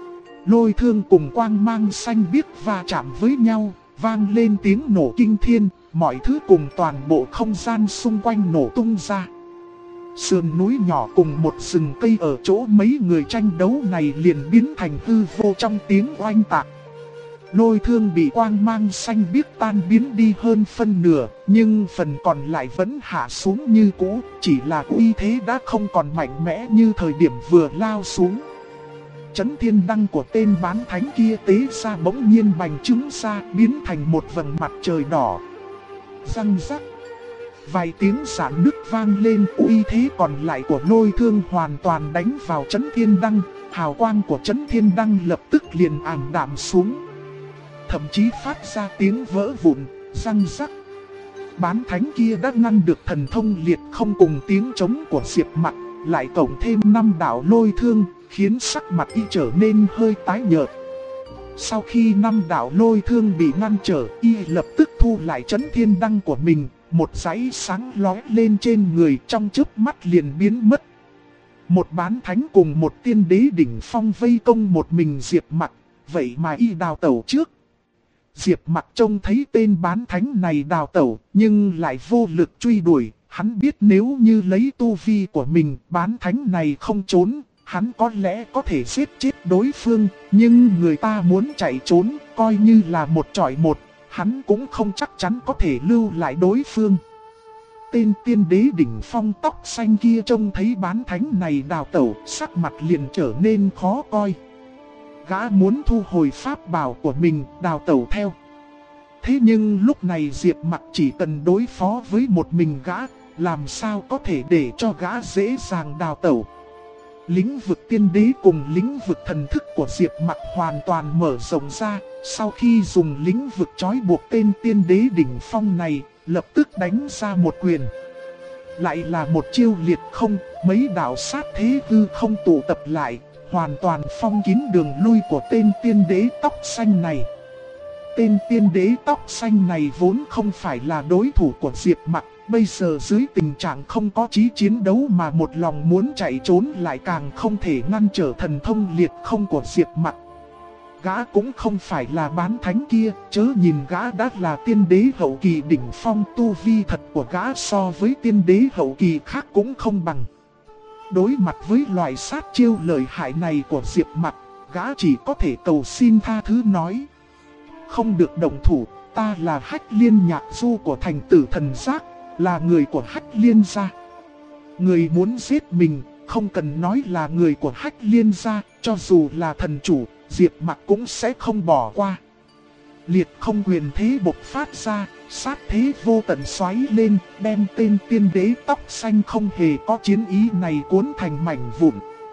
Lôi thương cùng quang mang xanh biếc va chạm với nhau, vang lên tiếng nổ kinh thiên, mọi thứ cùng toàn bộ không gian xung quanh nổ tung ra. Sườn núi nhỏ cùng một rừng cây ở chỗ mấy người tranh đấu này liền biến thành hư vô trong tiếng oanh tạc. Lôi thương bị quang mang xanh biếc tan biến đi hơn phân nửa, nhưng phần còn lại vẫn hạ xuống như cũ, chỉ là uy thế đã không còn mạnh mẽ như thời điểm vừa lao xuống. Chấn thiên đăng của tên bán thánh kia tế ra bỗng nhiên bành trướng ra, biến thành một vầng mặt trời đỏ. Răng rắc. Vài tiếng rạn nứt vang lên, uy thế còn lại của lôi thương hoàn toàn đánh vào chấn thiên đăng. Hào quang của chấn thiên đăng lập tức liền ảm đạm xuống, thậm chí phát ra tiếng vỡ vụn, răng rắc. Bán thánh kia đã ngăn được thần thông liệt không cùng tiếng trống của Diệp Mặc, lại cộng thêm 5 đạo lôi thương, khiến sắc mặt y trở nên hơi tái nhợt. Sau khi 5 đạo lôi thương bị ngăn trở, y lập tức thu lại chấn thiên đăng của mình, một dãy sáng lóe lên trên người trong chớp mắt liền biến mất. Một bán thánh cùng một tiên đế đỉnh phong vây công một mình Diệp Mặc, vậy mà y đào tẩu trước. Diệp Mặc trông thấy tên bán thánh này đào tẩu, nhưng lại vô lực truy đuổi. Hắn biết nếu như lấy tu vi của mình, bán thánh này không trốn, hắn có lẽ có thể giết chết đối phương. Nhưng người ta muốn chạy trốn, coi như là một chọi một, hắn cũng không chắc chắn có thể lưu lại đối phương. Tên tiên đế đỉnh phong tóc xanh kia trông thấy bán thánh này đào tẩu, sắc mặt liền trở nên khó coi. Gã muốn thu hồi pháp bảo của mình, đào tẩu theo. Thế nhưng lúc này Diệp Mặc chỉ cần đối phó với một mình gã, làm sao có thể để cho gã dễ dàng đào tẩu. Lĩnh vực tiên đế cùng lĩnh vực thần thức của Diệp Mặc hoàn toàn mở rộng ra. Sau khi dùng lĩnh vực trói buộc tên tiên đế đỉnh phong này, lập tức đánh ra một quyền. Lại là một chiêu liệt không, mấy đạo sát thế hư không tụ tập lại, hoàn toàn phong kín đường lui của tên tiên đế tóc xanh này. Tên tiên đế tóc xanh này vốn không phải là đối thủ của Diệp Mặc, bây giờ dưới tình trạng không có chí chiến đấu mà một lòng muốn chạy trốn lại càng không thể ngăn trở thần thông liệt không của Diệp Mặc. Gã cũng không phải là bán thánh kia, chớ nhìn gã đã là tiên đế hậu kỳ đỉnh phong, tu vi thật của gã so với tiên đế hậu kỳ khác cũng không bằng. Đối mặt với loại sát chiêu lợi hại này của Diệp Mặc, gã chỉ có thể cầu xin tha thứ nói: không được động thủ, ta là Hách Liên Nhạc Du của thành tử thần giác, là người của Hách Liên gia. Người muốn giết mình, không cần nói là người của Hách Liên gia, cho dù là thần chủ, Diệp Mặc cũng sẽ không bỏ qua. Liệt không quyền thế bộc phát ra, sát thế vô tận xoáy lên, đem tên tiên đế tóc xanh không hề có chiến ý này cuốn thành mảnh vụn.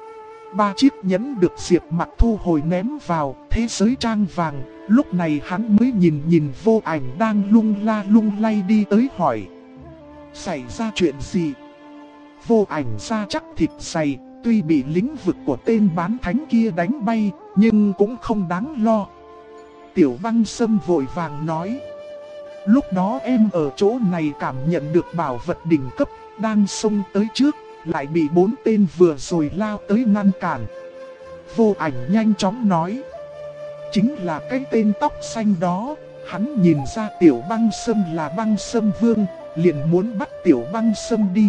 3 chiếc nhẫn được Diệp Mặc thu hồi ném vào thế giới trang vàng. Lúc này hắn mới nhìn Vô Ảnh đang lung la lung lay đi tới hỏi: xảy ra chuyện gì? Vô Ảnh da chắc thịt dày, tuy bị lĩnh vực của tên bán thánh kia đánh bay, nhưng cũng không đáng lo. Tiểu Băng Sâm vội vàng nói. Lúc đó em ở chỗ này cảm nhận được bảo vật đỉnh cấp, đang xông tới trước, lại bị 4 tên vừa rồi lao tới ngăn cản. Vô Ảnh nhanh chóng nói. Chính là cái tên tóc xanh đó, hắn nhìn ra Tiểu Băng Sâm là Băng Sâm Vương, liền muốn bắt Tiểu Băng Sâm đi.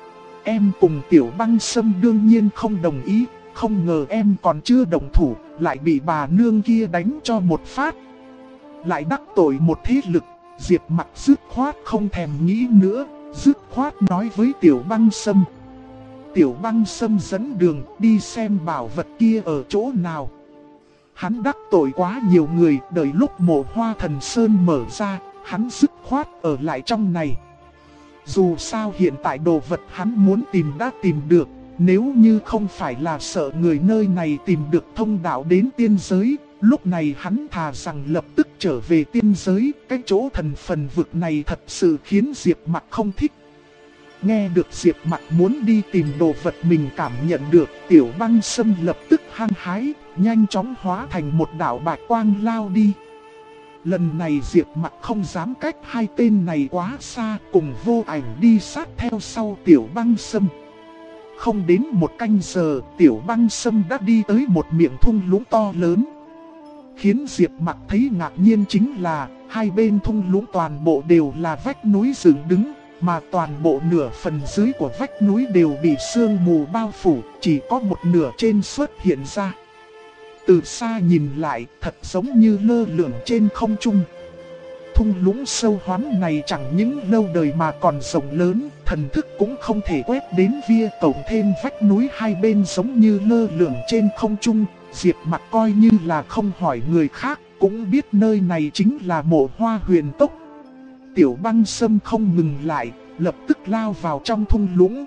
Em cùng Tiểu Băng Sâm đương nhiên không đồng ý, không ngờ em còn chưa động thủ, lại bị bà nương kia đánh cho một phát. Lại đắc tội một thế lực, Diệp Mặc dứt khoát không thèm nghĩ nữa, dứt khoát nói với Tiểu Băng Sâm. Tiểu Băng Sâm dẫn đường đi xem bảo vật kia ở chỗ nào. Hắn đắc tội quá nhiều người, đợi lúc Mộ Hoa Thần Sơn mở ra, hắn dứt khoát ở lại trong này. Dù sao hiện tại đồ vật hắn muốn tìm đã tìm được, nếu như không phải là sợ người nơi này tìm được thông đạo đến tiên giới, lúc này hắn thà rằng lập tức trở về tiên giới. Cái chỗ thần phần vực này thật sự khiến Diệp Mặc không thích. Nghe được Diệp Mặc muốn đi tìm đồ vật mình cảm nhận được, Tiểu Băng Sâm lập tức hăng hái, nhanh chóng hóa thành một đạo bạch quang lao đi. Lần này Diệp Mặc không dám cách hai tên này quá xa, cùng Vô Ảnh đi sát theo sau Tiểu Băng Sâm. Không đến một canh giờ, Tiểu Băng Sâm đã đi tới một miệng thung lũng to lớn. Khiến Diệp Mặc thấy ngạc nhiên chính là, hai bên thung lũng toàn bộ đều là vách núi dựng đứng, mà toàn bộ nửa phần dưới của vách núi đều bị sương mù bao phủ, chỉ có một nửa trên xuất hiện ra. Từ xa nhìn lại, thật giống như lơ lửng trên không trung. Thung lũng sâu hoắm này chẳng những lâu đời mà còn rộng lớn, thần thức cũng không thể quét đến vía, cộng thêm vách núi hai bên giống như lơ lửng trên không trung. Diệp Mặc coi như là không hỏi người khác, cũng biết nơi này chính là Mộ Hoa Huyền Tốc. Tiểu Băng Sâm không ngừng lại, lập tức lao vào trong thung lũng.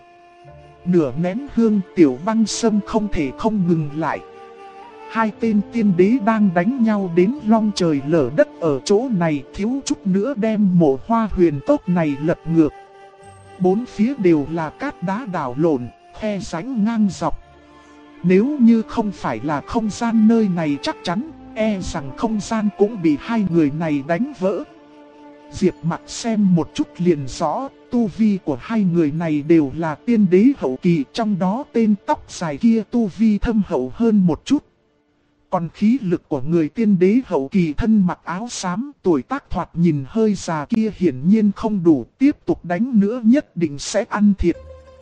Nửa nén hương, Tiểu Băng Sâm không thể không ngừng lại. Hai tên tiên đế đang đánh nhau đến long trời lở đất ở chỗ này, thiếu chút nữa đem Mộ Hoa Huyền Tốc này lật ngược. Bốn phía đều là cát đá đảo lộn, khe rãnh ngang dọc. Nếu như không phải là không gian nơi này chắc chắn, e rằng không gian cũng bị hai người này đánh vỡ. Diệp Mặc xem một chút liền rõ, tu vi của hai người này đều là tiên đế hậu kỳ, trong đó tên tóc dài kia tu vi thâm hậu hơn một chút. Còn khí lực của người tiên đế hậu kỳ thân mặc áo xám, tuổi tác thoạt nhìn hơi già kia hiển nhiên không đủ, tiếp tục đánh nữa nhất định sẽ ăn thiệt.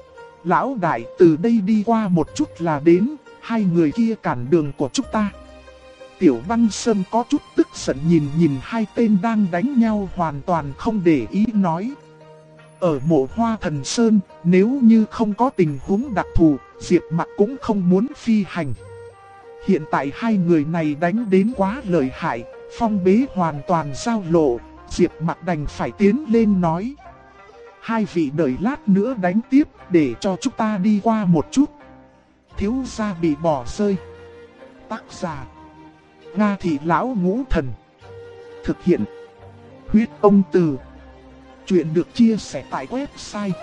Lão đại, từ đây đi qua một chút là đến, hai người kia cản đường của chúng ta. Tiểu Băng Sâm có chút tức giận nhìn hai tên đang đánh nhau, hoàn toàn không để ý nói. Ở Mộ Hoa Thần Sơn, nếu như không có tình huống đặc thù, Diệp Mặc cũng không muốn phi hành. Hiện tại hai người này đánh đến quá lợi hại, phong bế hoàn toàn giao lộ, Diệp Mặc đành phải tiến lên nói. Hai vị đợi lát nữa đánh tiếp, để cho chúng ta đi qua một chút. Thiếu gia bị bỏ rơi. Tác giả: Nga Thị Lão Ngũ Thần. Thực hiện: Huyết Ông Từ. Chuyện được chia sẻ tại website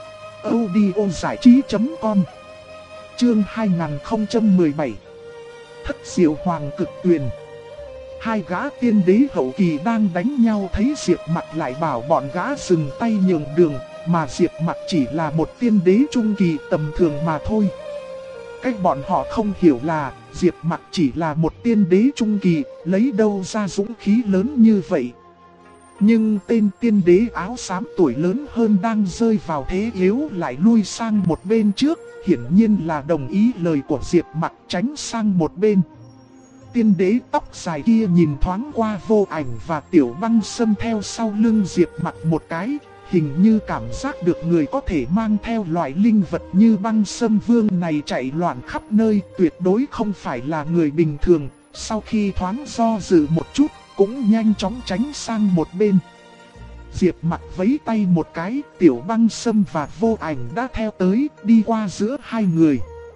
audiozảichí.com. Chương 2017. Thất Diệu Hoàng Cực Tuyền. Hai gã tiên đế hậu kỳ đang đánh nhau thấy Diệp Mặc lại bảo bọn gã dừng tay nhường đường, mà Diệp Mặc chỉ là một tiên đế trung kỳ tầm thường mà thôi. Cách bọn họ không hiểu là Diệp Mặc chỉ là một tiên đế trung kỳ, lấy đâu ra dũng khí lớn như vậy. Nhưng tên tiên đế áo xám tuổi lớn hơn đang rơi vào thế yếu lại lui sang một bên trước, hiển nhiên là đồng ý lời của Diệp Mặc, tránh sang một bên. Tiên đế tóc dài kia nhìn thoáng qua Vô Ảnh và Tiểu Băng Sâm theo sau lưng Diệp Mặc một cái, hình như cảm giác được người có thể mang theo loại linh vật như Băng Sâm Vương này chạy loạn khắp nơi, tuyệt đối không phải là người bình thường. Sau khi thoáng do dự một chút, cũng nhanh chóng tránh sang một bên. Diệp Mặc vẫy tay một cái, Tiểu Băng Sâm và Vô Ảnh đã theo tới, đi qua giữa hai người.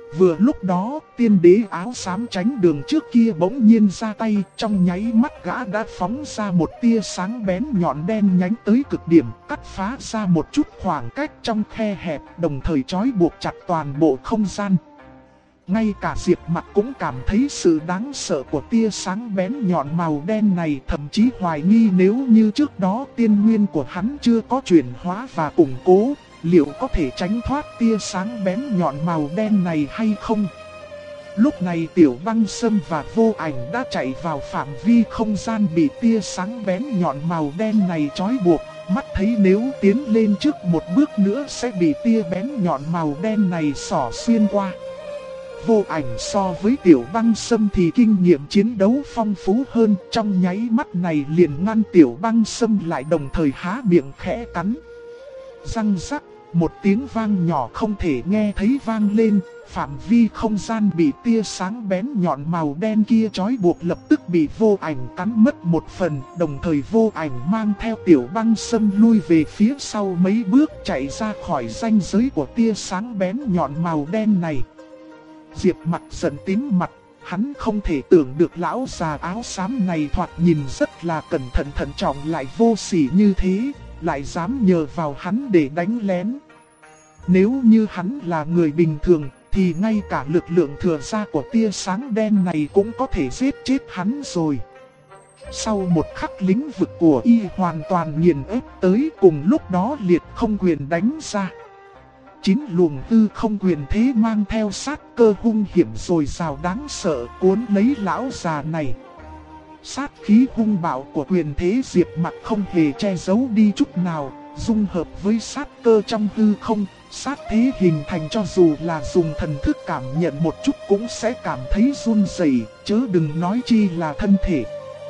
Vừa lúc đó, tiên đế áo xám tránh đường trước kia bỗng nhiên ra tay, trong nháy mắt gã đã phóng ra một tia sáng bén nhọn đen nhánh tới cực điểm, cắt phá ra một chút khoảng cách trong khe hẹp, đồng thời trói buộc chặt toàn bộ không gian. Ngay cả Diệp Mặc cũng cảm thấy sự đáng sợ của tia sáng bén nhọn màu đen này, thậm chí hoài nghi nếu như trước đó tiên nguyên của hắn chưa có chuyển hóa và củng cố, liệu có thể tránh thoát tia sáng bén nhọn màu đen này hay không? Lúc này Tiểu Băng Sâm và Vô Ảnh đã chạy vào phạm vi không gian bị tia sáng bén nhọn màu đen này trói buộc, mắt thấy nếu tiến lên trước một bước nữa sẽ bị tia bén nhọn màu đen này xỏ xuyên qua. Vô Ảnh so với Tiểu Băng Sâm thì kinh nghiệm chiến đấu phong phú hơn, trong nháy mắt này liền ngăn Tiểu Băng Sâm lại, đồng thời há miệng khẽ cắn. Răng rắc, một tiếng vang nhỏ không thể nghe thấy vang lên, phạm vi không gian bị tia sáng bén nhọn màu đen kia trói buộc lập tức bị Vô Ảnh cắn mất một phần, đồng thời Vô Ảnh mang theo Tiểu Băng Sâm lui về phía sau mấy bước, chạy ra khỏi ranh giới của tia sáng bén nhọn màu đen này. Diệp Mặc giận tím mặt, hắn không thể tưởng được lão già áo xám này thoạt nhìn rất là cẩn thận thận trọng lại vô sỉ như thế, lại dám nhờ vào hắn để đánh lén. Nếu như hắn là người bình thường, thì ngay cả lực lượng thừa ra của tia sáng đen này cũng có thể giết chết hắn rồi. Sau một khắc lĩnh vực của y hoàn toàn nghiền ép tới, cùng lúc đó liệt không quyền đánh ra. 9 luồng tư không quyền thế mang theo sát cơ hung hiểm dồi dào đáng sợ cuốn lấy lão già này. Sát khí hung bạo của quyền thế Diệp Mặc không hề che giấu đi chút nào, dung hợp với sát cơ trong hư không, sát thế hình thành cho dù là dùng thần thức cảm nhận một chút cũng sẽ cảm thấy run rẩy, chớ đừng nói chi là thân thể.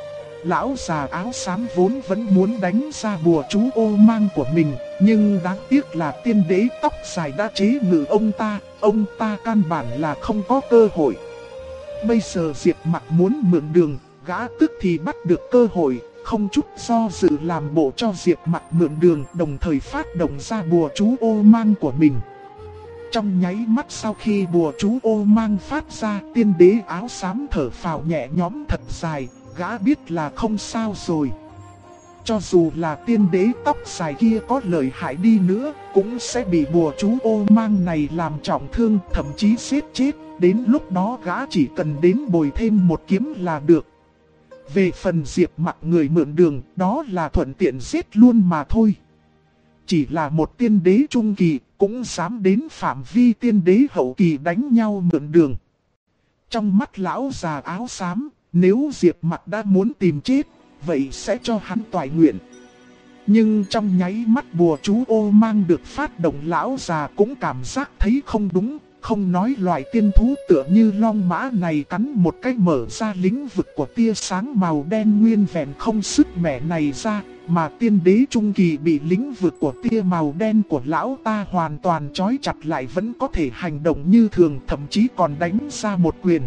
Lão già áo xám vốn vẫn muốn đánh ra bùa chú ô mang của mình, nhưng đáng tiếc là tiên đế tóc dài đã chế ngự ông ta căn bản là không có cơ hội. Bây giờ Diệp Mặc muốn mượn đường, gã tức thì bắt được cơ hội, không chút do dự làm bộ cho Diệp Mặc mượn đường, đồng thời phát động ra bùa chú ô mang của mình. Trong nháy mắt sau khi bùa chú ô mang phát ra, tiên đế áo xám thở phào nhẹ nhõm thật dài, gã biết là không sao rồi. Cho dù là tiên đế tóc dài kia có lợi hại đi nữa, cũng sẽ bị bùa chú ô mang này làm trọng thương, thậm chí giết chết. Đến lúc đó gã chỉ cần đến bồi thêm một kiếm là được. Về phần Diệp Mặc người mượn đường, đó là thuận tiện giết luôn mà thôi. Chỉ là một tiên đế trung kỳ, cũng dám đến phạm vi tiên đế hậu kỳ đánh nhau mượn đường. Trong mắt lão già áo xám, nếu Diệp Mặc đã muốn tìm chết, vậy sẽ cho hắn toại nguyện. Nhưng trong nháy mắt bùa chú ô mang được phát động, lão già cũng cảm giác thấy không đúng. Không nói loại tiên thú tựa như long mã này cắn một cái mở ra lĩnh vực của tia sáng màu đen nguyên vẹn không sức mẻ này ra, mà tiên đế trung kỳ bị lĩnh vực của tia màu đen của lão ta hoàn toàn trói chặt lại vẫn có thể hành động như thường, thậm chí còn đánh ra một quyền.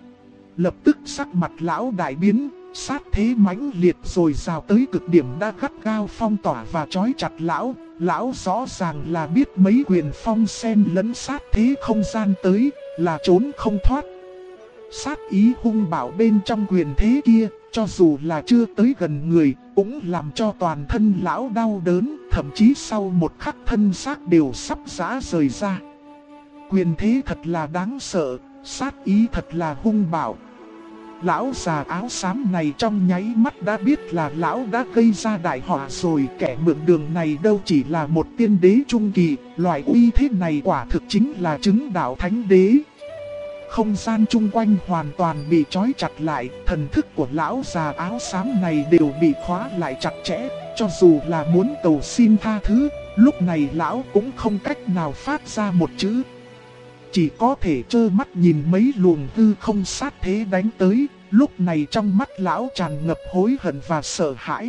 Lập tức sắc mặt lão đại biến, sát thế mãnh liệt rồi rào tới cực điểm đã gắt gao phong tỏa và trói chặt lão. Lão rõ ràng là biết mấy quyền phong sen lẫn sát thế không gian tới, là trốn không thoát. Sát ý hung bạo bên trong quyền thế kia, cho dù là chưa tới gần người, cũng làm cho toàn thân lão đau đớn, thậm chí sau một khắc thân xác đều sắp rã rời ra. Quyền thế thật là đáng sợ, sát ý thật là hung bạo. Lão già áo xám này trong nháy mắt đã biết là lão đã gây ra đại họa rồi. Kẻ mượn đường này đâu chỉ là một tiên đế trung kỳ, loại uy thế này quả thực chính là chứng đạo thánh đế. Không gian chung quanh hoàn toàn bị trói chặt lại, thần thức của lão già áo xám này đều bị khóa lại chặt chẽ. Cho dù là muốn cầu xin tha thứ, lúc này lão cũng không cách nào phát ra một chữ. Chỉ có thể trơ mắt nhìn mấy luồng hư không sát thế đánh tới, lúc này trong mắt lão tràn ngập hối hận và sợ hãi.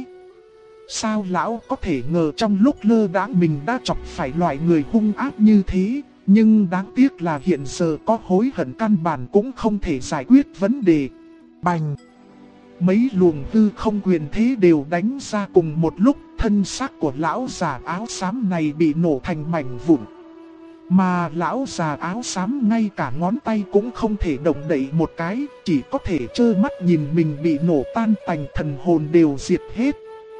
Sao lão có thể ngờ trong lúc lơ đãng mình đã chọc phải loại người hung ác như thế, nhưng đáng tiếc là hiện giờ có hối hận căn bản cũng không thể giải quyết vấn đề. Bành! Mấy luồng hư không quyền thế đều đánh ra cùng một lúc, thân xác của lão già áo xám này bị nổ thành mảnh vụn. Mà lão già áo xám ngay cả ngón tay cũng không thể động đậy một cái, chỉ có thể trơ mắt nhìn mình bị nổ tan tành, thần hồn đều diệt hết.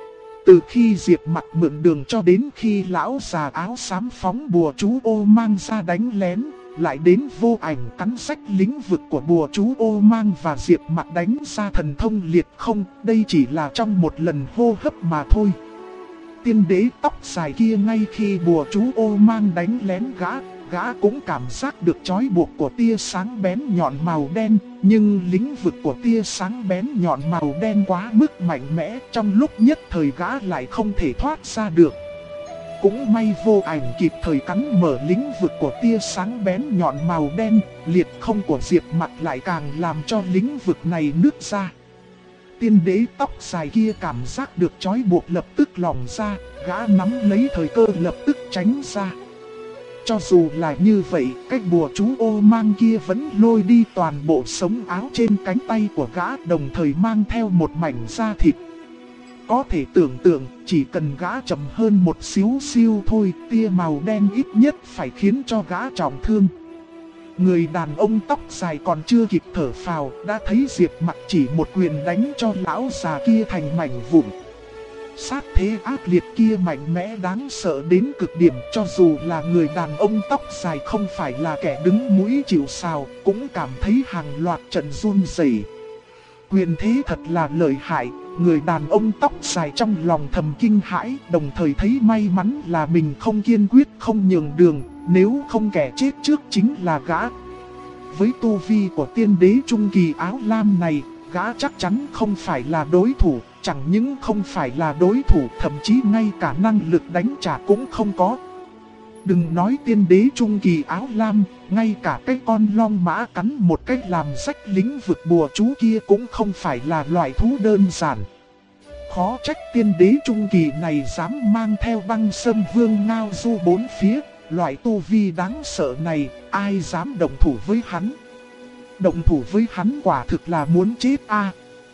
Từ khi Diệp Mặc mượn đường cho đến khi lão già áo xám phóng bùa chú ô mang ra đánh lén, lại đến vô ảnh cắn rách lĩnh vực của bùa chú ô mang và Diệp Mặc đánh ra thần thông liệt không, đây chỉ là trong một lần hô hấp mà thôi. Tiên đế tóc dài kia ngay khi bùa chú ô mang đánh lén gã cũng cảm giác được trói buộc của tia sáng bén nhọn màu đen, nhưng lĩnh vực của tia sáng bén nhọn màu đen quá mức mạnh mẽ, trong lúc nhất thời gã lại không thể thoát ra được. Cũng may vô ảnh kịp thời cắn mở lĩnh vực của tia sáng bén nhọn màu đen, liệt không của Diệp Mặc lại càng làm cho lĩnh vực này nứt ra. Tiên đế tóc dài kia cảm giác được trói buộc lập tức lỏng ra, gã nắm lấy thời cơ lập tức tránh ra. Cho dù là như vậy, cái bùa chú ô mang kia vẫn lôi đi toàn bộ sống áo trên cánh tay của gã, đồng thời mang theo một mảnh da thịt. Có thể tưởng tượng, chỉ cần gã chậm hơn một xíu xiu thôi, tia màu đen ít nhất phải khiến cho gã trọng thương. Người đàn ông tóc dài còn chưa kịp thở phào, đã thấy Diệp Mặc chỉ một quyền đánh cho lão già kia thành mảnh vụn. Sát thế ác liệt kia mạnh mẽ đáng sợ đến cực điểm, cho dù là người đàn ông tóc dài không phải là kẻ đứng mũi chịu sào, cũng cảm thấy hàng loạt trận run rẩy. Quyền thế thật là lợi hại, người đàn ông tóc dài trong lòng thầm kinh hãi, đồng thời thấy may mắn là mình không kiên quyết không nhường đường, nếu không kẻ chết trước chính là gã. Với tu vi của tiên đế trung kỳ áo lam này, gã chắc chắn không phải là đối thủ, chẳng những không phải là đối thủ, thậm chí ngay cả năng lực đánh trả cũng không có. Đừng nói tiên đế trung kỳ áo lam, ngay cả cái con long mã cắn một cách làm rách lĩnh vực bùa chú kia cũng không phải là loại thú đơn giản. Khó trách tiên đế trung kỳ này dám mang theo băng sâm vương ngao du bốn phía, loại tu vi đáng sợ này, ai dám động thủ với hắn. Động thủ với hắn quả thực là muốn chết a.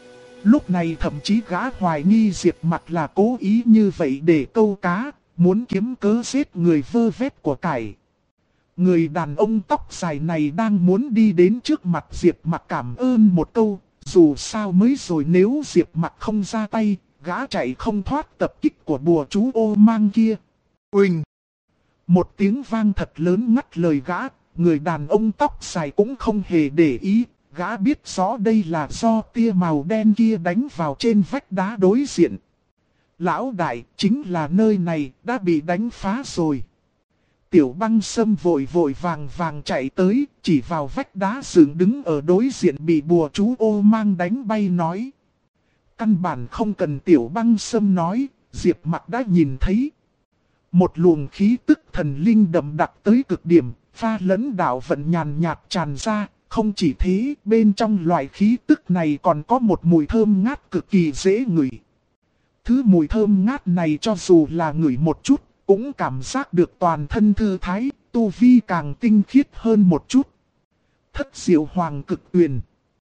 Lúc này thậm chí gã hoài nghi Diệp Mặc là cố ý như vậy để câu cá, muốn kiếm cớ giết người vơ vét của cải. Người đàn ông tóc dài này đang muốn đi đến trước mặt Diệp Mặc cảm ơn một câu, dù sao mới rồi nếu Diệp Mặc không ra tay, gã chạy không thoát tập kích của bùa chú ô mang kia. Uỳnh! Một tiếng vang thật lớn ngắt lời gã, người đàn ông tóc dài cũng không hề để ý, gã biết rõ đây là do tia màu đen kia đánh vào trên vách đá đối diện. Lão đại, chính là nơi này, đã bị đánh phá rồi. Tiểu băng sâm vội vội vàng vàng chạy tới, chỉ vào vách đá dựng đứng ở đối diện bị bùa chú ô mang đánh bay nói. Căn bản không cần tiểu băng sâm nói, Diệp Mặc đã nhìn thấy. Một luồng khí tức thần linh đậm đặc tới cực điểm, pha lẫn đạo vận nhàn nhạt tràn ra. Không chỉ thế, bên trong loại khí tức này còn có một mùi thơm ngát cực kỳ dễ ngửi. Thứ mùi thơm ngát này cho dù là ngửi một chút, cũng cảm giác được toàn thân thư thái, tu vi càng tinh khiết hơn một chút. Thất diệu hoàng cực tuyền.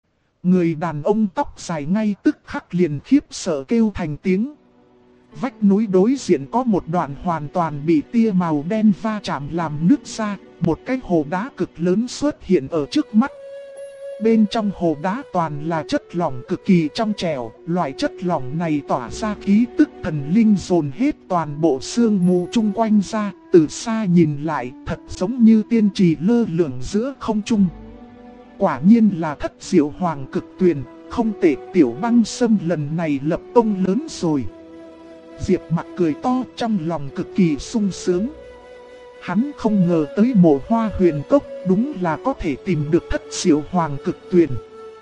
Người đàn ông tóc dài ngay tức khắc liền khiếp sợ kêu thành tiếng. Vách núi đối diện có một đoạn hoàn toàn bị tia màu đen va chạm làm nứt ra, một cái hồ đá cực lớn xuất hiện ở trước mắt. Bên trong hồ đá toàn là chất lỏng cực kỳ trong trẻo, loại chất lỏng này tỏa ra khí tức thần linh dồn hết toàn bộ sương mù chung quanh ra, từ xa nhìn lại thật giống như tiên trì lơ lửng giữa không trung. Quả nhiên là thất diệu hoàng cực tuyền, không tệ, tiểu băng sâm lần này lập công lớn rồi. Diệp Mặc cười to trong lòng cực kỳ sung sướng. Hắn không ngờ tới Mộ Hoa Huyền Cốc đúng là có thể tìm được thất diệu hoàng cực tuyền.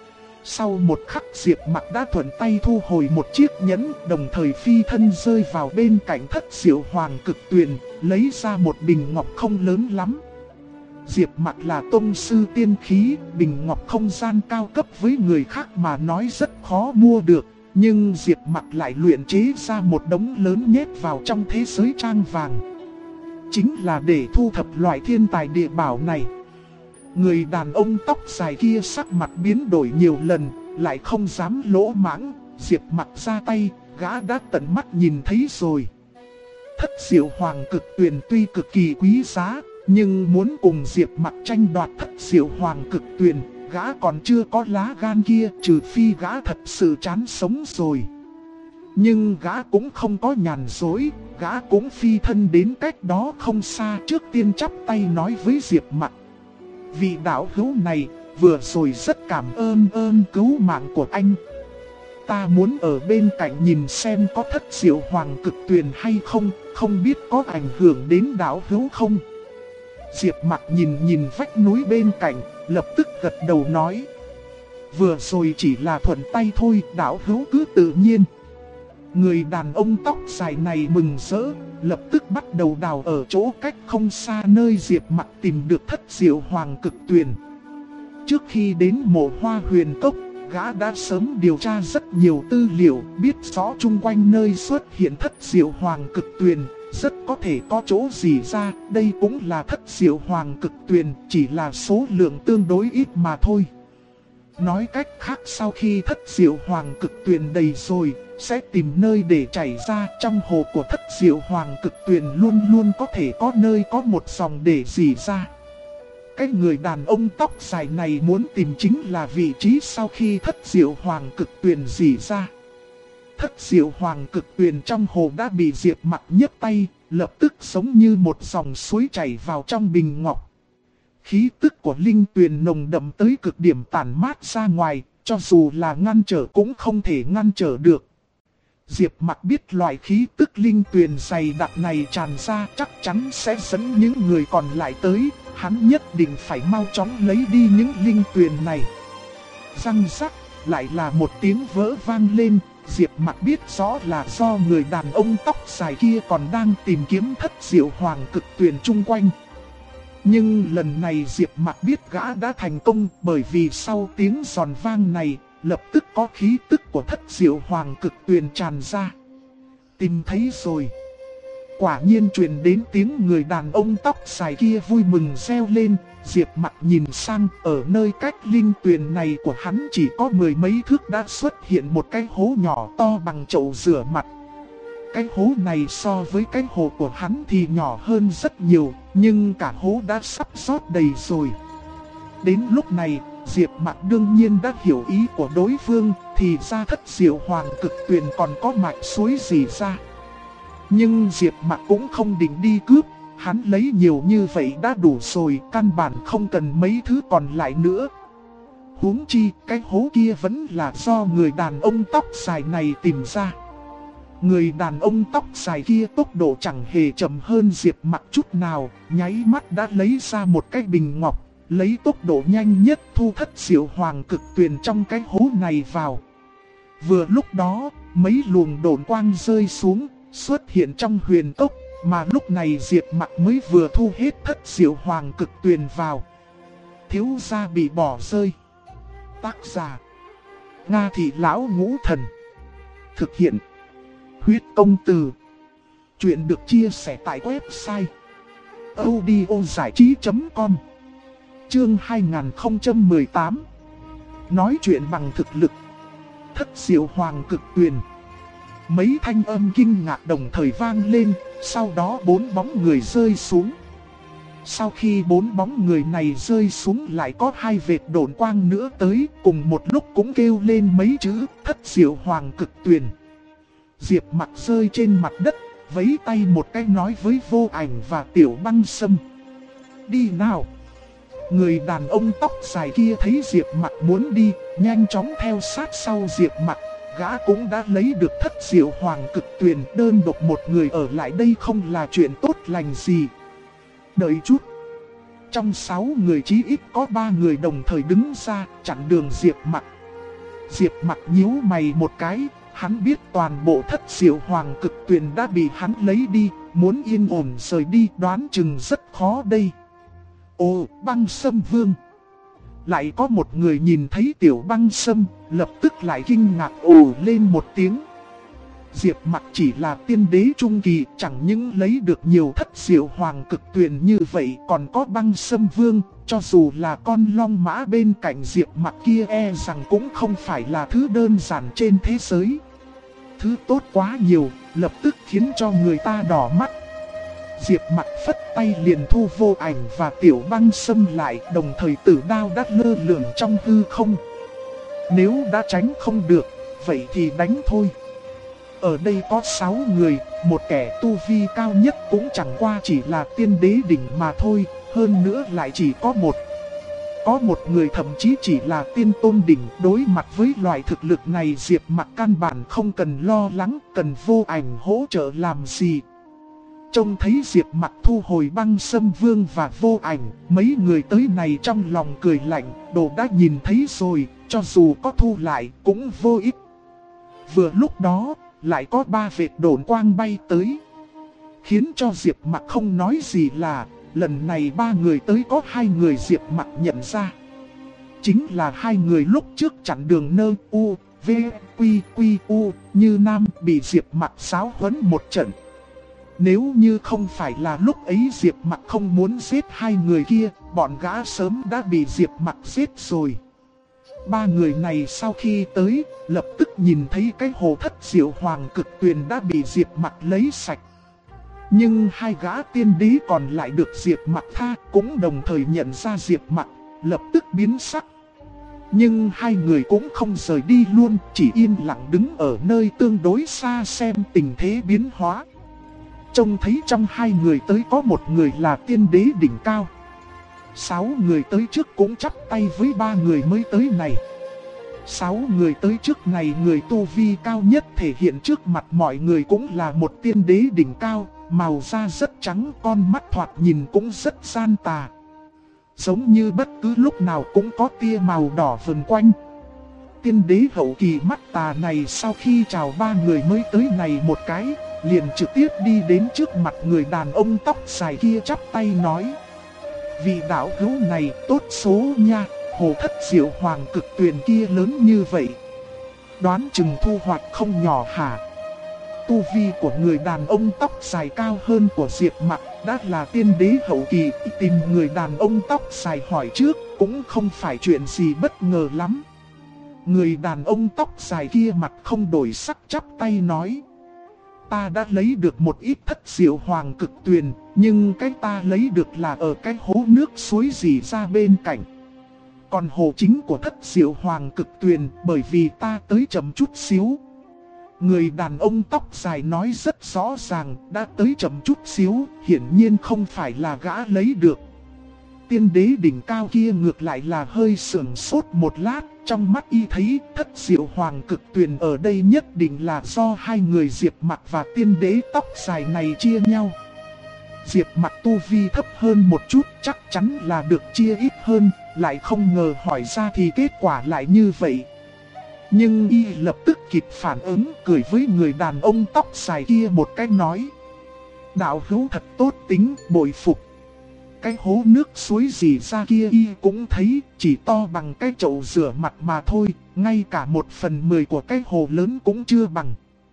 Sau một khắc Diệp Mặc đã thuận tay thu hồi một chiếc nhẫn, đồng thời phi thân rơi vào bên cạnh thất diệu hoàng cực tuyền, lấy ra một bình ngọc không lớn lắm. Diệp Mặc là tông sư tiên khí, bình ngọc không gian cao cấp với người khác mà nói rất khó mua được. Nhưng Diệp Mặc lại luyện chế ra một đống lớn nhét vào trong thế giới trang vàng. Chính là để thu thập loại thiên tài địa bảo này. Người đàn ông tóc dài kia sắc mặt biến đổi nhiều lần, lại không dám lỗ mãng. Diệp Mặc ra tay, gã đã tận mắt nhìn thấy rồi. Thất diệu hoàng cực tuyền tuy cực kỳ quý giá, Nhưng muốn cùng Diệp Mặc tranh đoạt Thất Diệu Hoàng Cực Tuyền, gã còn chưa có lá gan kia, trừ phi gã thật sự chán sống rồi. Nhưng gã cũng không có nhàn dối, gã cũng phi thân đến cách đó không xa, trước tiên chắp tay nói với Diệp Mặc. Vị đạo hữu này, vừa rồi rất cảm ơn cứu mạng của anh. Ta muốn ở bên cạnh nhìn xem có Thất Diệu Hoàng Cực Tuyền hay không, không biết có ảnh hưởng đến đạo hữu không. Diệp Mặc nhìn vách núi bên cạnh, lập tức gật đầu nói. Vừa rồi chỉ là thuận tay thôi, đạo hữu cứ tự nhiên. Người đàn ông tóc dài này mừng rỡ, lập tức bắt đầu đào ở chỗ cách không xa nơi Diệp Mặc tìm được Thất Diệu Hoàng Cực Tuyền. Trước khi đến Mộ Hoa Huyền Cốc, gã đã sớm điều tra rất nhiều tư liệu, biết rõ chung quanh nơi xuất hiện Thất Diệu Hoàng Cực Tuyền, rất có thể có chỗ gì ra. Đây cũng là Thất Diệu Hoàng Cực Tuyền, chỉ là số lượng tương đối ít mà thôi. Nói cách khác, sau khi Thất Diệu Hoàng Cực Tuyền đầy rồi, sẽ tìm nơi để chảy ra. Trong hồ của Thất Diệu Hoàng Cực Tuyền luôn luôn có thể có nơi có một dòng để rỉ ra. Cái người đàn ông tóc dài này muốn tìm chính là vị trí sau khi Thất Diệu Hoàng Cực Tuyền rỉ ra. Thất Diệu Hoàng Cực Tuyền trong hồ đã bị Diệp Mặc nhấc tay, lập tức giống như một dòng suối chảy vào trong bình ngọc. Khí tức của linh tuyền nồng đậm tới cực điểm tản mát ra ngoài, cho dù là ngăn trở cũng không thể ngăn trở được. Diệp Mặc biết loại khí tức linh tuyền dày đặc này tràn ra chắc chắn sẽ dẫn những người còn lại tới, hắn nhất định phải mau chóng lấy đi những linh tuyền này. Răng rắc, lại là một tiếng vỡ vang lên, Diệp Mặc biết rõ là do người đàn ông tóc dài kia còn đang tìm kiếm Thất Diệu Hoàng Cực Tuyền chung quanh. Nhưng lần này Diệp Mặc biết gã đã thành công, bởi vì sau tiếng giòn vang này, lập tức có khí tức của Thất Diệu Hoàng Cực Tuyền tràn ra. Tìm thấy rồi. Quả nhiên truyền đến tiếng người đàn ông tóc dài kia vui mừng reo lên. Diệp Mặc nhìn sang, ở nơi cách linh tuyền này của hắn chỉ có mười mấy thước đã xuất hiện một cái hố nhỏ to bằng chậu rửa mặt. Cái hố này so với cái hồ của hắn thì nhỏ hơn rất nhiều, nhưng cả hố đã sắp rót đầy rồi. Đến lúc này, Diệp Mặc đương nhiên đã hiểu ý của đối phương, thì ra Thất Diệu Hoàng Cực Tuyền còn có mạch suối rỉ ra. Nhưng Diệp Mặc cũng không định đi cướp, hắn lấy nhiều như vậy đã đủ rồi, căn bản không cần mấy thứ còn lại nữa. Huống chi, cái hố kia vẫn là do người đàn ông tóc dài này tìm ra. Người đàn ông tóc dài kia tốc độ chẳng hề chậm hơn Diệp Mặc chút nào, nháy mắt đã lấy ra một cái bình ngọc, lấy tốc độ nhanh nhất thu Thất Diệu Hoàng Cực Tuyền trong cái hố này vào. Vừa lúc đó, mấy luồng độn quang rơi xuống, xuất hiện trong huyền cốc, mà lúc này Diệp Mặc mới vừa thu hết Thất Diệu Hoàng Cực Tuyền vào. Thiếu gia bị bỏ rơi. Tác giả: Nga Thị Lão Ngũ Thần. Thực hiện: Huyết Công Từ. Chuyện được chia sẻ tại website audiozảichí.com. Chương 2018. Nói chuyện bằng thực lực. Thất Diệu Hoàng Cực Tuyền. Mấy thanh âm kinh ngạc đồng thời vang lên, sau đó 4 bóng người rơi xuống. Sau khi 4 bóng người này rơi xuống lại có 2 vệt độn quang nữa tới, cùng một lúc cũng kêu lên mấy chữ Thất Diệu Hoàng Cực Tuyền. Diệp Mặc rơi trên mặt đất, vẫy tay một cái nói với Vô Ảnh và Tiểu Băng Sâm: đi nào. Người đàn ông tóc dài kia thấy Diệp Mặc muốn đi, nhanh chóng theo sát sau Diệp Mặc. Gã cũng đã lấy được Thất Diệu Hoàng Cực Tuyền, đơn độc một người ở lại đây không là chuyện tốt lành gì. Đợi chút. Trong 6 người chí ít có 3 người đồng thời đứng ra chặn đường Diệp Mặc. Diệp Mặc nhíu mày một cái, hắn biết toàn bộ Thất Diệu Hoàng Cực Tuyền đã bị hắn lấy đi, muốn yên ổn rời đi đoán chừng rất khó đây. Ồ, Băng Sâm Vương. Lại có một người nhìn thấy Tiểu Băng Sâm, lập tức lại kinh ngạc ồ lên một tiếng. Diệp Mặc chỉ là tiên đế trung kỳ, chẳng những lấy được nhiều Thất Diệu Hoàng Cực Tuyền như vậy, còn có Băng Sâm Vương, cho dù là con long mã bên cạnh Diệp Mặc kia e rằng cũng không phải là thứ đơn giản trên thế giới. Thứ tốt quá nhiều, lập tức khiến cho người ta đỏ mắt. Diệp Mặc phất tay liền thu Vô Ảnh và Tiểu Băng Sâm lại, đồng thời tử đao đã lơ lửng trong hư không. Nếu đã tránh không được, vậy thì đánh thôi. Ở đây có 6 người, một kẻ tu vi cao nhất cũng chẳng qua chỉ là tiên đế đỉnh mà thôi, hơn nữa lại chỉ có một. Có một người thậm chí chỉ là tiên tôn đỉnh. Đối mặt với loại thực lực này, Diệp Mặc căn bản không cần lo lắng, cần Vô Ảnh hỗ trợ làm gì. Trông thấy Diệp Mặc thu hồi Băng Sâm Vương và Vô Ảnh, mấy người tới này trong lòng cười lạnh, đồ đã nhìn thấy rồi, cho dù có thu lại cũng vô ích. Vừa lúc đó, lại có 3 vệt độn quang bay tới, khiến cho Diệp Mặc không nói gì là, lần này 3 người tới có 2 người Diệp Mặc nhận ra. Chính là 2 người lúc trước chặn đường Nơ U, V, Quy, Quy, U, Như Nam bị Diệp Mặc giáo huấn một trận. Nếu như không phải là lúc ấy Diệp Mặc không muốn giết 2 người kia, bọn gã sớm đã bị Diệp Mặc giết rồi. 3 người này sau khi tới, lập tức nhìn thấy cái hồ thất diệu hoàng cực tuyền đã bị Diệp Mặc lấy sạch. Nhưng 2 gã tiên đế còn lại được Diệp Mặc tha, cũng đồng thời nhận ra Diệp Mặc, lập tức biến sắc. Nhưng 2 người cũng không rời đi luôn, chỉ yên lặng đứng ở nơi tương đối xa xem tình thế biến hóa. Trông thấy trong 2 người tới có một người là tiên đế đỉnh cao. 6 người tới trước cũng chắp tay với 3 người mới tới này. 6 người tới trước này, người tu vi cao nhất thể hiện trước mặt mọi người cũng là một tiên đế đỉnh cao, màu da rất trắng, con mắt thoạt nhìn cũng rất gian tà. Giống như bất cứ lúc nào cũng có tia màu đỏ vần quanh. Tiên đế hậu kỳ mắt tà này sau khi chào 3 người mới tới này một cái, liền trực tiếp đi đến trước mặt người đàn ông tóc dài kia chắp tay nói: vị đạo hữu này tốt số nha, hồ thất diệu hoàng cực tuyền kia lớn như vậy, đoán chừng thu hoạch không nhỏ hả? Tu vi của người đàn ông tóc dài cao hơn của Diệp Mặc, đã là tiên đế hậu kỳ, tìm người đàn ông tóc dài hỏi trước cũng không phải chuyện gì bất ngờ lắm. Người đàn ông tóc dài kia mặt không đổi sắc chắp tay nói: ta đã lấy được một ít thất diệu hoàng cực tuyền, nhưng cái ta lấy được là ở cái hố nước suối rỉ ra bên cạnh. Còn hồ chính của thất diệu hoàng cực tuyền, bởi vì ta tới chậm chút xíu. Người đàn ông tóc dài nói rất rõ ràng, đã tới chậm chút xíu, hiển nhiên không phải là gã lấy được. Tiên đế đỉnh cao kia ngược lại là hơi sửng sốt một lát, trong mắt y thấy thất diệu hoàng cực tuyền ở đây nhất định là do 2 người Diệp Mặc và tiên đế tóc dài này chia nhau. Diệp Mặc tu vi thấp hơn một chút, chắc chắn là được chia ít hơn, lại không ngờ hỏi ra thì kết quả lại như vậy. Nhưng y lập tức kịp phản ứng, cười với người đàn ông tóc dài kia một cái nói: đạo hữu thật tốt tính, bội phục. Cái hố nước suối rỉ ra kia y cũng thấy, chỉ to bằng cái chậu rửa mặt mà thôi, ngay cả 1/10 của cái hồ lớn cũng chưa bằng.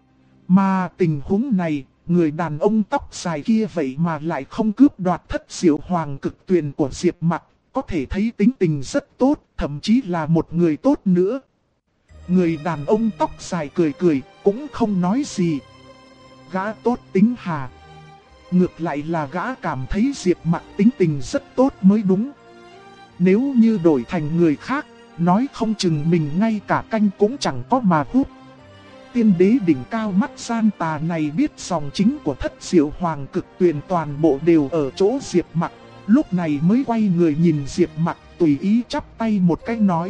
Mà tình huống này, người đàn ông tóc dài kia vậy mà lại không cướp đoạt thất diệu hoàng cực tuyền của Diệp Mặc, có thể thấy tính tình rất tốt, thậm chí là một người tốt nữa. Người đàn ông tóc dài cười cười, cũng không nói gì. Gã tốt tính hà? Ngược lại là gã cảm thấy Diệp Mặc tính tình rất tốt mới đúng. Nếu như đổi thành người khác, nói không chừng mình ngay cả canh cũng chẳng có mà hút. Tiên đế đỉnh cao mắt gian tà này biết dòng chính của thất diệu hoàng cực tuyền toàn bộ đều ở chỗ Diệp Mặc, lúc này mới quay người nhìn Diệp Mặc, tùy ý chắp tay một cái nói: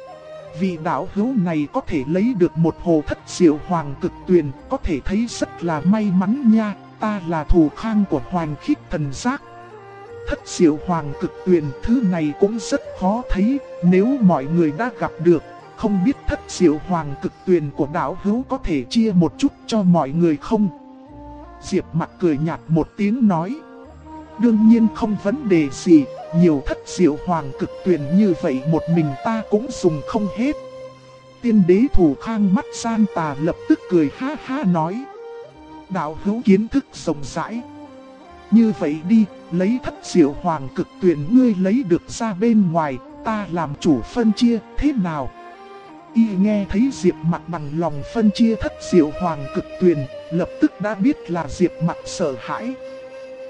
vị đạo hữu này có thể lấy được một hồ thất diệu hoàng cực tuyền, có thể thấy rất là may mắn nha. Ta là thủ khang của Hoành Khích Thần Giác. Thất diệu hoàng cực tuyền thứ này cũng rất khó thấy, nếu mọi người đã gặp được, không biết thất diệu hoàng cực tuyền của đạo hữu có thể chia một chút cho mọi người không? Diệp Mặc cười nhạt một tiếng nói: đương nhiên không vấn đề gì, nhiều thất diệu hoàng cực tuyền như vậy một mình ta cũng dùng không hết. Tiên đế thủ khang mắt san tà lập tức cười ha ha nói: đạo hữu kiến thức rộng rãi. Như vậy đi, lấy thất diệu hoàng cực tuyền ngươi lấy được ra bên ngoài, ta làm chủ phân chia, thế nào? Y nghe thấy Diệp Mặc bằng lòng phân chia thất diệu hoàng cực tuyền, lập tức đã biết là Diệp Mặc sợ hãi.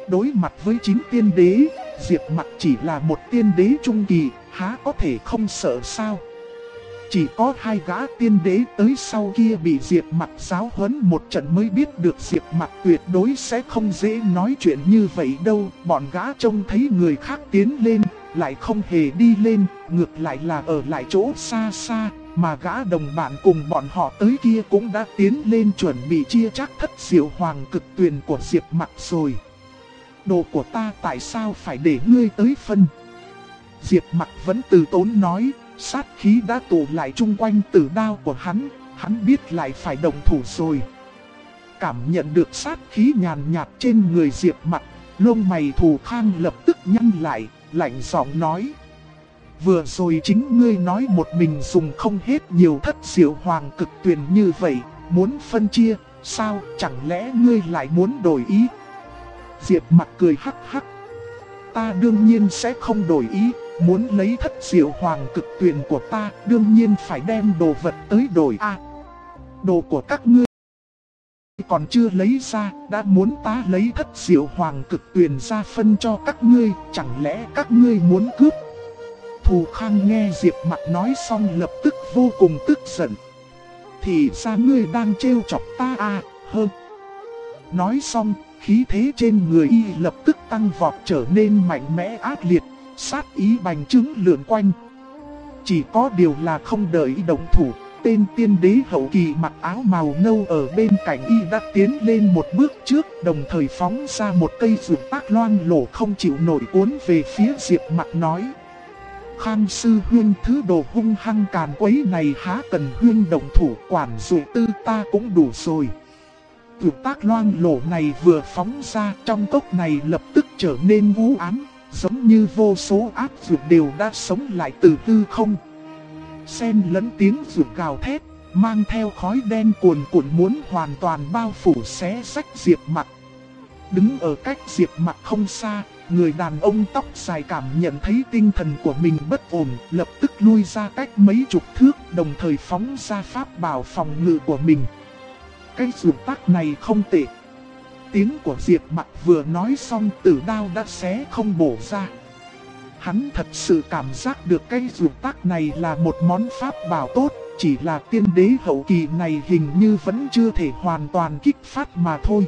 Đối mặt với 9 tiên đế, Diệp Mặc chỉ là một tiên đế trung kỳ, há có thể không sợ sao? Chỉ có 2 gã tiên đế tới sau kia bị Diệp Mặc giáo huấn một trận mới biết được Diệp Mặc tuyệt đối sẽ không dễ nói chuyện như vậy đâu. Bọn gã trông thấy người khác tiến lên, lại không hề đi lên, ngược lại là ở lại chỗ xa xa, mà gã đồng bạn cùng bọn họ tới kia cũng đã tiến lên chuẩn bị chia chắc thất diệu hoàng cực tuyền của Diệp Mặc rồi. Đồ của ta tại sao phải để ngươi tới phân? Diệp Mặc vẫn từ tốn nói, sát khí đã tụ lại chung quanh tử đao của hắn biết lại phải động thủ rồi. Cảm nhận được sát khí nhàn nhạt trên người Diệp Mặc, lông mày Thù Khang lập tức nhăn lại, lạnh giọng nói. Vừa rồi chính ngươi nói một mình dùng không hết nhiều thất diệu hoàng cực tuyền như vậy, muốn phân chia, sao chẳng lẽ ngươi lại muốn đổi ý? Diệp Mặc cười hắc hắc. Ta đương nhiên sẽ không đổi ý, muốn lấy thất diệu hoàng cực tuyền của ta, đương nhiên phải đem đồ vật tới đổi a. Đồ của các ngươi còn chưa lấy ra, đã muốn ta lấy thất diệu hoàng cực tuyền ra phân cho các ngươi, chẳng lẽ các ngươi muốn cướp? Thù Khang nghe Diệp Mặc nói xong lập tức vô cùng tức giận. Thì ra ngươi đang trêu chọc ta à, hơn. Nói xong, khí thế trên người y lập tức tăng vọt trở nên mạnh mẽ ác liệt, sát ý bành trướng lượn quanh. Chỉ có điều là không đợi động thủ, tên tiên đế hậu kỳ mặc áo màu nâu ở bên cạnh y đã tiến lên một bước trước, đồng thời phóng ra một cây dược tác loang lổ không chịu nổi cuốn về phía Diệp Mặc nói. Khang sư huynh, thứ đồ hung hăng càn quấy này há cần huynh động thủ, quản dụ tư ta cũng đủ rồi. Dược tác loang lổ này vừa phóng ra, trong cốc này lập tức trở nên u ám, giống như vô số ác dược đều đã sống lại từ hư không. Xen lẫn tiếng dược gào thét, mang theo khói đen cuồn cuộn muốn hoàn toàn bao phủ xé rách Diệp Mặc. Đứng ở cách Diệp Mặc không xa, người đàn ông tóc dài cảm nhận thấy tinh thần của mình bất ổn, lập tức lui ra cách mấy chục thước, đồng thời phóng ra pháp bảo phòng ngự của mình. Cái dược tác này không tệ. Tiếng của Diệp Mặc vừa nói xong, tử đao đã xé không bổ ra. Hắn thật sự cảm giác được cái dược tác này là một món pháp bảo tốt, chỉ là tiên đế hậu kỳ này hình như vẫn chưa thể hoàn toàn kích phát mà thôi.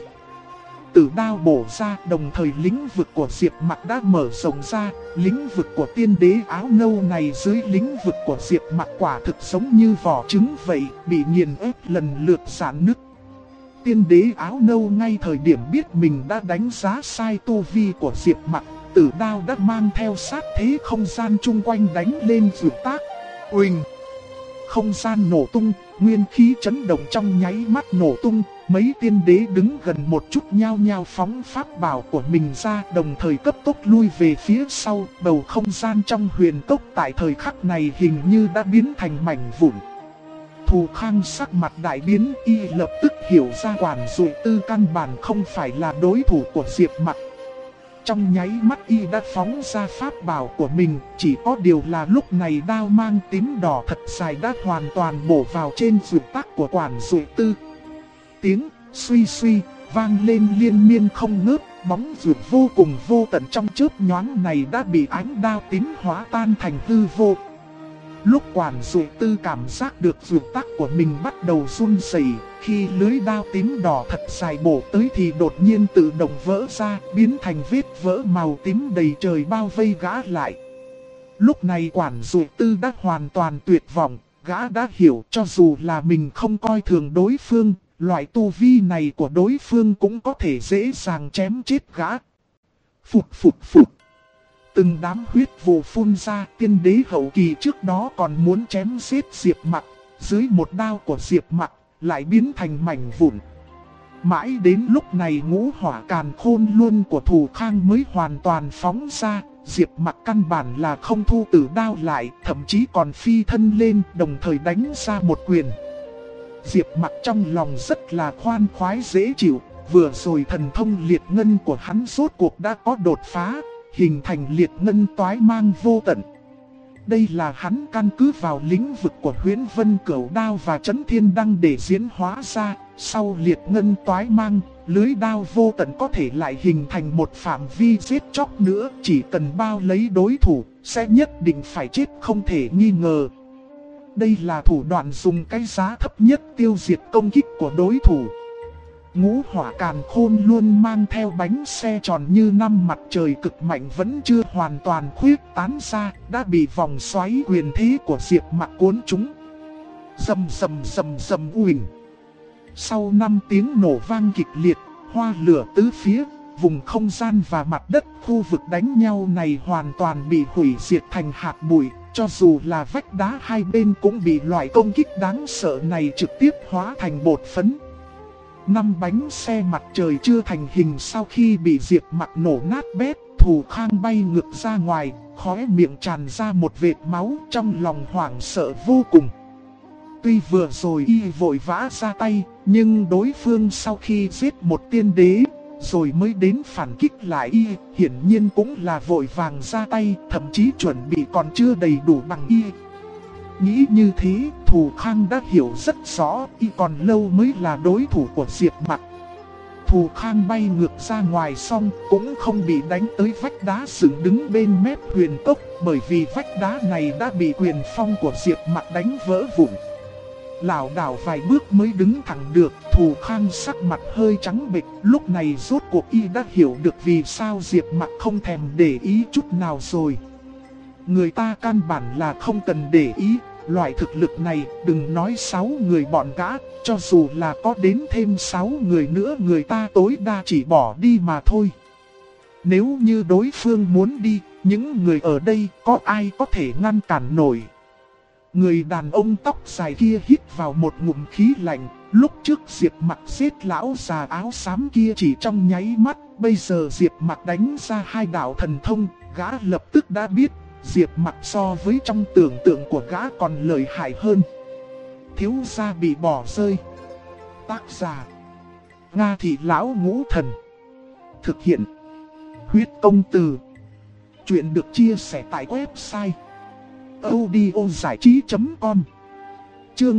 Tử đao bổ ra, đồng thời lĩnh vực của Diệp Mặc đã mở rộng ra, lĩnh vực của tiên đế áo nâu này dưới lĩnh vực của Diệp Mặc quả thực giống như vỏ trứng vậy, bị nghiền ép lần lượt rạn nứt. Tiên đế áo nâu ngay thời điểm biết mình đã đánh giá sai tu vi của Diệp Mặc, tử đao đã mang theo sát thế không gian chung quanh đánh lên dược tác. Uỳnh! Không gian nổ tung, nguyên khí chấn động trong nháy mắt nổ tung, mấy tiên đế đứng gần một chút nhao nhao phóng pháp bảo của mình ra, đồng thời cấp tốc lui về phía sau. Bầu không gian trong huyền cốc tại thời khắc này hình như đã biến thành mảnh vụn. Thù Khang sắc mặt đại biến, y lập tức hiểu ra quản dụ tư căn bản không phải là đối thủ của Diệp Mặc. Trong nháy mắt y đã phóng ra pháp bảo của mình, chỉ có điều là lúc này đao mang tím đỏ thật dài đã hoàn toàn bổ vào trên dược tác của quản dụ tư. Tiếng suy suy vang lên liên miên không ngớt, bóng dược vô cùng vô tận trong chớp nhoáng này đã bị ánh đao tím hóa tan thành hư vô. Lúc quản dụ tư cảm giác được dược tác của mình bắt đầu run rẩy, khi lưới đao tím đỏ thật dài bổ tới thì đột nhiên tự động vỡ ra, biến thành vết vỡ màu tím đầy trời bao vây gã lại. Lúc này quản dụ tư đã hoàn toàn tuyệt vọng, gã đã hiểu cho dù là mình không coi thường đối phương, loại tu vi này của đối phương cũng có thể dễ dàng chém chết gã. Phụt phụt phụt. Từng đám huyết vụ phun ra, tiên đế hậu kỳ trước đó còn muốn chém giết Diệp Mặc, dưới một đao của Diệp Mặc lại biến thành mảnh vụn. Mãi đến lúc này ngũ hỏa càn khôn luôn của Thù Khang mới hoàn toàn phóng ra, Diệp Mặc căn bản là không thu tử đao lại, thậm chí còn phi thân lên, đồng thời đánh ra một quyền. Diệp Mặc trong lòng rất là khoan khoái dễ chịu, vừa rồi thần thông liệt ngân của hắn rốt cuộc đã có đột phá, hình thành liệt ngân toái mang vô tận. Đây là hắn căn cứ vào lĩnh vực của Huyễn Vân Cửu Đao và Chấn Thiên Đăng để diễn hóa ra. Sau liệt ngân toái mang, lưới đao vô tận có thể lại hình thành một phạm vi giết chóc nữa, chỉ cần bao lấy đối thủ, sẽ nhất định phải chết không thể nghi ngờ. Đây là thủ đoạn dùng cái giá thấp nhất tiêu diệt công kích của đối thủ. Ngũ hỏa càn khôn luôn mang theo bánh xe tròn như năm mặt trời cực mạnh vẫn chưa hoàn toàn khuyết tán ra, đã bị vòng xoáy quyền thế của Diệp Mặc cuốn trúng. Rầm rầm rầm rầm uỳnh. Sau 5 tiếng nổ vang kịch liệt, hoa lửa tứ phía, vùng không gian và mặt đất khu vực đánh nhau này hoàn toàn bị hủy diệt thành hạt bụi. Cho dù là vách đá hai bên cũng bị loại công kích đáng sợ này trực tiếp hóa thành bột phấn. 5 bánh xe mặt trời chưa thành hình sau khi bị Diệp Mặc nổ nát bét, Thù Khang bay ngược ra ngoài, khóe miệng tràn ra một vệt máu, trong lòng hoảng sợ vô cùng. Tuy vừa rồi y vội vã ra tay, nhưng đối phương sau khi giết một tiên đế, rồi mới đến phản kích lại y, hiển nhiên cũng là vội vàng ra tay, thậm chí chuẩn bị còn chưa đầy đủ bằng y. Nghĩ như thế, Thù Khang đã hiểu rất rõ, y còn lâu mới là đối thủ của Diệp Mặc. Thù Khang bay ngược ra ngoài xong, cũng không bị đánh tới vách đá dựng đứng bên mép huyền cốc, bởi vì vách đá này đã bị quyền phong của Diệp Mặc đánh vỡ vụn. Lảo đảo vài bước mới đứng thẳng được, Thù Khang sắc mặt hơi trắng bệch, lúc này rốt cuộc y đã hiểu được vì sao Diệp Mặc không thèm để ý chút nào rồi. Người ta căn bản là không cần để ý, loại thực lực này đừng nói 6 người bọn gã, cho dù là có đến thêm 6 người nữa người ta tối đa chỉ bỏ đi mà thôi. Nếu như đối phương muốn đi, những người ở đây có ai có thể ngăn cản nổi. Người đàn ông tóc dài kia hít vào một ngụm khí lạnh, lúc trước Diệp Mặc giết lão già áo xám kia chỉ trong nháy mắt, bây giờ Diệp Mặc đánh ra 2 đạo thần thông, gã lập tức đã biết, Diệp Mặc so với trong tưởng tượng của gã còn lợi hại hơn. Thiếu gia bị bỏ rơi. Tác giả: Nga Thị Lão Ngũ Thần. Thực hiện: Huyết Công Từ. Chuyện được chia sẻ tại website audiozảichí.com. Chương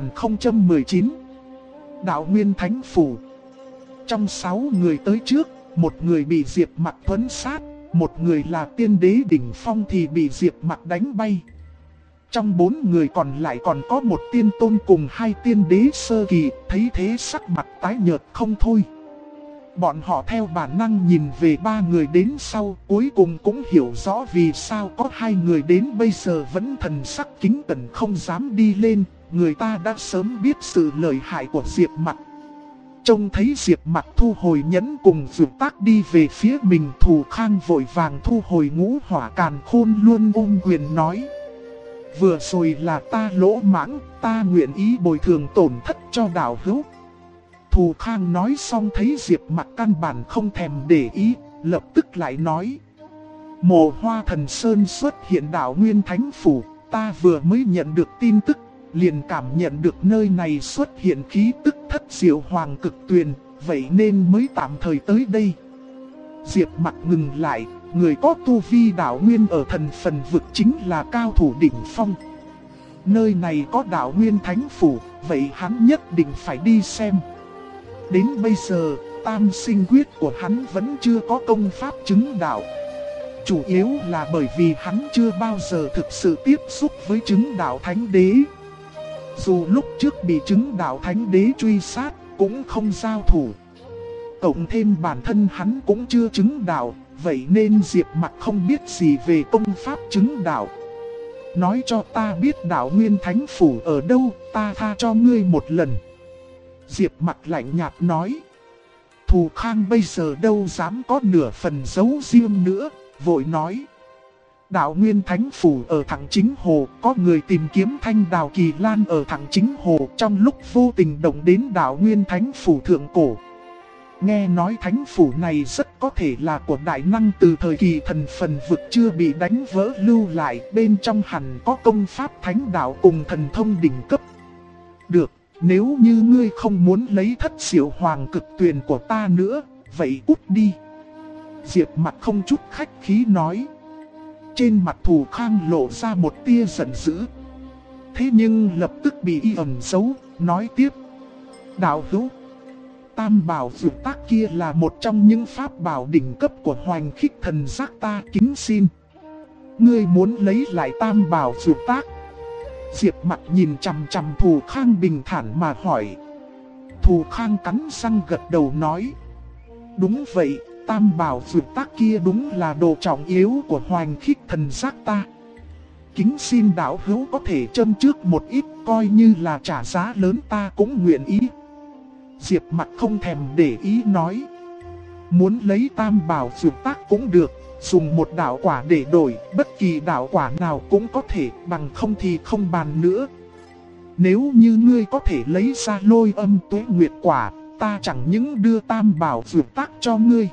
2019. Đạo Nguyên Thánh Phủ. Trong 6 người tới trước, một người bị Diệp Mặc thuấn sát, một người là tiên đế đỉnh phong thì bị Diệp Mặc đánh bay. Trong 4 người còn lại còn có một tiên tôn cùng 2 tiên đế sơ kỳ, thấy thế sắc mặt tái nhợt không thôi. Bọn họ theo bản năng nhìn về 3 người đến sau, cuối cùng cũng hiểu rõ vì sao có 2 người đến bây giờ vẫn thần sắc kính cẩn không dám đi lên, người ta đã sớm biết sự lợi hại của Diệp Mặc. Trông thấy Diệp Mặc thu hồi nhẫn cùng Dược Tác đi về phía mình, Thù Khang vội vàng thu hồi ngũ hỏa càn khôn luôn ôm quyền nói: vừa rồi là ta lỗ mãng, ta nguyện ý bồi thường tổn thất cho đạo hữu. Thù Khang nói xong thấy Diệp Mặc căn bản không thèm để ý, lập tức lại nói: Mộ Hoa Thần Sơn xuất hiện Đạo Nguyên Thánh Phủ, ta vừa mới nhận được tin tức, liền cảm nhận được nơi này xuất hiện khí tức Thất Diệu Hoàng Cực Tuyền, vậy nên mới tạm thời tới đây. Diệp Mặc ngừng lại, người có tu vi Đạo Nguyên ở Thần Phần Vực chính là cao thủ đỉnh phong. Nơi này có Đạo Nguyên Thánh Phủ, vậy hắn nhất định phải đi xem. Đến bây giờ, tam sinh quyết của hắn vẫn chưa có công pháp chứng đạo. Chủ yếu là bởi vì hắn chưa bao giờ thực sự tiếp xúc với chứng đạo Thánh Đế. Dù lúc trước bị chứng đạo Thánh Đế truy sát, cũng không giao thủ. Cộng thêm bản thân hắn cũng chưa chứng đạo, vậy nên Diệp Mặc không biết gì về công pháp chứng đạo. Nói cho ta biết Đạo Nguyên Thánh Phủ ở đâu, ta tha cho ngươi một lần. Diệp Mặc lạnh nhạt nói. Thù Khang bây giờ đâu dám có nửa phần giấu riêng nữa, vội nói: Đạo Nguyên Thánh Phủ ở Thẳng Chính Hồ, có người tìm kiếm Thanh Đào Kỳ Lan ở Thẳng Chính Hồ trong lúc vô tình động đến Đạo Nguyên Thánh Phủ thượng cổ. Nghe nói Thánh Phủ này rất có thể là của đại năng từ thời kỳ Thần Phần Vực chưa bị đánh vỡ lưu lại, bên trong hẳn có công pháp Thánh Đạo cùng thần thông đỉnh cấp. Được, nếu như ngươi không muốn lấy Thất Diệu Hoàng Cực Tuyền của ta nữa, vậy cút đi. Diệp Mặc không chút khách khí nói. Trên mặt Thù Khang lộ ra một tia giận dữ. Thế nhưng lập tức bị y ẩn giấu, nói tiếp: Đạo hữu, tam bảo vượt tác kia là một trong những pháp bảo đỉnh cấp của Hoành Khích Thần Giác ta kính xin. Ngươi muốn lấy lại tam bảo vượt tác? Diệp Mặc nhìn chằm chằm Thù Khang bình thản mà hỏi. Thù Khang cắn răng gật đầu nói. Đúng vậy, tam bảo vượt tác kia đúng là đồ trọng yếu của Hoành Khích Thần Giác ta. Kính xin đạo hữu có thể châm trước một ít, coi như là trả giá lớn ta cũng nguyện ý. Diệp Mặc không thèm để ý nói. Muốn lấy tam bảo vượt tác cũng được, dùng một đạo quả để đổi, bất kỳ đạo quả nào cũng có thể, bằng không thì không bàn nữa. Nếu như ngươi có thể lấy ra Lôi Âm Tuế Nguyệt quả, ta chẳng những đưa tam bảo vượt tác cho ngươi,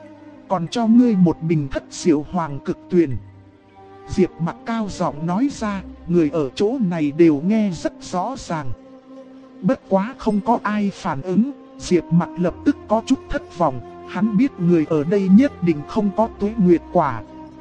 còn cho ngươi một bình Thất Diệu Hoàng Cực Tuyền. Diệp Mặc cao giọng nói ra, người ở chỗ này đều nghe rất rõ ràng. Bất quá không có ai phản ứng, Diệp Mặc lập tức có chút thất vọng. Hắn biết người ở đây nhất định không có Tuế Nguyệt quả.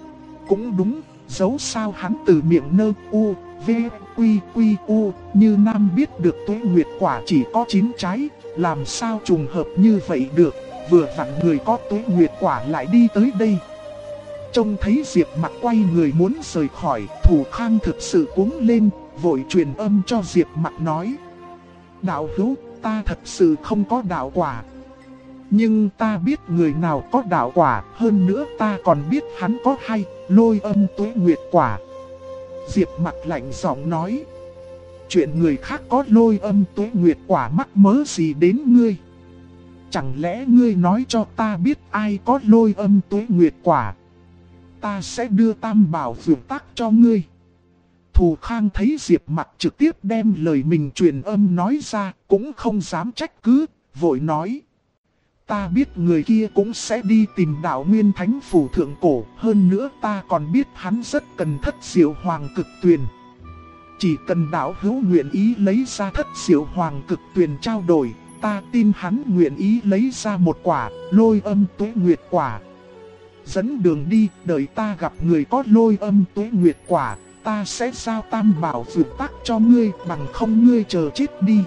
Cũng đúng, dẫu sao hắn từ miệng nơ u, v, quy quy u, như Nam biết được Tuế Nguyệt quả chỉ có 9 trái, làm sao trùng hợp như vậy được, vừa vặn người có Tuế Nguyệt quả lại đi tới đây. Trông thấy Diệp Mặc quay người muốn rời khỏi, Thù Khang thực sự cuống lên, vội truyền âm cho Diệp Mặc nói. Đạo hữu, ta thật sự không có đạo quả. Nhưng ta biết người nào có đạo quả, hơn nữa ta còn biết hắn có hay, Lôi Âm Tuế Nguyệt quả. Diệp Mặc lạnh giọng nói. Chuyện người khác có Lôi Âm Tuế Nguyệt quả mắc mớ gì đến ngươi? Chẳng lẽ ngươi nói cho ta biết ai có Lôi Âm Tuế Nguyệt quả? Ta sẽ đưa tam bảo vượt tác cho ngươi. Thù Khang thấy Diệp Mặc trực tiếp đem lời mình truyền âm nói ra, cũng không dám trách cứ, vội nói. Ta biết người kia cũng sẽ đi tìm đạo Nguyên Thánh Phủ Thượng Cổ, hơn nữa ta còn biết hắn rất cần Thất Diệu Hoàng Cực Tuyền. Chỉ cần đạo hữu nguyện ý lấy ra Thất Diệu Hoàng Cực Tuyền trao đổi, ta tin hắn nguyện ý lấy ra một quả, Lôi Âm Tuế Nguyệt quả. Dẫn đường đi, đợi ta gặp người có Lôi Âm Tuế Nguyệt quả, ta sẽ giao tam bảo vượt tác cho ngươi, bằng không ngươi chờ chết đi.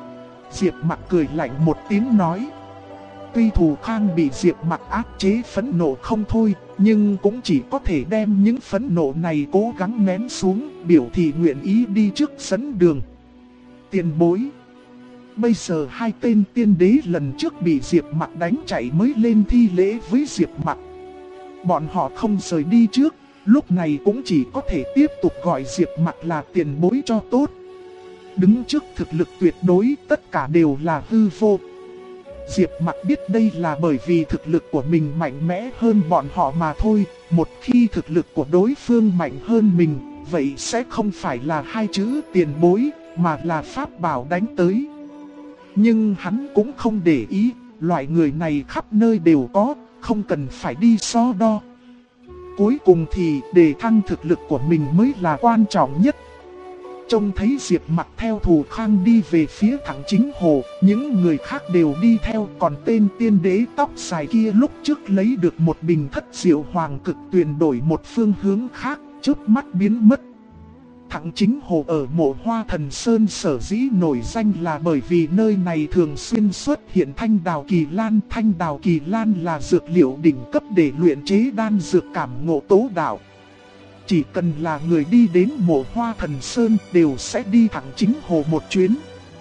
Diệp Mặc cười lạnh một tiếng nói. Tuy Thù Khang bị Diệp Mặc áp chế phẫn nộ không thôi, nhưng cũng chỉ có thể đem những phẫn nộ này cố gắng nén xuống, biểu thị nguyện ý đi trước dẫn đường. Tiền bối. Bây giờ hai tên tiên đế lần trước bị Diệp Mặc đánh chạy mới lên thi lễ với Diệp Mặc. Bọn họ không rời đi trước, lúc này cũng chỉ có thể tiếp tục gọi Diệp Mặc là tiền bối cho tốt. Đứng trước thực lực tuyệt đối, tất cả đều là hư vô. Diệp Mặc biết đây là bởi vì thực lực của mình mạnh mẽ hơn bọn họ mà thôi. Một khi thực lực của đối phương mạnh hơn mình, vậy sẽ không phải là hai chữ tiền bối, mà là pháp bảo đánh tới. Nhưng hắn cũng không để ý, loại người này khắp nơi đều có, không cần phải đi so đo. Cuối cùng thì đề thăng thực lực của mình mới là quan trọng nhất. Trông thấy Diệp Mặc theo Thù Khang đi về phía Thẳng Chính Hồ, những người khác đều đi theo, còn tên tiên đế tóc dài kia lúc trước lấy được một bình Thất Diệu Hoàng Cực Tuyền đổi một phương hướng khác, chớp mắt biến mất. Thẳng Chính Hồ ở Mộ Hoa Thần Sơn sở dĩ nổi danh là bởi vì nơi này thường xuyên xuất hiện thanh đào kỳ lan. Thanh đào kỳ lan là dược liệu đỉnh cấp để luyện chế đan dược cảm ngộ tố đạo. Chỉ cần là người đi đến Mộ Hoa Thần Sơn đều sẽ đi Thẳng Chính Hồ một chuyến.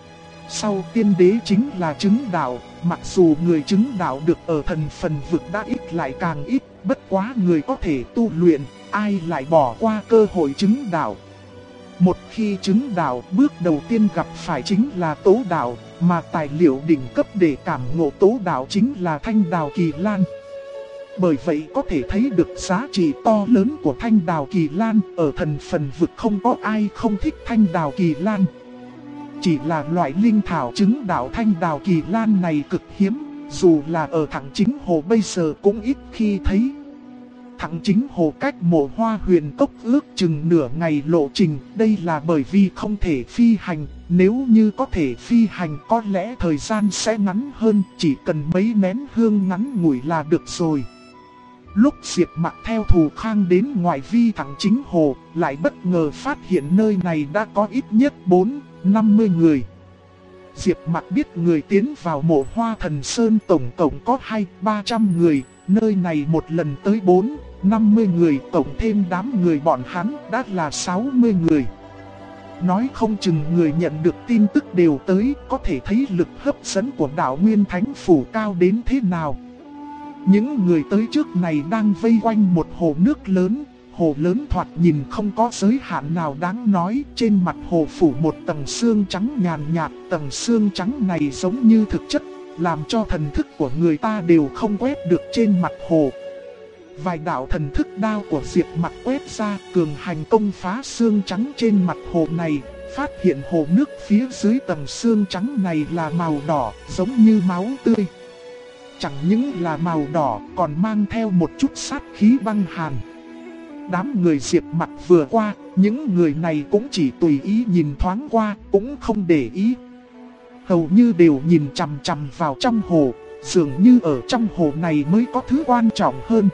Sau tiên đế chính là chứng đạo, mặc dù người chứng đạo được ở thần phần vực đã ít lại càng ít, bất quá người có thể tu luyện, ai lại bỏ qua cơ hội chứng đạo. Một khi chứng đạo, bước đầu tiên gặp phải chính là tố đạo, mà tài liệu đỉnh cấp để cảm ngộ tố đạo chính là thanh đào kỳ lan. Bởi vậy có thể thấy được giá trị to lớn của thanh đào kỳ lan, ở thần phần vực không có ai không thích thanh đào kỳ lan. Chỉ là loại linh thảo chứng đạo thanh đào kỳ lan này cực hiếm, dù là ở Thẳng Chính Hồ bây giờ cũng ít khi thấy. Thẳng Chính Hồ cách Mộ Hoa Huyền Cốc ước chừng nửa ngày lộ trình, đây là bởi vì không thể phi hành, nếu như có thể phi hành có lẽ thời gian sẽ ngắn hơn, chỉ cần mấy nén hương ngắn ngủi là được rồi. Lúc Diệp Mặc theo Thù Khang đến ngoài vi Thẳng Chính Hồ, lại bất ngờ phát hiện nơi này đã có ít nhất 40-50 người. Diệp Mặc biết người tiến vào Mộ Hoa Thần Sơn tổng cộng có 200-300 người, nơi này một lần tới 40-50 người, tổng thêm đám người bọn hắn đã là 60 người. Nói không chừng người nhận được tin tức đều tới, có thể thấy lực hấp dẫn của đạo Nguyên Thánh Phủ cao đến thế nào. Những người tới trước này đang vây quanh một hồ nước lớn. Hồ lớn thoạt nhìn không có giới hạn nào đáng nói, trên mặt hồ phủ một tầng sương trắng nhàn nhạt, tầng sương trắng này giống như thực chất, làm cho thần thức của người ta đều không quét được trên mặt hồ. Vài đạo thần thức đao của Diệp Mặc quét ra, cường hành công phá sương trắng trên mặt hồ này, phát hiện hồ nước phía dưới tầng sương trắng này là màu đỏ, giống như máu tươi. Chẳng những là màu đỏ, còn mang theo một chút sát khí băng hàn. Đám người Diệp Mặc vừa qua, những người này cũng chỉ tùy ý nhìn thoáng qua, cũng không để ý. Hầu như đều nhìn chằm chằm vào trong hồ, dường như ở trong hồ này mới có thứ quan trọng hơn.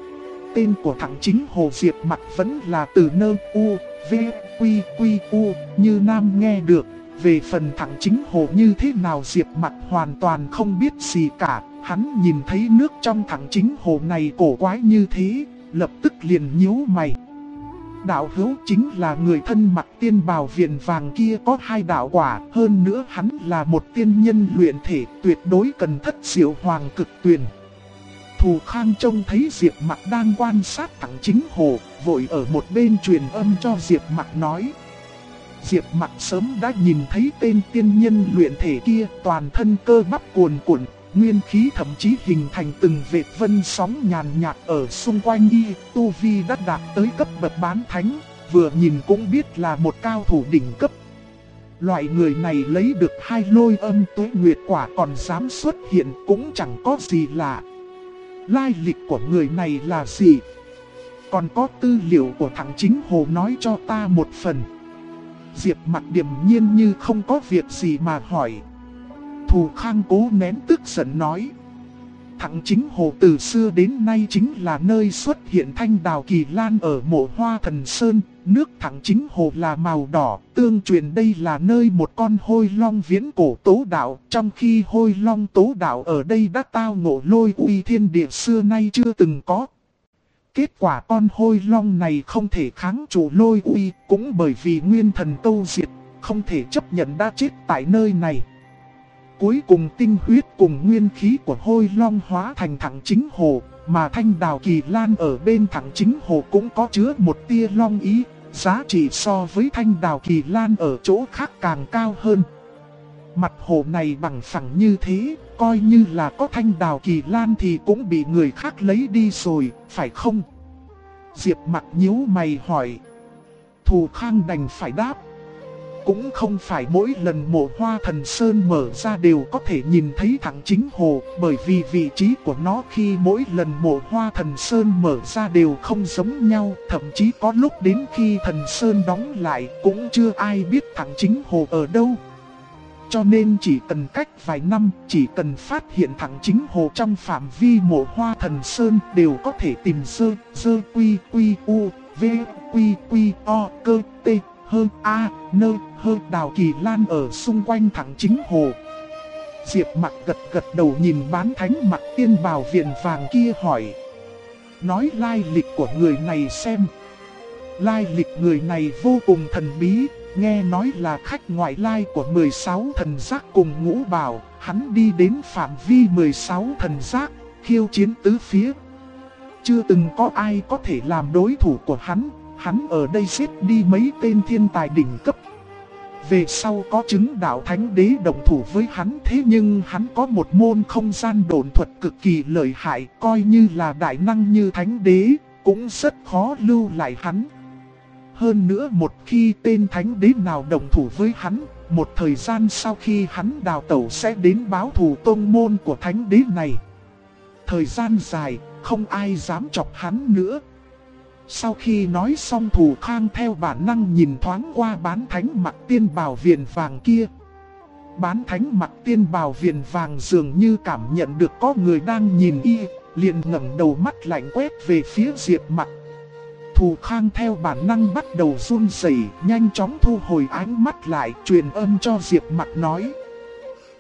Tên của thằng chính hồ Diệp Mặc vẫn là từ nơ u, v, quy, quy, u, như Nam nghe được. Về phần thằng chính hồ như thế nào Diệp Mặc hoàn toàn không biết gì cả. Hắn nhìn thấy nước trong thằng chính hồ này cổ quái như thế, lập tức liền nhíu mày. Đạo hữu chính là người thân mặc tiên bào viền vàng kia có 2 đạo quả, hơn nữa hắn là một tiên nhân luyện thể, tuyệt đối cần thất diệu hoàng cực tuyền. Thù Khang trông thấy Diệp Mặc đang quan sát thẳng chính hồ, vội ở một bên truyền âm cho Diệp Mặc nói. Diệp Mặc sớm đã nhìn thấy tên tiên nhân luyện thể kia, toàn thân cơ bắp cuồn cuộn, nguyên khí thậm chí hình thành từng vệt vân sóng nhàn nhạt ở xung quanh y, tu vi đã đạt tới cấp bậc bán thánh, vừa nhìn cũng biết là một cao thủ đỉnh cấp. Loại người này lấy được 2 lôi âm tuế nguyệt quả còn dám xuất hiện cũng chẳng có gì lạ. Lai lịch của người này là gì? Còn có tư liệu của thằng chính hồ nói cho ta một phần. Diệp Mặc điềm nhiên như không có việc gì mà hỏi. Thù Khang cố nén tức giận nói. Thằng chính hồ từ xưa đến nay chính là nơi xuất hiện thanh đào kỳ lan ở Mộ Hoa Thần Sơn. Nước thằng chính hồ là màu đỏ, tương truyền đây là nơi một con hôi long viễn cổ tố đạo. Trong khi hôi long tố đạo ở đây đã tao ngộ lôi uy thiên địa xưa nay chưa từng có. Kết quả con hôi long này không thể kháng trụ lôi uy, cũng bởi vì nguyên thần câu diệt, không thể chấp nhận đã chết tại nơi này. Cuối cùng tinh huyết cùng nguyên khí của hôi long hóa thành thẳng chính hồ, mà thanh đào kỳ lan ở bên thẳng chính hồ cũng có chứa một tia long ý, giá trị so với thanh đào kỳ lan ở chỗ khác càng cao hơn. Mặt hồ này bằng phẳng như thế, coi như là có thanh đào kỳ lan thì cũng bị người khác lấy đi rồi, phải không? Diệp Mặc nhíu mày hỏi. Thù Khang đành phải đáp. Cũng không phải mỗi lần Mộ Hoa Thần Sơn mở ra đều có thể nhìn thấy thẳng chính hồ, bởi vì vị trí của nó khi mỗi lần Mộ Hoa Thần Sơn mở ra đều không giống nhau, thậm chí có lúc đến khi Thần Sơn đóng lại cũng chưa ai biết thẳng chính hồ ở đâu. Cho nên chỉ cần cách vài năm, chỉ cần phát hiện thẳng chính hồ trong phạm vi Mộ Hoa Thần Sơn đều có thể tìm dơ quy quy u, v quy quy o cơ t hơn a nơ hơn đào kỳ lan ở xung quanh thẳng chính hồ. Diệp Mặc gật đầu nhìn bán thánh mặc tiên bào viền vàng kia hỏi. Nói lai lịch của người này xem. Lai lịch người này vô cùng thần bí, nghe nói là khách ngoại lai của 16 thần giác cùng ngũ bảo. Hắn đi đến phạm vi 16 thần giác, khiêu chiến tứ phía. Chưa từng có ai có thể làm đối thủ của hắn. Hắn ở đây giết đi mấy tên thiên tài đỉnh cấp. Về sau có chứng đạo thánh đế đồng thủ với hắn, thế nhưng hắn có một môn không gian độn thuật cực kỳ lợi hại, coi như là đại năng như thánh đế, cũng rất khó lưu lại hắn. Hơn nữa một khi tên thánh đế nào đồng thủ với hắn, một thời gian sau khi hắn đào tẩu sẽ đến báo thù tông môn của thánh đế này. Thời gian dài, không ai dám chọc hắn nữa. Sau khi nói xong Thù Khang theo bản năng nhìn thoáng qua bán thánh mặc tiên bào viền vàng kia. Bán thánh mặc tiên bào viền vàng dường như cảm nhận được có người đang nhìn y, liền ngẩng đầu mắt lạnh quét về phía Diệp Mặc. Thù Khang theo bản năng bắt đầu run rẩy, nhanh chóng thu hồi ánh mắt lại, truyền âm cho Diệp Mặc nói.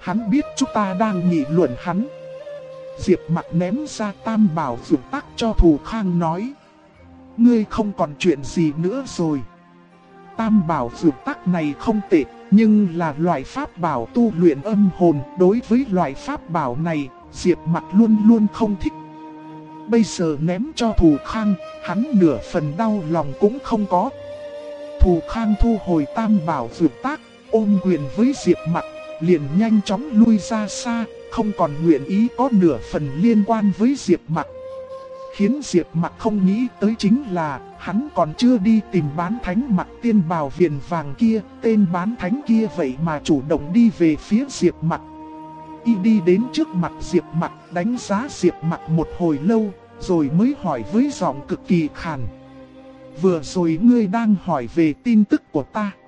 Hắn biết chúng ta đang nghị luận hắn. Diệp Mặc ném ra tam bảo vượt tắc cho Thù Khang nói. Ngươi không còn chuyện gì nữa rồi. Tam bảo vượt tắc này không tệ, nhưng là loại pháp bảo tu luyện âm hồn. Đối với loại pháp bảo này, Diệp Mặc luôn luôn không thích. Bây giờ ném cho Thù Khang, hắn nửa phần đau lòng cũng không có. Thù Khang thu hồi tam bảo vượt tác, ôm quyền với Diệp Mặc, liền nhanh chóng lui ra xa, không còn nguyện ý có nửa phần liên quan với Diệp Mặc. Khiến Diệp Mặc không nghĩ tới chính là, hắn còn chưa đi tìm bán thánh mặc tiên bào viền vàng kia, tên bán thánh kia vậy mà chủ động đi về phía Diệp Mặc. Y đi đến trước mặt Diệp Mặc, đánh giá Diệp Mặc một hồi lâu, rồi mới hỏi với giọng cực kỳ khàn. Vừa rồi ngươi đang hỏi về tin tức của ta.